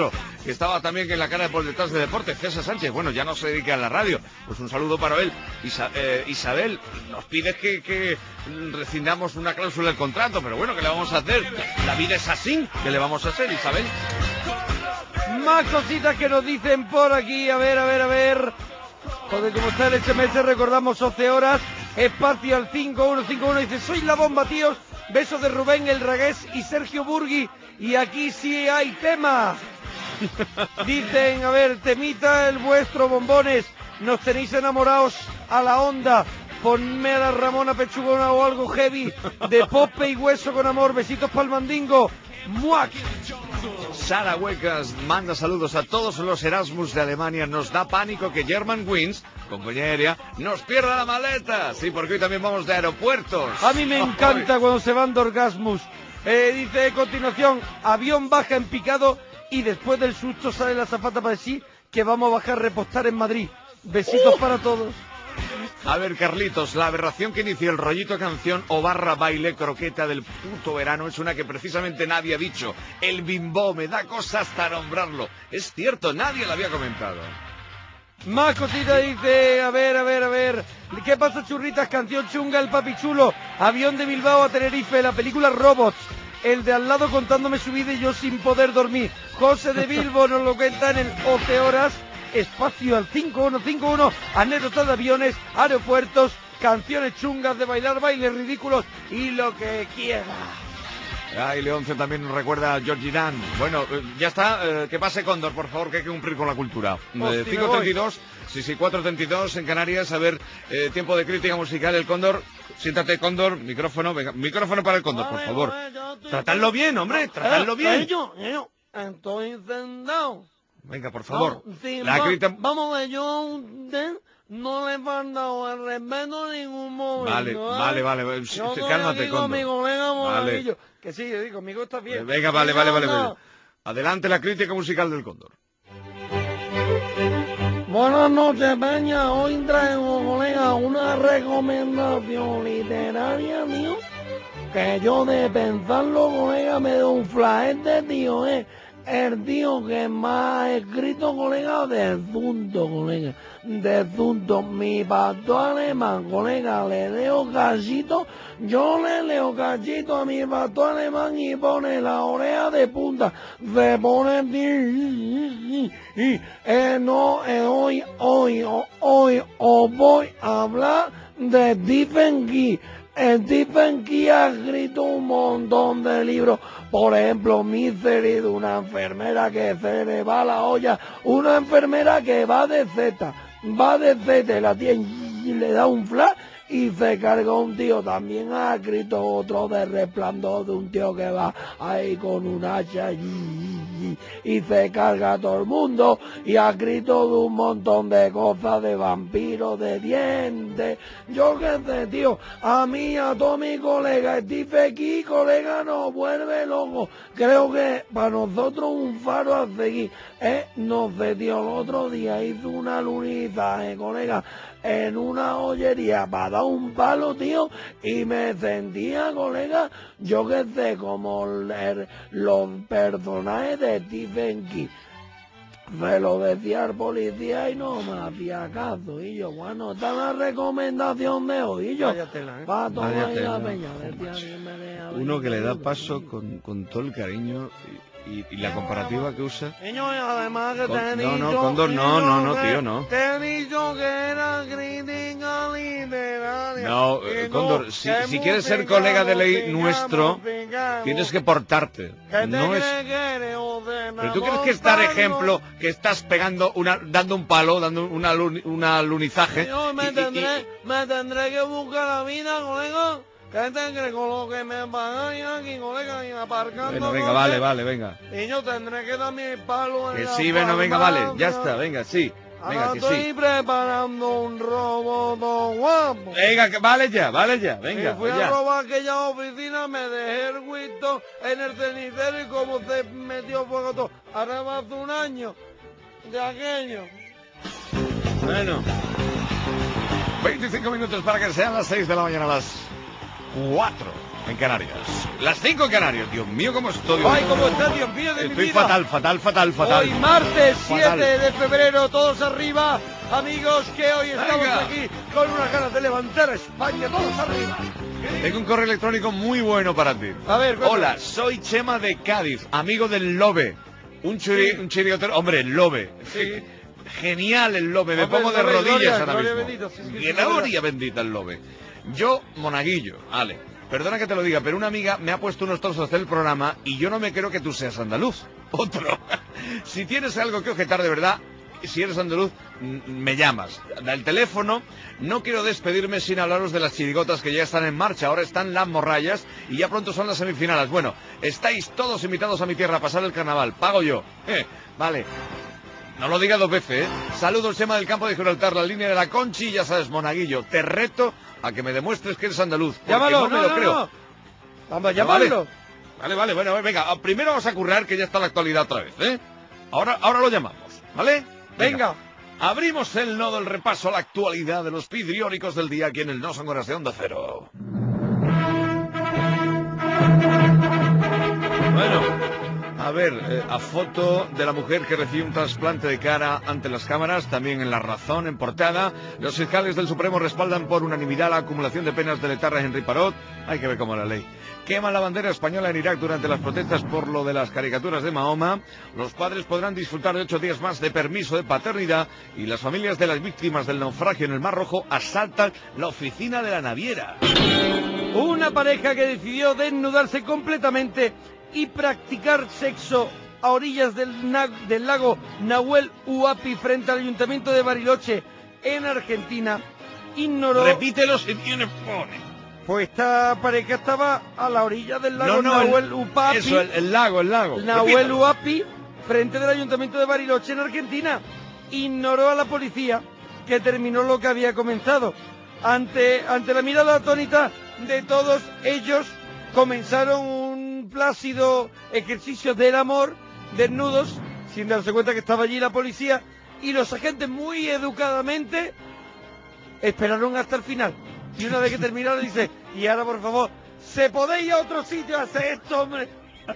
que estaba también en la cara de por detrás de deporte, César Sánchez. Bueno, ya no se dedica a la radio, pues un saludo para él. Isa, eh, Isabel, nos pides que, que rescindamos una cláusula del contrato, pero bueno, ¿qué le vamos a hacer? La vida es así, ¿qué le vamos a hacer, Isabel? Más cositas que nos dicen por aquí, a ver, a ver, a ver. Joder, como está el S M S, recordamos once horas, espacio al cinco uno cinco uno, dice, soy la bomba, tíos, besos de Rubén, el Ragués y Sergio Burgui, y aquí sí hay tema. Dicen, a ver, temita el vuestro, bombones, nos tenéis enamorados a la onda, ponme a la Ramona Pechugona o algo heavy, de Pope y Hueso con amor, besitos pa'l mandingo, muac. Sara Huecas manda saludos a todos los Erasmus de Alemania. Nos da pánico que Germanwings, compañía aérea, nos pierda la maleta. Sí, porque hoy también vamos de aeropuertos. A mí me encanta cuando se van de Orgasmus. Eh, dice a continuación, avión baja en picado y después del susto sale la azafata para decir que vamos a bajar a repostar en Madrid. Besitos uh. para todos. A ver, Carlitos, la aberración que inicia el rollito canción o barra baile croqueta del puto verano es una que precisamente nadie ha dicho. El bimbo, me da cosa hasta nombrarlo. Es cierto, nadie lo había comentado. Más cositas dice, a ver, a ver, a ver. ¿Qué pasa, churritas? Canción chunga, el papi chulo. Avión de Bilbao a Tenerife, la película Robots. El de al lado contándome su vida y yo sin poder dormir. José de Bilbo nos lo cuenta en el once horas. Espacio al cinco uno cinco uno, anécdotas de aviones, aeropuertos, canciones chungas de bailar, bailes ridículos y lo que quiera. Ay, Leonce también nos recuerda a George Irán. Bueno, ya está, eh, que pase Cóndor, por favor, que hay que cumplir con la cultura. Eh, cinco treinta y dos, sí, sí, cuatro treinta y dos en Canarias, a ver, eh, tiempo de crítica musical, el Cóndor. Siéntate, Cóndor, micrófono, venga, micrófono para el Cóndor, por favor. Tratadlo bien, hombre, tratadlo bien. Estoy encendido. Venga, por favor. No, sí, la va, grita... Vamos a ver, yo a usted no le he faltado el respeto en ningún momento. Vale, ¿eh? vale, vale. Yo estoy Cálmate, aquí con mi colega Monaguillo. Vale. Que sí, sí, conmigo está bien. Venga, vale, vale, vale, vale. Adelante la crítica musical del Cóndor. Buenas noches, Peña. Hoy traigo, colega, una recomendación literaria, tío. Que yo de pensarlo, colega, me doy un flagete, tío, eh. El tío que más ha escrito, colega, de Zunto, colega, de Zunto, mi pastor alemán, colega, le leo cachito, yo le leo cachito a mi pastor alemán y pone la oreja de punta, se pone, eh, no, eh, hoy, hoy, hoy os voy a hablar de Stephen King. Stephen King ha escrito un montón de libros, por ejemplo, Misery, de una enfermera que se le va la olla, una enfermera que va de Z, va de Z, la tiene y le da un flash y se carga un tío. También ha escrito otro de Resplandor, de un tío que va ahí con un hacha y, y se carga a todo el mundo, y ha escrito de un montón de cosas, de vampiros, de dientes, yo qué sé, tío. A mí, a todo mi colega Stephen King, colega, nos vuelve loco. Creo que para nosotros un faro a seguir, eh, no sé, tío, el otro día hizo una lunita, eh, colega, en una joyería para dar un palo, tío, y me sentía, colega, yo que sé, como el, los personajes de Stephen King. Me lo decía el policía y no me hacía caso. Y yo, bueno, esta es la recomendación de hoy. Y yo, para tomar la peña. Uno que le da paso con, con todo el cariño y, y la comparativa que usa. Niño, y además que Con, te he no, dicho, no, Cóndor, no, no, no, tío, no. Te he dicho que era crítica literaria. No, eh, Cóndor, si, si quieres ser colega de ley nuestro, tienes que portarte. No es... Pero tú crees que es dar ejemplo, que estás pegando una, dando un palo, dando una, una lunizaje. Yo me, y, tendré, y, y... me tendré que buscar la vida, colega. ¿Qué te crees con lo que me pagan aquí, colega, y aparcando? Bueno, venga, vale, vale, venga. Y yo tendré que dar mi palo en Que la sí, bueno, venga, vale, ya farmacia. está, venga, sí. Venga, Ahora que estoy sí. preparando un robo todo guapo. Venga, que vale ya, vale ya, venga. Y fui ya. a robar aquella oficina, me dejé el Winston en el cenicero y como se metió fuego todo. Ahora va hace un año de aquello. Bueno. veinticinco minutos para que sean las seis de la mañana, las cuatro. en Canarias. Las cinco en Canarias. Dios mío, cómo estoy. Ay, cómo está, Dios mío, de mi Estoy vida. fatal, fatal, fatal, fatal. Hoy martes Fatal. siete de febrero, todos arriba. Amigos, que hoy estamos Venga. aquí con unas ganas de levantar a España, todos arriba. Tengo un correo electrónico muy bueno para ti. A ver, cuéntame. Hola, soy Chema de Cádiz, amigo del Lobe. Un chiri, Sí. un chiriotero. Hombre, el Lobe. Sí. Genial el Lobe, me Hombre, pongo de Lobe, rodillas gloria, ahora gloria mismo. bendita, sí, sí, sí, Gloria bendita el Lobe. Yo, monaguillo, Ale, perdona que te lo diga, pero una amiga me ha puesto unos trozos del programa y yo no me creo que tú seas andaluz. Otro. Si tienes algo que objetar de verdad, si eres andaluz, m- me llamas. Da el teléfono. No quiero despedirme sin hablaros de las chirigotas que ya están en marcha. Ahora están las morrallas y ya pronto son las semifinales. Bueno, estáis todos invitados a mi tierra a pasar el carnaval. Pago yo. Eh, vale. No lo diga dos veces, ¿eh? Saludos, Chema del Campo de Gibraltar, la línea de la Conchi, ya sabes, monaguillo. Te reto a que me demuestres que eres andaluz. porque Llámalo, no me no, lo no, creo. no. Vamos a Vale, llamarlo. Vale, vale, bueno, venga, primero vamos a currar que ya está la actualidad otra vez, ¿eh? Ahora, ahora lo llamamos, ¿vale? Venga. Abrimos el nodo, el repaso a la actualidad de los pidrióricos del día aquí en el No Son Horas de Onda Cero. Bueno, a ver, eh, a foto de la mujer que recibe un trasplante de cara ante las cámaras, también en La Razón, en portada. Los fiscales del Supremo respaldan por unanimidad la acumulación de penas de Letarra Henry Parot. Hay que ver cómo la ley. Queman la bandera española en Irak durante las protestas por lo de las caricaturas de Mahoma. Los padres podrán disfrutar de ocho días más de permiso de paternidad y las familias de las víctimas del naufragio en el Mar Rojo asaltan la oficina de la naviera. Una pareja que decidió desnudarse completamente y practicar sexo a orillas del, na- del lago Nahuel Huapi frente al Ayuntamiento de Bariloche en Argentina ignoró... Repítelo si tienes pone. Pues esta pareja estaba a la orilla del lago No, no, el- Nahuel Huapi. Eso, el, el lago, el lago. Nahuel Repítelo. Huapi, frente del Ayuntamiento de Bariloche en Argentina. Ignoró a la policía, que terminó lo que había comenzado. Ante, ante la mirada atónita de todos ellos, comenzaron un plácido ejercicio del amor, desnudos, sin darse cuenta que estaba allí la policía, y los agentes muy educadamente esperaron hasta el final. Y una vez que terminaron dice, y ahora por favor, ¿se podéis ir a otro sitio a hacer esto, hombre?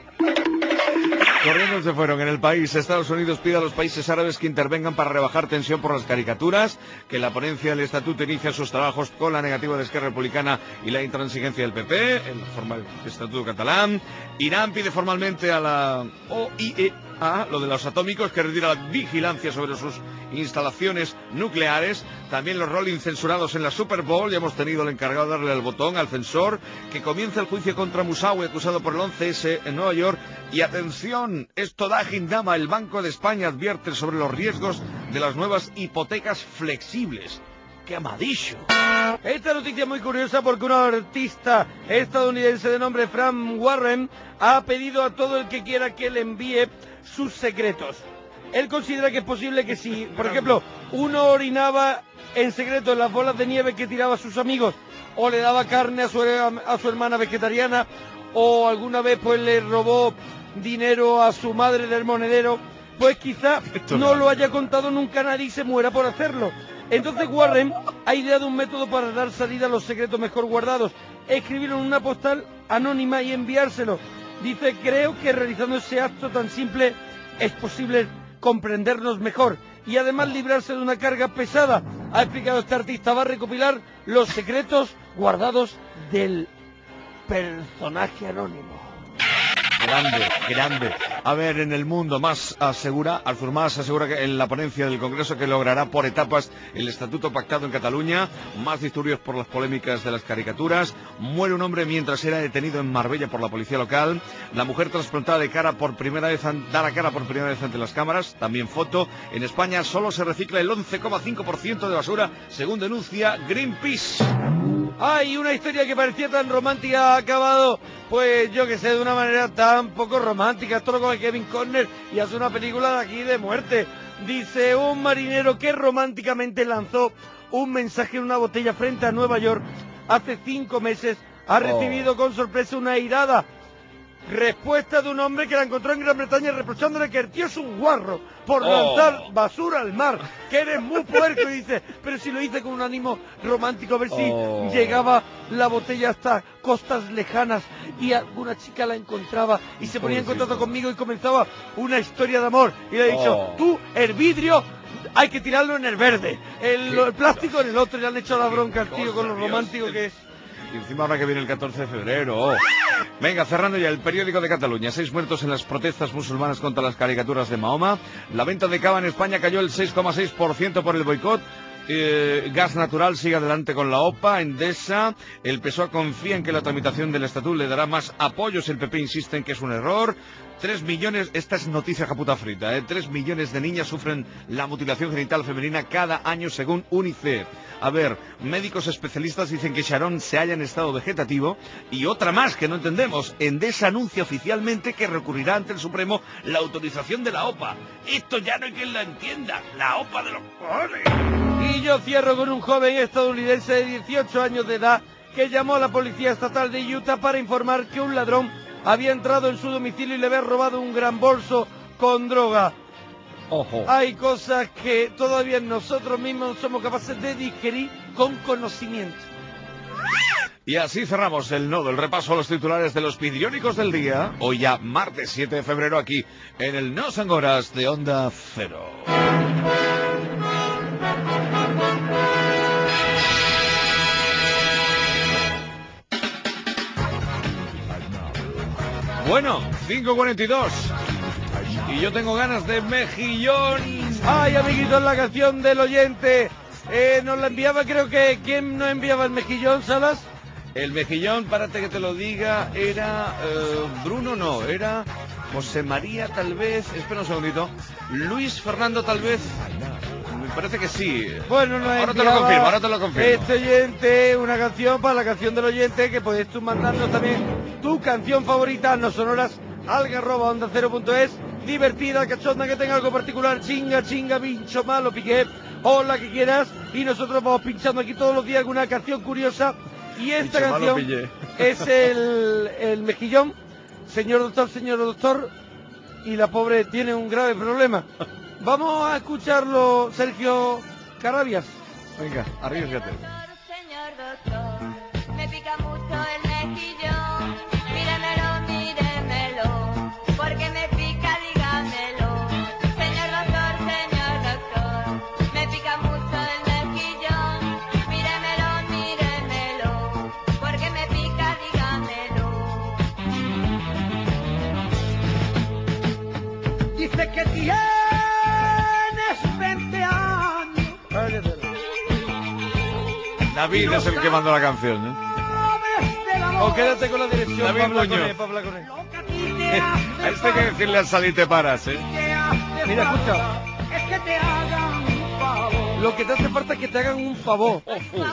Corriendo se fueron. En el país, Estados Unidos pide a los países árabes que intervengan para rebajar tensión por las caricaturas, que la ponencia del estatuto inicia sus trabajos con la negativa de Esquerra Republicana y la intransigencia del P P, en la forma del estatuto catalán. Irán pide formalmente a la O I E A, lo de los atómicos, que retira la vigilancia sobre sus instalaciones nucleares. También los Rolling censurados en la Super Bowl. Ya hemos tenido el encargado de darle al botón al censor. Que comienza el juicio contra Musawi, acusado por el once ese en Nueva York. Y atención, esto da Gindama. El Banco de España advierte sobre los riesgos de las nuevas hipotecas flexibles. ¡Qué amadillo! Esta noticia es muy curiosa porque un artista estadounidense de nombre Frank Warren ha pedido a todo el que quiera que le envíe sus secretos. Él considera que es posible que si, por ejemplo, uno orinaba en secreto en las bolas de nieve que tiraba a sus amigos, o le daba carne a su, a su hermana vegetariana, o alguna vez pues le robó dinero a su madre del monedero, pues quizá no lo haya contado nunca nadie y se muera por hacerlo. Entonces Warren ha ideado un método para dar salida a los secretos mejor guardados: escribirlo en una postal anónima y enviárselo. Dice, creo que realizando ese acto tan simple es posible comprendernos mejor y además librarse de una carga pesada. Ha explicado este artista, va a recopilar los secretos guardados del personaje anónimo. Grande, grande. A ver, en el mundo más asegura, Artur Mas asegura que en la ponencia del Congreso que logrará por etapas el estatuto pactado en Cataluña. Más disturbios por las polémicas de las caricaturas. Muere un hombre mientras era detenido en Marbella por la policía local. La mujer trasplantada de cara por primera vez, da la cara por primera vez ante las cámaras. También foto. En España solo se recicla el once coma cinco por ciento de basura, según denuncia Greenpeace. Ay, una historia que parecía tan romántica ha acabado, pues yo que sé, de una manera tan poco romántica. Esto lo coge Kevin Costner y hace una película de aquí de muerte. Dice, un marinero que románticamente lanzó un mensaje en una botella frente a Nueva York hace cinco meses ha recibido con sorpresa una airada respuesta de un hombre que la encontró en Gran Bretaña reprochándole que el tío es un guarro por Oh. lanzar basura al mar, que eres muy puerco. Y dice, pero si lo hice con un ánimo romántico, a ver si Oh. llegaba la botella hasta costas lejanas y alguna chica la encontraba y se ponía en contacto conmigo y comenzaba una historia de amor. Y le he dicho, Oh. tú, el vidrio, hay que tirarlo en el verde, el, el plástico en el otro. Y le han hecho la bronca al tío con lo romántico que es. Y encima ahora que viene el catorce de febrero. Oh. Venga, cerrando ya el periódico de Cataluña. Seis muertos en las protestas musulmanas contra las caricaturas de Mahoma. La venta de cava en España cayó el seis coma seis por ciento por el boicot. Eh, gas natural sigue adelante con la O P A, Endesa. El P S O E confía en que la tramitación del Estatut le dará más apoyos. El P P insiste en que es un error. Tres millones, esta es noticia japuta frita, ¿eh? Tres millones de niñas sufren la mutilación genital femenina cada año según UNICEF. A ver, médicos especialistas dicen que Sharon se halla en estado vegetativo. Y otra más que no entendemos. Endesa anuncia oficialmente que recurrirá ante el Supremo la autorización de la O P A. Esto ya no hay quien la entienda. La O P A de los cojones. Y yo cierro con un joven estadounidense de dieciocho años de edad que llamó a la policía estatal de Utah para informar que un ladrón había entrado en su domicilio y le había robado un gran bolso con droga. Ojo. Hay cosas que todavía nosotros mismos somos capaces de digerir con conocimiento. Y así cerramos el nodo, el repaso a los titulares de los periódicos del día. Hoy ya martes siete de febrero aquí en el No Son Horas de Onda Cero. Bueno, cinco cuarenta y dos. Y yo tengo ganas de mejillón. Ay, amiguitos, la canción del oyente. Eh, nos la enviaba, creo que... ¿Quién nos enviaba el mejillón, Salas? El mejillón, párate que te lo diga, era... Eh, Bruno no, era... José María tal vez... Espera un segundito. Luis Fernando tal vez... Me parece que sí. Bueno, nos ahora te lo confirmo, ahora te lo confirmo. Este oyente, una canción para la canción del oyente, que puedes tú mandarnos también tu canción favorita, no sonoras, algarroba onda cero punto es, divertida, cachonda, que tenga algo particular, chinga, chinga, pincho, malo, piqué, o la que quieras, y nosotros vamos pinchando aquí todos los días alguna canción curiosa, y esta Pincho, malo, canción pillé. es el, el mejillón, señor doctor, señor doctor, y la pobre tiene un grave problema. Vamos a escucharlo, Sergio Carabias. Venga, arriesgate. Señor doctor, me pica mucho el mejillón. Míremelo, míremelo, porque me pica, dígamelo. Señor doctor, señor doctor, me pica mucho el mejillón. Míremelo, míremelo, porque me pica, dígamelo. Dice que tienes veinte años. David es el que mandó la canción, ¿eh? O quédate con la dirección David para hablar con Muñoz. él, para hablar con él. A este hay que decirle al salir te paras, ¿eh? Mira, escucha. Es que te hagan un favor. Lo que te hace falta es que te hagan un favor.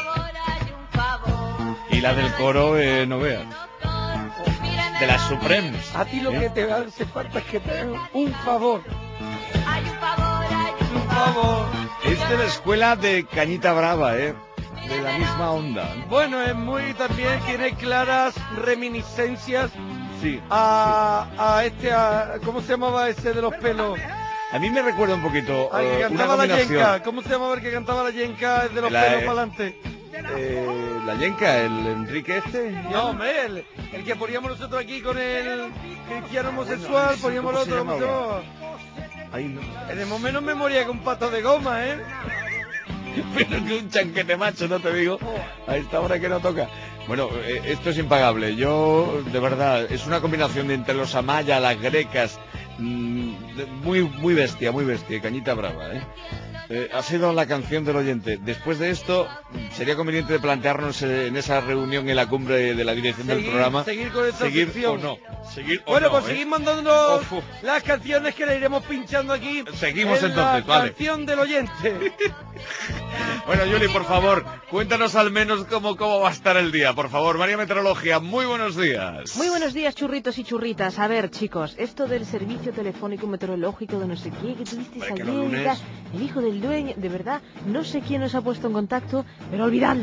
Y la del coro, eh, no veas. De las Supremes. A ti lo ¿Eh? que te hace falta es que te hagan un favor. Hay un favor, hay un Un favor. Es de la escuela de Cañita Brava, ¿eh? De la misma onda. Bueno, es muy también, tiene claras reminiscencias Sí. a, a este, a, ¿cómo se llamaba ese de los pelos? A mí me recuerda un poquito Al que eh, una cantaba la combinación. yenca. ¿Cómo se llamaba el que cantaba la yenca el de los La, pelos eh, para adelante? Eh, la yenca, el Enrique este. No, hombre, el, el que poníamos nosotros aquí con el cristiano homosexual, Bueno, poníamos el ¿cómo se otro, ¿cómo se llamaba? llamaba? Ahí no. En el momento memoria con patas de goma, ¿eh? Pero que un chanquete macho, no te digo. A esta hora que no toca. Bueno, eh, esto es impagable. Yo, de verdad, es una combinación de entre los Amaya, las grecas. Mmm, de- muy, muy bestia, muy bestia. Cañita Brava, ¿eh? Eh, ha sido la canción del oyente. Después de esto, sería conveniente de plantearnos eh, en esa reunión en la cumbre de la dirección del Seguir- programa. seguir con esta seguir sección. o no. Seguir o Bueno, no, pues ¿eh? seguid mandándonos Ofu. las canciones que le iremos pinchando aquí. Seguimos en entonces, la vale. canción del oyente. Bueno, Yuli, por favor, cuéntanos al menos cómo, cómo va a estar el día. Por favor, María Meteorología, muy buenos días. Muy buenos días, churritos y churritas. A ver, chicos, esto del servicio telefónico meteorológico de no sé qué que tuvisteis Hombre, que ayer los y lunes- tal, el hijo del dueño, de verdad, no sé quién os ha puesto en contacto, pero olvidadlo.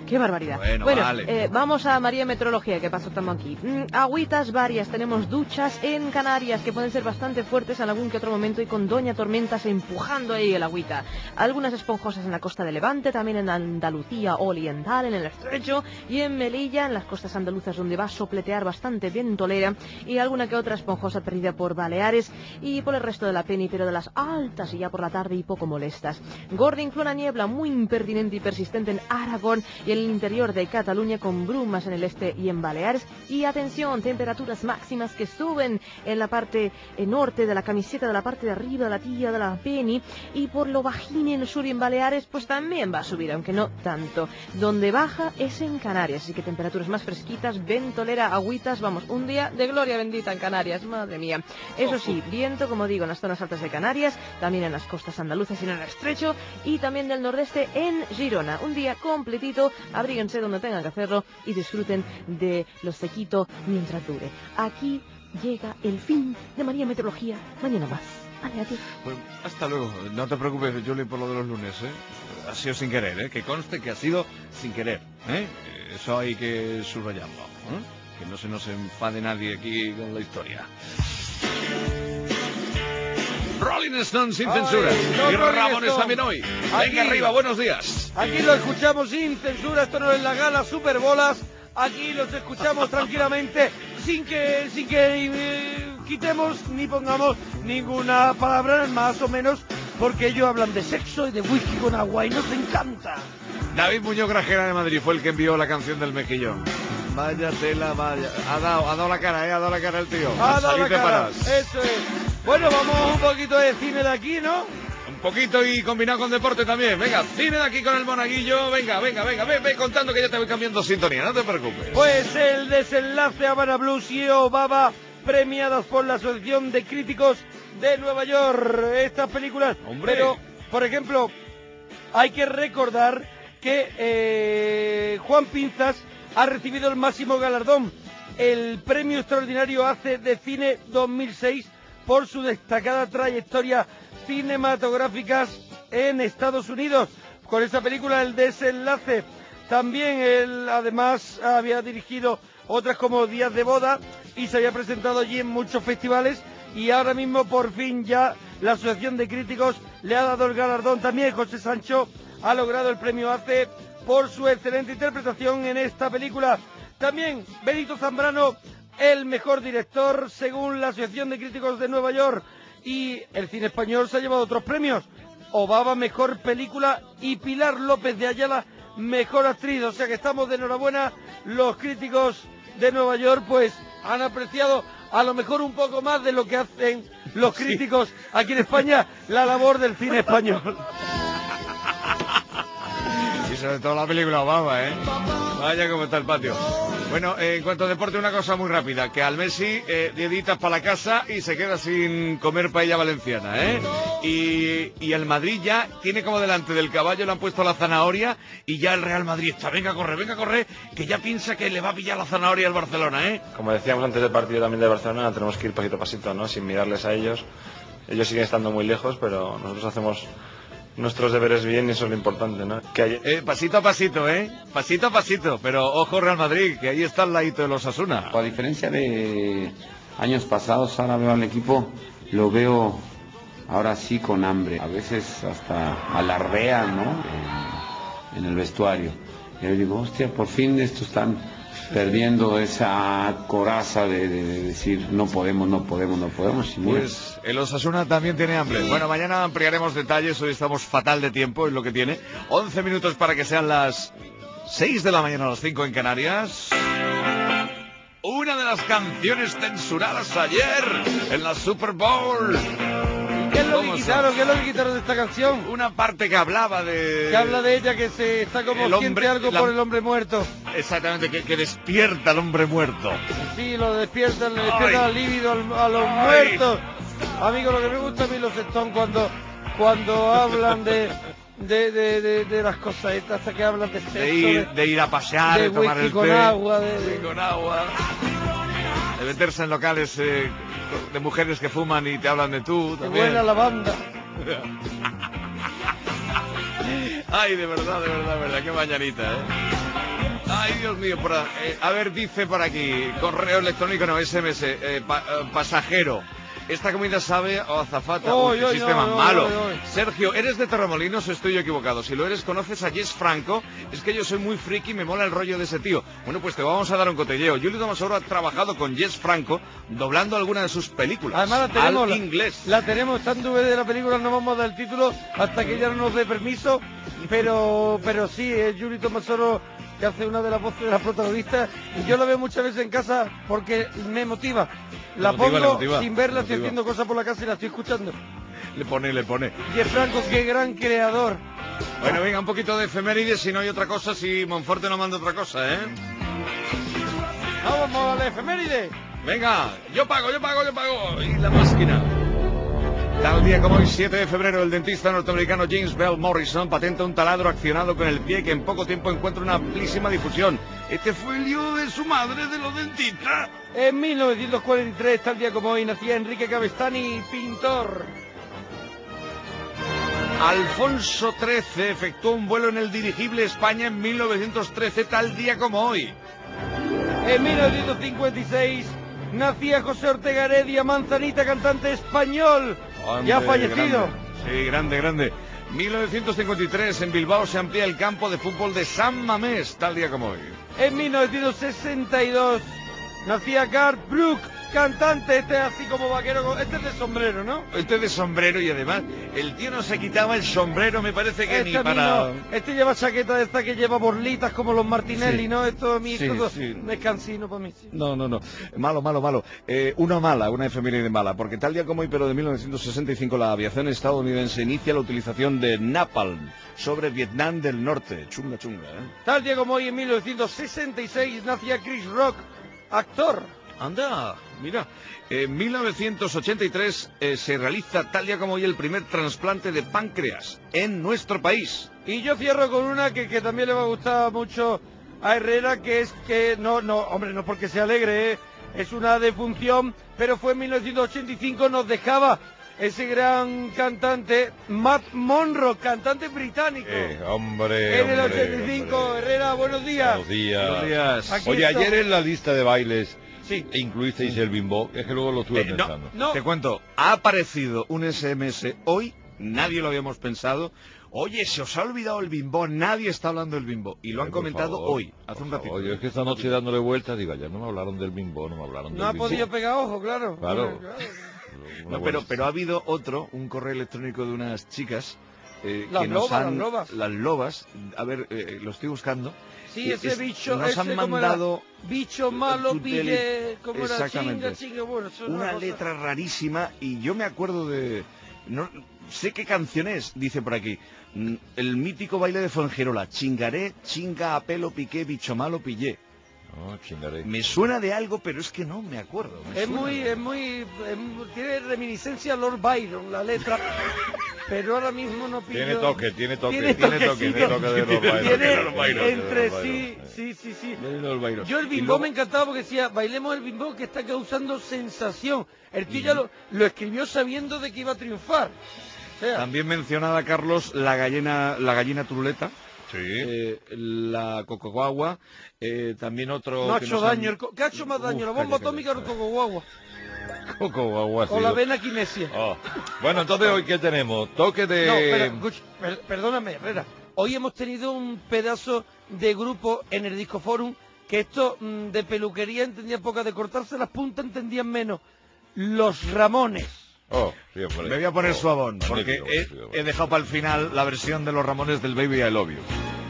Qué barbaridad. Bueno, Bueno, vale. eh, vamos a María Meteorología, que pasó estamos aquí. Mm, agüitas varias, tenemos duchas en Canarias que pueden ser bastante fuertes en algún que otro momento y con Doña Tormentas empujando ahí el agüita. Algunas esponjosas en la costa de Levante, también en Andalucía Oriental, en el Estrecho y en Melilla, en las costas andaluzas donde va a sopletear bastante ventolera y alguna que otra esponjosa perdida por Baleares y por el resto de la peni, pero de las altas y ya por la tarde y poco molestas. Gorda incluye una niebla muy impertinente y persistente en Aragón y en el interior de Cataluña con brumas en el este y en Baleares. Y atención, temperaturas máximas que suben en la parte norte de la camiseta, de la parte de arriba de la tía de la peni, y por lo bajín en el sur y en Baleares pues también va a subir, aunque no tanto. Donde baja es en Canarias, así que temperaturas más fresquitas, ventolera, agüitas, vamos, un día de gloria bendita en Canarias, madre mía. Eso sí, viento, como digo, en las zonas altas de Canarias, también en las costas andaluzas y en el Estrecho, y también del nordeste en Girona. Un día completito, abríguense donde tengan que hacerlo y disfruten de lo sequito mientras dure. Aquí llega el fin de María Meteorología. Mañana más. Vale, adiós. Pues hasta luego. No te preocupes, Julie, por lo de los lunes, ¿eh? Ha sido sin querer, ¿eh? Que conste que ha sido sin querer, ¿eh? Eso hay que subrayarlo, ¿eh? Que no se nos enfade nadie aquí con la historia. Rolling Stones sin Ay, censura. no, Y Rolling Ramones Stone. también hoy. Aquí. Venga arriba, buenos días. Aquí lo escuchamos sin censura, esto no es la gala Superbolas. Aquí los escuchamos tranquilamente, sin que sin que eh, quitemos ni pongamos ninguna palabra más o menos, porque ellos hablan de sexo y de whisky con agua y nos encanta. David Muñoz Grajera de Madrid fue el que envió la canción del mejillón. Vaya tela, vaya. Ha dado, ha dado la cara, ¿eh? Ha dado la cara el tío. Ha dado la Salir de cara. paras. Eso es. Bueno, vamos un poquito de cine de aquí, ¿no? Un poquito y combinado con deporte también. Venga, cine de aquí con el monaguillo. Venga, venga, venga. Ve, ve contando que ya te voy cambiando sintonía. No te preocupes. Pues el desenlace Habana Blues y Obama, premiadas por la Asociación de Críticos de Nueva York. Estas películas. Hombre. Pero, por ejemplo, hay que recordar que eh, Juan Pinzas ha recibido el máximo galardón, el Premio Extraordinario A C E de Cine dos mil seis, por su destacada trayectoria cinematográfica en Estados Unidos. Con esta película, El Desenlace. También él, además, había dirigido otras como Días de Boda y se había presentado allí en muchos festivales. Y ahora mismo, por fin, ya la Asociación de Críticos le ha dado el galardón. También José Sancho ha logrado el premio A C E por su excelente interpretación en esta película. También Benito Zambrano, el mejor director según la Asociación de Críticos de Nueva York. Y el cine español se ha llevado otros premios. Obama, mejor película, y Pilar López de Ayala, mejor actriz. O sea que estamos de enhorabuena. Los críticos de Nueva York pues han apreciado a lo mejor un poco más de lo que hacen los críticos aquí en España, la labor del cine español. Y sobre todo la película Obama, ¿eh? Vaya como está el patio. Bueno, eh, en cuanto a deporte, una cosa muy rápida, que al Messi eh, deditas para la casa y se queda sin comer paella valenciana, ¿eh? Y, y el Madrid ya tiene como delante del caballo, le han puesto la zanahoria y ya el Real Madrid está, venga a correr, venga a correr, que ya piensa que le va a pillar la zanahoria al Barcelona, ¿eh? Como decíamos antes del partido también de Barcelona, tenemos que ir pasito a pasito, ¿no? Sin mirarles a ellos. Ellos siguen estando muy lejos, pero nosotros hacemos nuestros deberes bien y eso es lo importante, ¿no? Que hay... eh, pasito a pasito, ¿eh? Pasito a pasito, pero ojo Real Madrid, que ahí está al ladito de los Osasuna. A diferencia de años pasados, ahora veo al equipo, lo veo ahora sí con hambre. A veces hasta alardea, ¿no? En, en el vestuario. Y yo digo, hostia, por fin estos están perdiendo esa coraza de, de, de decir no podemos, no podemos, no podemos. Y mira. Pues el Osasuna también tiene hambre. Bueno, mañana ampliaremos detalles, hoy estamos fatal de tiempo, es lo que tiene. once minutos para que sean las seis de la mañana, a las cinco en Canarias. Una de las canciones censuradas ayer en la Super Bowl. ¿Qué es lo que quitaron? ¿Qué es lo que quitaron de esta canción? Una parte que hablaba de... Que habla de ella, que se está como el siente hombre, algo la... por el hombre muerto. Exactamente, que, que despierta al hombre muerto. Sí, lo despierta, le despierta al líbido a, a los Ay. muertos. Amigo, lo que me gusta a mí los Stones cuando, cuando hablan de... De, de, de, de las cosas estas, hasta que hablan de sexo, de ir, de, de ir a pasear, de, de tomar el con té, agua, de, de, con agua, de meterse en locales eh, de mujeres que fuman y te hablan de tú. Que buena la banda. Ay, de verdad, de verdad, de verdad, qué mañanita, ¿eh? Ay, Dios mío, por, eh, a ver, dice por aquí, correo electrónico, no, S M S, eh, pa, eh, pasajero. ¿Esta comida sabe o azafata? Oh, Uy, qué oh, sistema oh, oh, malo. oh, oh. Sergio, ¿eres de Torremolinos o estoy yo equivocado? Si lo eres, ¿conoces a Jess Franco? Es que yo soy muy friki y me mola el rollo de ese tío. Bueno, pues te vamos a dar un cotilleo. Julio Damasoro ha trabajado con Jess Franco doblando alguna de sus películas. Además la tenemos, al la, inglés. La tenemos, está en D V D de la película, no vamos a dar el título hasta que ella no nos dé permiso, pero pero sí, es Julio Damasoro que hace una de las voces de las protagonistas y yo la veo muchas veces en casa porque me motiva. La Le motiva, pongo le motiva, sin verla, le estoy motiva. haciendo cosas por la casa y la estoy escuchando. Le pone, le pone. Jess Franco, qué gran creador. Bueno, venga, un poquito de efemérides, si no hay otra cosa, si Monforte no manda otra cosa, ¿eh? Vamos a la efeméride. Venga, yo pago, yo pago, yo pago. Y la máquina. Tal día como hoy, siete de febrero, el dentista norteamericano James Bell Morrison patenta un taladro accionado con el pie que en poco tiempo encuentra una amplísima difusión. Este fue el lío de su madre de los dentistas. En mil novecientos cuarenta y tres, tal día como hoy, nacía Enrique Cabestany, pintor. Alfonso trece efectuó un vuelo en el dirigible España en mil novecientos trece, tal día como hoy. En mil novecientos cincuenta y seis nacía José Ortega Heredia, Manzanita, cantante español, Hombre, ya fallecido. Grande. Sí, grande, grande. mil novecientos cincuenta y tres, en Bilbao se amplía el campo de fútbol de San Mamés, tal día como hoy. En mil novecientos sesenta y dos nacía Garth Brooks, cantante, este así como vaquero, este es de sombrero, ¿no? Este es de sombrero y además el tío no se quitaba el sombrero, me parece que Este ni a mí para... no. Este lleva chaqueta de esta que lleva borlitas como los Martinelli, Sí. ¿no? Esto a mí Sí, todo sí. me es cansino para mí. Sí. No, no, no. Malo, malo, malo. Eh, una mala, una efeméride mala, porque tal día como hoy, pero de mil novecientos sesenta y cinco, la aviación estadounidense inicia la utilización de napalm sobre Vietnam del Norte. Chunga, chunga, ¿eh? Tal día como hoy, en mil novecientos sesenta y seis, nacía Chris Rock, actor. Anda, mira. En mil novecientos ochenta y tres eh, se realiza tal día como hoy el primer trasplante de páncreas en nuestro país. Y yo cierro con una que, que también le va a gustar mucho a Herrera, que es que, no, no, hombre, no porque se alegre, ¿eh? Es una defunción, pero fue en mil novecientos ochenta y cinco, nos dejaba ese gran cantante, Matt Monro, cantante británico. Eh, hombre, en el hombre, ochenta y cinco, hombre. Herrera, buenos días. Buenos días. Buenos días. Aquí Oye, estamos. ayer en la lista de bailes Sí. incluisteis el bimbo, es que luego lo estuve Eh, no, pensando. No. Te cuento, ha aparecido un S M S hoy, nadie lo habíamos pensado. Oye, se os ha olvidado el bimbo, nadie está hablando del bimbo. Y lo han Eh, por comentado favor, hoy, hace un ratito. Oye, es que esta noche dándole vueltas, digo, ayer no me hablaron del bimbo, no me hablaron del No ha bimbo. podido pegar ojo, claro. Claro. Claro. No, pero, pero ha habido otro, un correo electrónico de unas chicas eh, Las que nos lobas, han... las lobas. Las lobas, a ver, eh, lo estoy buscando. Sí, Eh, ese es- bicho, nos ese han como era, mandado bicho malo, tuteli- pille, como era, Exactamente. chinga, chinga, bueno, eso es una cosa. letra rarísima y yo me acuerdo de... No, sé qué canción es, dice por aquí. Mm, El mítico baile de Fuengirola. Chingaré, chinga a pelo piqué, bicho malo pillé. No, chingaré. Me suena de algo, pero es que no me acuerdo. me Es suena muy, de- es muy, es muy- tiene reminiscencia a Lord Byron, la letra, pero ahora mismo no pillo. Tiene toque, tiene toque, Tiene tiene toque, toquecito. tiene toque de Lord Byron. Tiene de Lord Byron, de entre Lord sí, Byron. sí, sí, sí. de Lord Byron. Yo el Y bimbo luego- me encantaba porque decía, bailemos el bimbo que está causando sensación. El tío ya lo, lo escribió sabiendo de que iba a triunfar. O sea, También mencionaba Carlos la gallina, la gallina turuleta. Sí. eh, la cocoguagua, eh, también otro no ha que hecho nos han- daño. El co- ¿Qué ha hecho más daño? Uf, ¿La bomba calla, atómica o el cocoguagua? Coco guagua, O sí. la vena kinesia. Oh. Bueno, entonces hoy ¿qué tenemos? Toque de... No, espera, escucha, per- perdóname, Herrera. Hoy hemos tenido un pedazo de grupo en el Disco Forum que esto mm, de peluquería entendía poca, de cortarse las puntas entendían menos. Los Ramones. Oh, sí, hombre. Me voy a poner Oh, suavón, porque magnífico, he, magnífico. he dejado para el final la versión de los Ramones del Baby I Love You.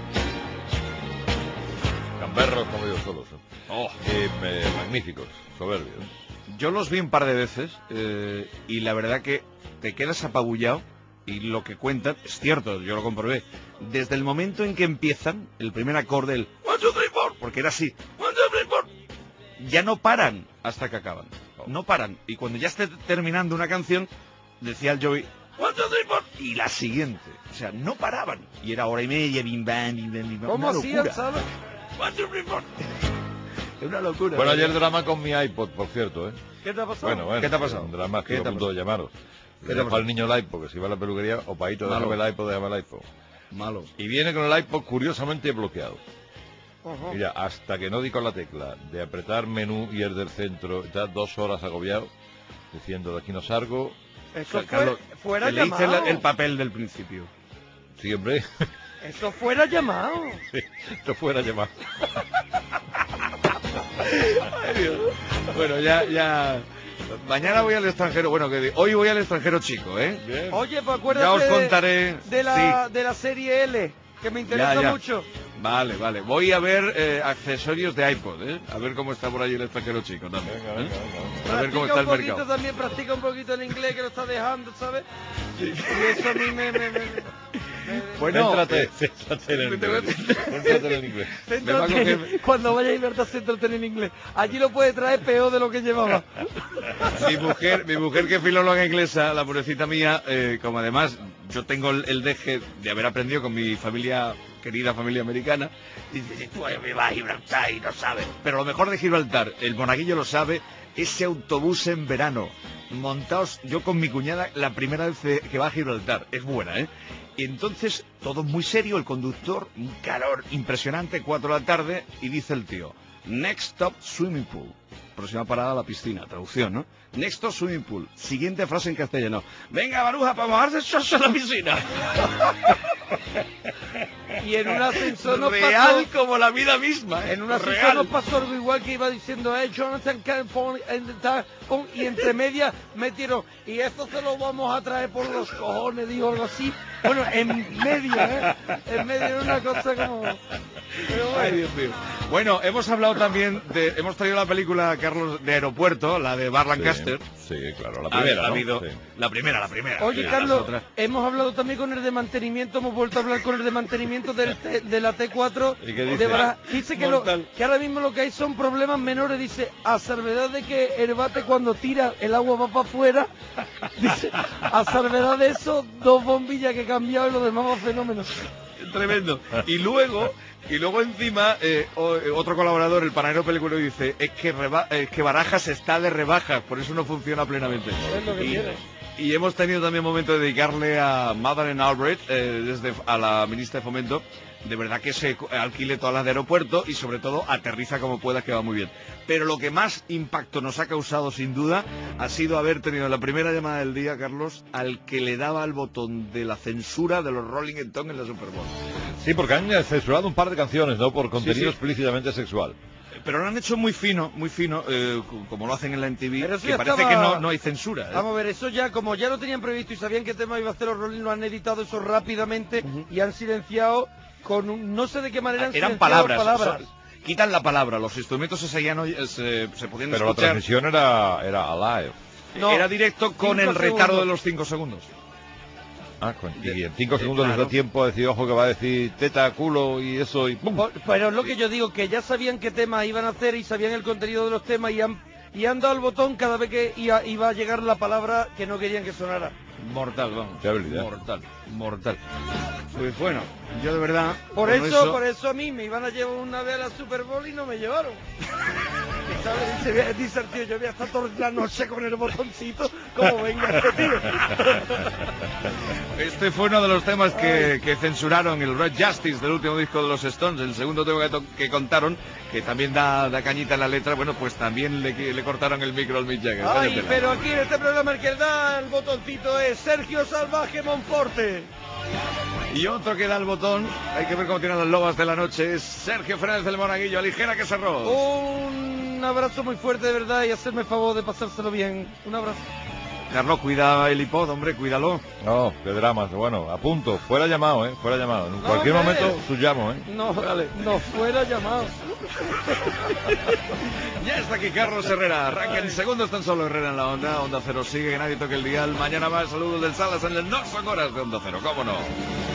Gamberros como yo solos. ¿eh? Oh. Eh, eh, magníficos, soberbios. Yo los vi un par de veces eh, y la verdad que te quedas apabullado y lo que cuentan es cierto, yo lo comprobé. Desde el momento en que empiezan, el primer acorde, el one, two, three, four, porque era así, one, two, three, four, ya no paran hasta que acaban. No paran. Y cuando ya esté terminando una canción, decía el Joey, one, two, three, four, y la siguiente. O sea, no paraban. Y era hora y media, bim, bam, bim, bam, bim, bam. ¿Cómo Una hacían, locura. sabes? One, two, three, four. Es una locura. Bueno, ¿no? ayer drama con mi iPod, por cierto, ¿eh? ¿Qué te ha pasado? Bueno, bueno. ¿Qué te ha pasado? Un drama ¿Qué que te a ha punto de llamaros. ¿Qué Le te ha dejo pasado? al niño el iPod, que si va a la peluquería, o Paito, Malo. déjame el iPod, déjame el iPod. Malo. Y viene con el iPod curiosamente bloqueado. Ajá. Mira, hasta que no di con la tecla de apretar menú y el del centro, ya dos horas agobiado, diciendo de aquí no salgo. Eso Carlos, fue, fuera te leíste llamado. el, el papel del principio. Sí, hombre. Eso fuera llamado. Sí, esto fuera llamado. Ay, Dios. Bueno, ya, ya. Mañana voy al extranjero. Bueno, que hoy voy al extranjero chico, ¿eh? Bien. Oye, pues acuérdate Ya os de- contaré. de, la, Sí. de la serie L, que me interesa Ya, ya. mucho. Vale, vale. Voy a ver eh, accesorios de iPod, ¿eh? A ver cómo está por ahí el extranjero chico también. Venga, ¿eh? venga, venga. A ver cómo Practica está el un poquito mercado. también, practica un poquito el inglés que lo está dejando, ¿sabes? Y eso a mí me... me, me- me- Bueno, Céntrate, eh, céntrate en el me tengo inglés. que- Céntrate en el inglés. Me va a Céntrate, coger- cuando vaya a Iberta, céntrate en el inglés. Allí lo puede traer peor de lo que llevaba. Mi mujer, mi mujer que es filóloga inglesa, la pobrecita mía, eh, como además yo tengo el, el deje de haber aprendido con mi familia, querida familia americana, y dice, tú me vas a Gibraltar y no sabes. Pero lo mejor de Gibraltar, el monaguillo lo sabe, ese autobús en verano, montados yo con mi cuñada la primera vez que va a Gibraltar, es buena, ¿eh? Y entonces, todo muy serio, el conductor, un calor impresionante, cuatro de la tarde, y dice el tío, next stop swimming pool. Próxima parada la piscina, traducción, ¿no? Next stop swimming pool. Siguiente frase en castellano. Venga, Baruja, para mojarse chocho en la piscina. Y en un ascensor nos Real pasó... como la vida misma, ¿eh? En un ascensor Real. nos pasó algo igual que iba diciendo, eh, Jonathan Calpon, y entre medias metieron, y esto se lo vamos a traer por los cojones, digo algo así. Bueno, en medio, ¿eh? En medio de una cosa como... Pero bueno. Ay, Dios mío. Bueno, hemos hablado también de... Hemos traído la película, Carlos, de Aeropuerto, la de Bar Lancaster. Sí, sí, claro, la Ha- primera, ha ¿no? habido- Sí. La primera, la primera. Oye, Sí, Carlos, las otras. hemos hablado también con el de mantenimiento, hemos vuelto a hablar con el de mantenimiento del T- de la T cuatro. ¿Y qué de dice? Bra- dice que, lo- Mortal. que ahora mismo lo que hay son problemas menores. Dice, a salvedad de que el bate cuando tira el agua va para afuera. Dice, a salvedad de eso, dos bombillas que he cambiado y lo demás va fenómeno. Tremendo. Y luego, y luego encima, eh, o- eh, otro colaborador, el panadero peliculero, dice, es que, reba- es que Barajas está de rebajas, por eso no funciona plenamente. Es lo que y, tiene. y hemos tenido también momento de dedicarle a Madeleine Albright, eh, desde a la ministra de Fomento, de verdad que se co- alquile todas las de aeropuerto y sobre todo aterriza como pueda, que va muy bien. Pero lo que más impacto nos ha causado sin duda ha sido haber tenido la primera llamada del día, Carlos, al que le daba al botón de la censura de los Rolling Stones en la Super Bowl. Sí, porque han eh, censurado un par de canciones, ¿no? Por contenido sí. explícitamente sexual. Pero lo han hecho muy fino, muy fino, eh, co- como lo hacen en la M T V, Pero eso que ya parece estaba- que no, no hay censura. ¿eh? Vamos a ver, eso ya, como ya lo tenían previsto y sabían qué tema iba a hacer los Rolling, lo han editado eso rápidamente y han silenciado con un, no sé de qué manera han Eran silenciado palabras. palabras. son- quitan la palabra, los instrumentos se seguían, oy- eh, se, se podían Pero la escuchar. transmisión era, era alive. No, Era directo con cinco el retardo segundos. de los cinco segundos. Ah, con- y en cinco segundos claro. les da tiempo a decir, ojo, que va a decir teta, culo y eso y ¡pum! Por- Pero es lo que yo digo, que ya sabían qué temas iban a hacer y sabían el contenido de los temas y han, y han dado el botón cada vez que iba, iba a llegar la palabra que no querían que sonara. Mortal, vamos. Qué habilidad. Mortal, mortal. Pues bueno, yo de verdad... Por con eso, por eso a mí me iban a llevar una vez a la Super Bowl y no me llevaron. ¿Sabes? Dice, dice el tío, yo voy a estar toda la noche con el botoncito, como venga este tío. Este fue uno de los temas que, que censuraron, el Red Justice del último disco de los Stones, el segundo tema que, to- que contaron, que también da, da cañita en la letra, bueno, pues también le, le cortaron el micro al Mick Jagger. Vaya Ay, tela. pero aquí en este programa el que da el botoncito es Sergio Salvaje Monforte. Y otro que da el botón, hay que ver cómo tienen las lobas de la noche, es Sergio Fernández del Monaguillo, Ligera que se arroz. Un abrazo muy fuerte de verdad y hacerme el favor de pasárselo bien. Un abrazo. Carlos, cuida el iPod, hombre, cuídalo. No, qué dramas. Bueno, a punto. Fuera llamado, ¿eh? Fuera llamado. En cualquier hombre. momento, su llamo, ¿eh? No, vale, no fuera llamado. Ya está aquí Carlos Herrera, arranca en segundos tan solo Herrera en la onda, Onda Cero sigue, que nadie toque el dial. Mañana más, saludos del Salas en el No Son Horas de Onda Cero, cómo no.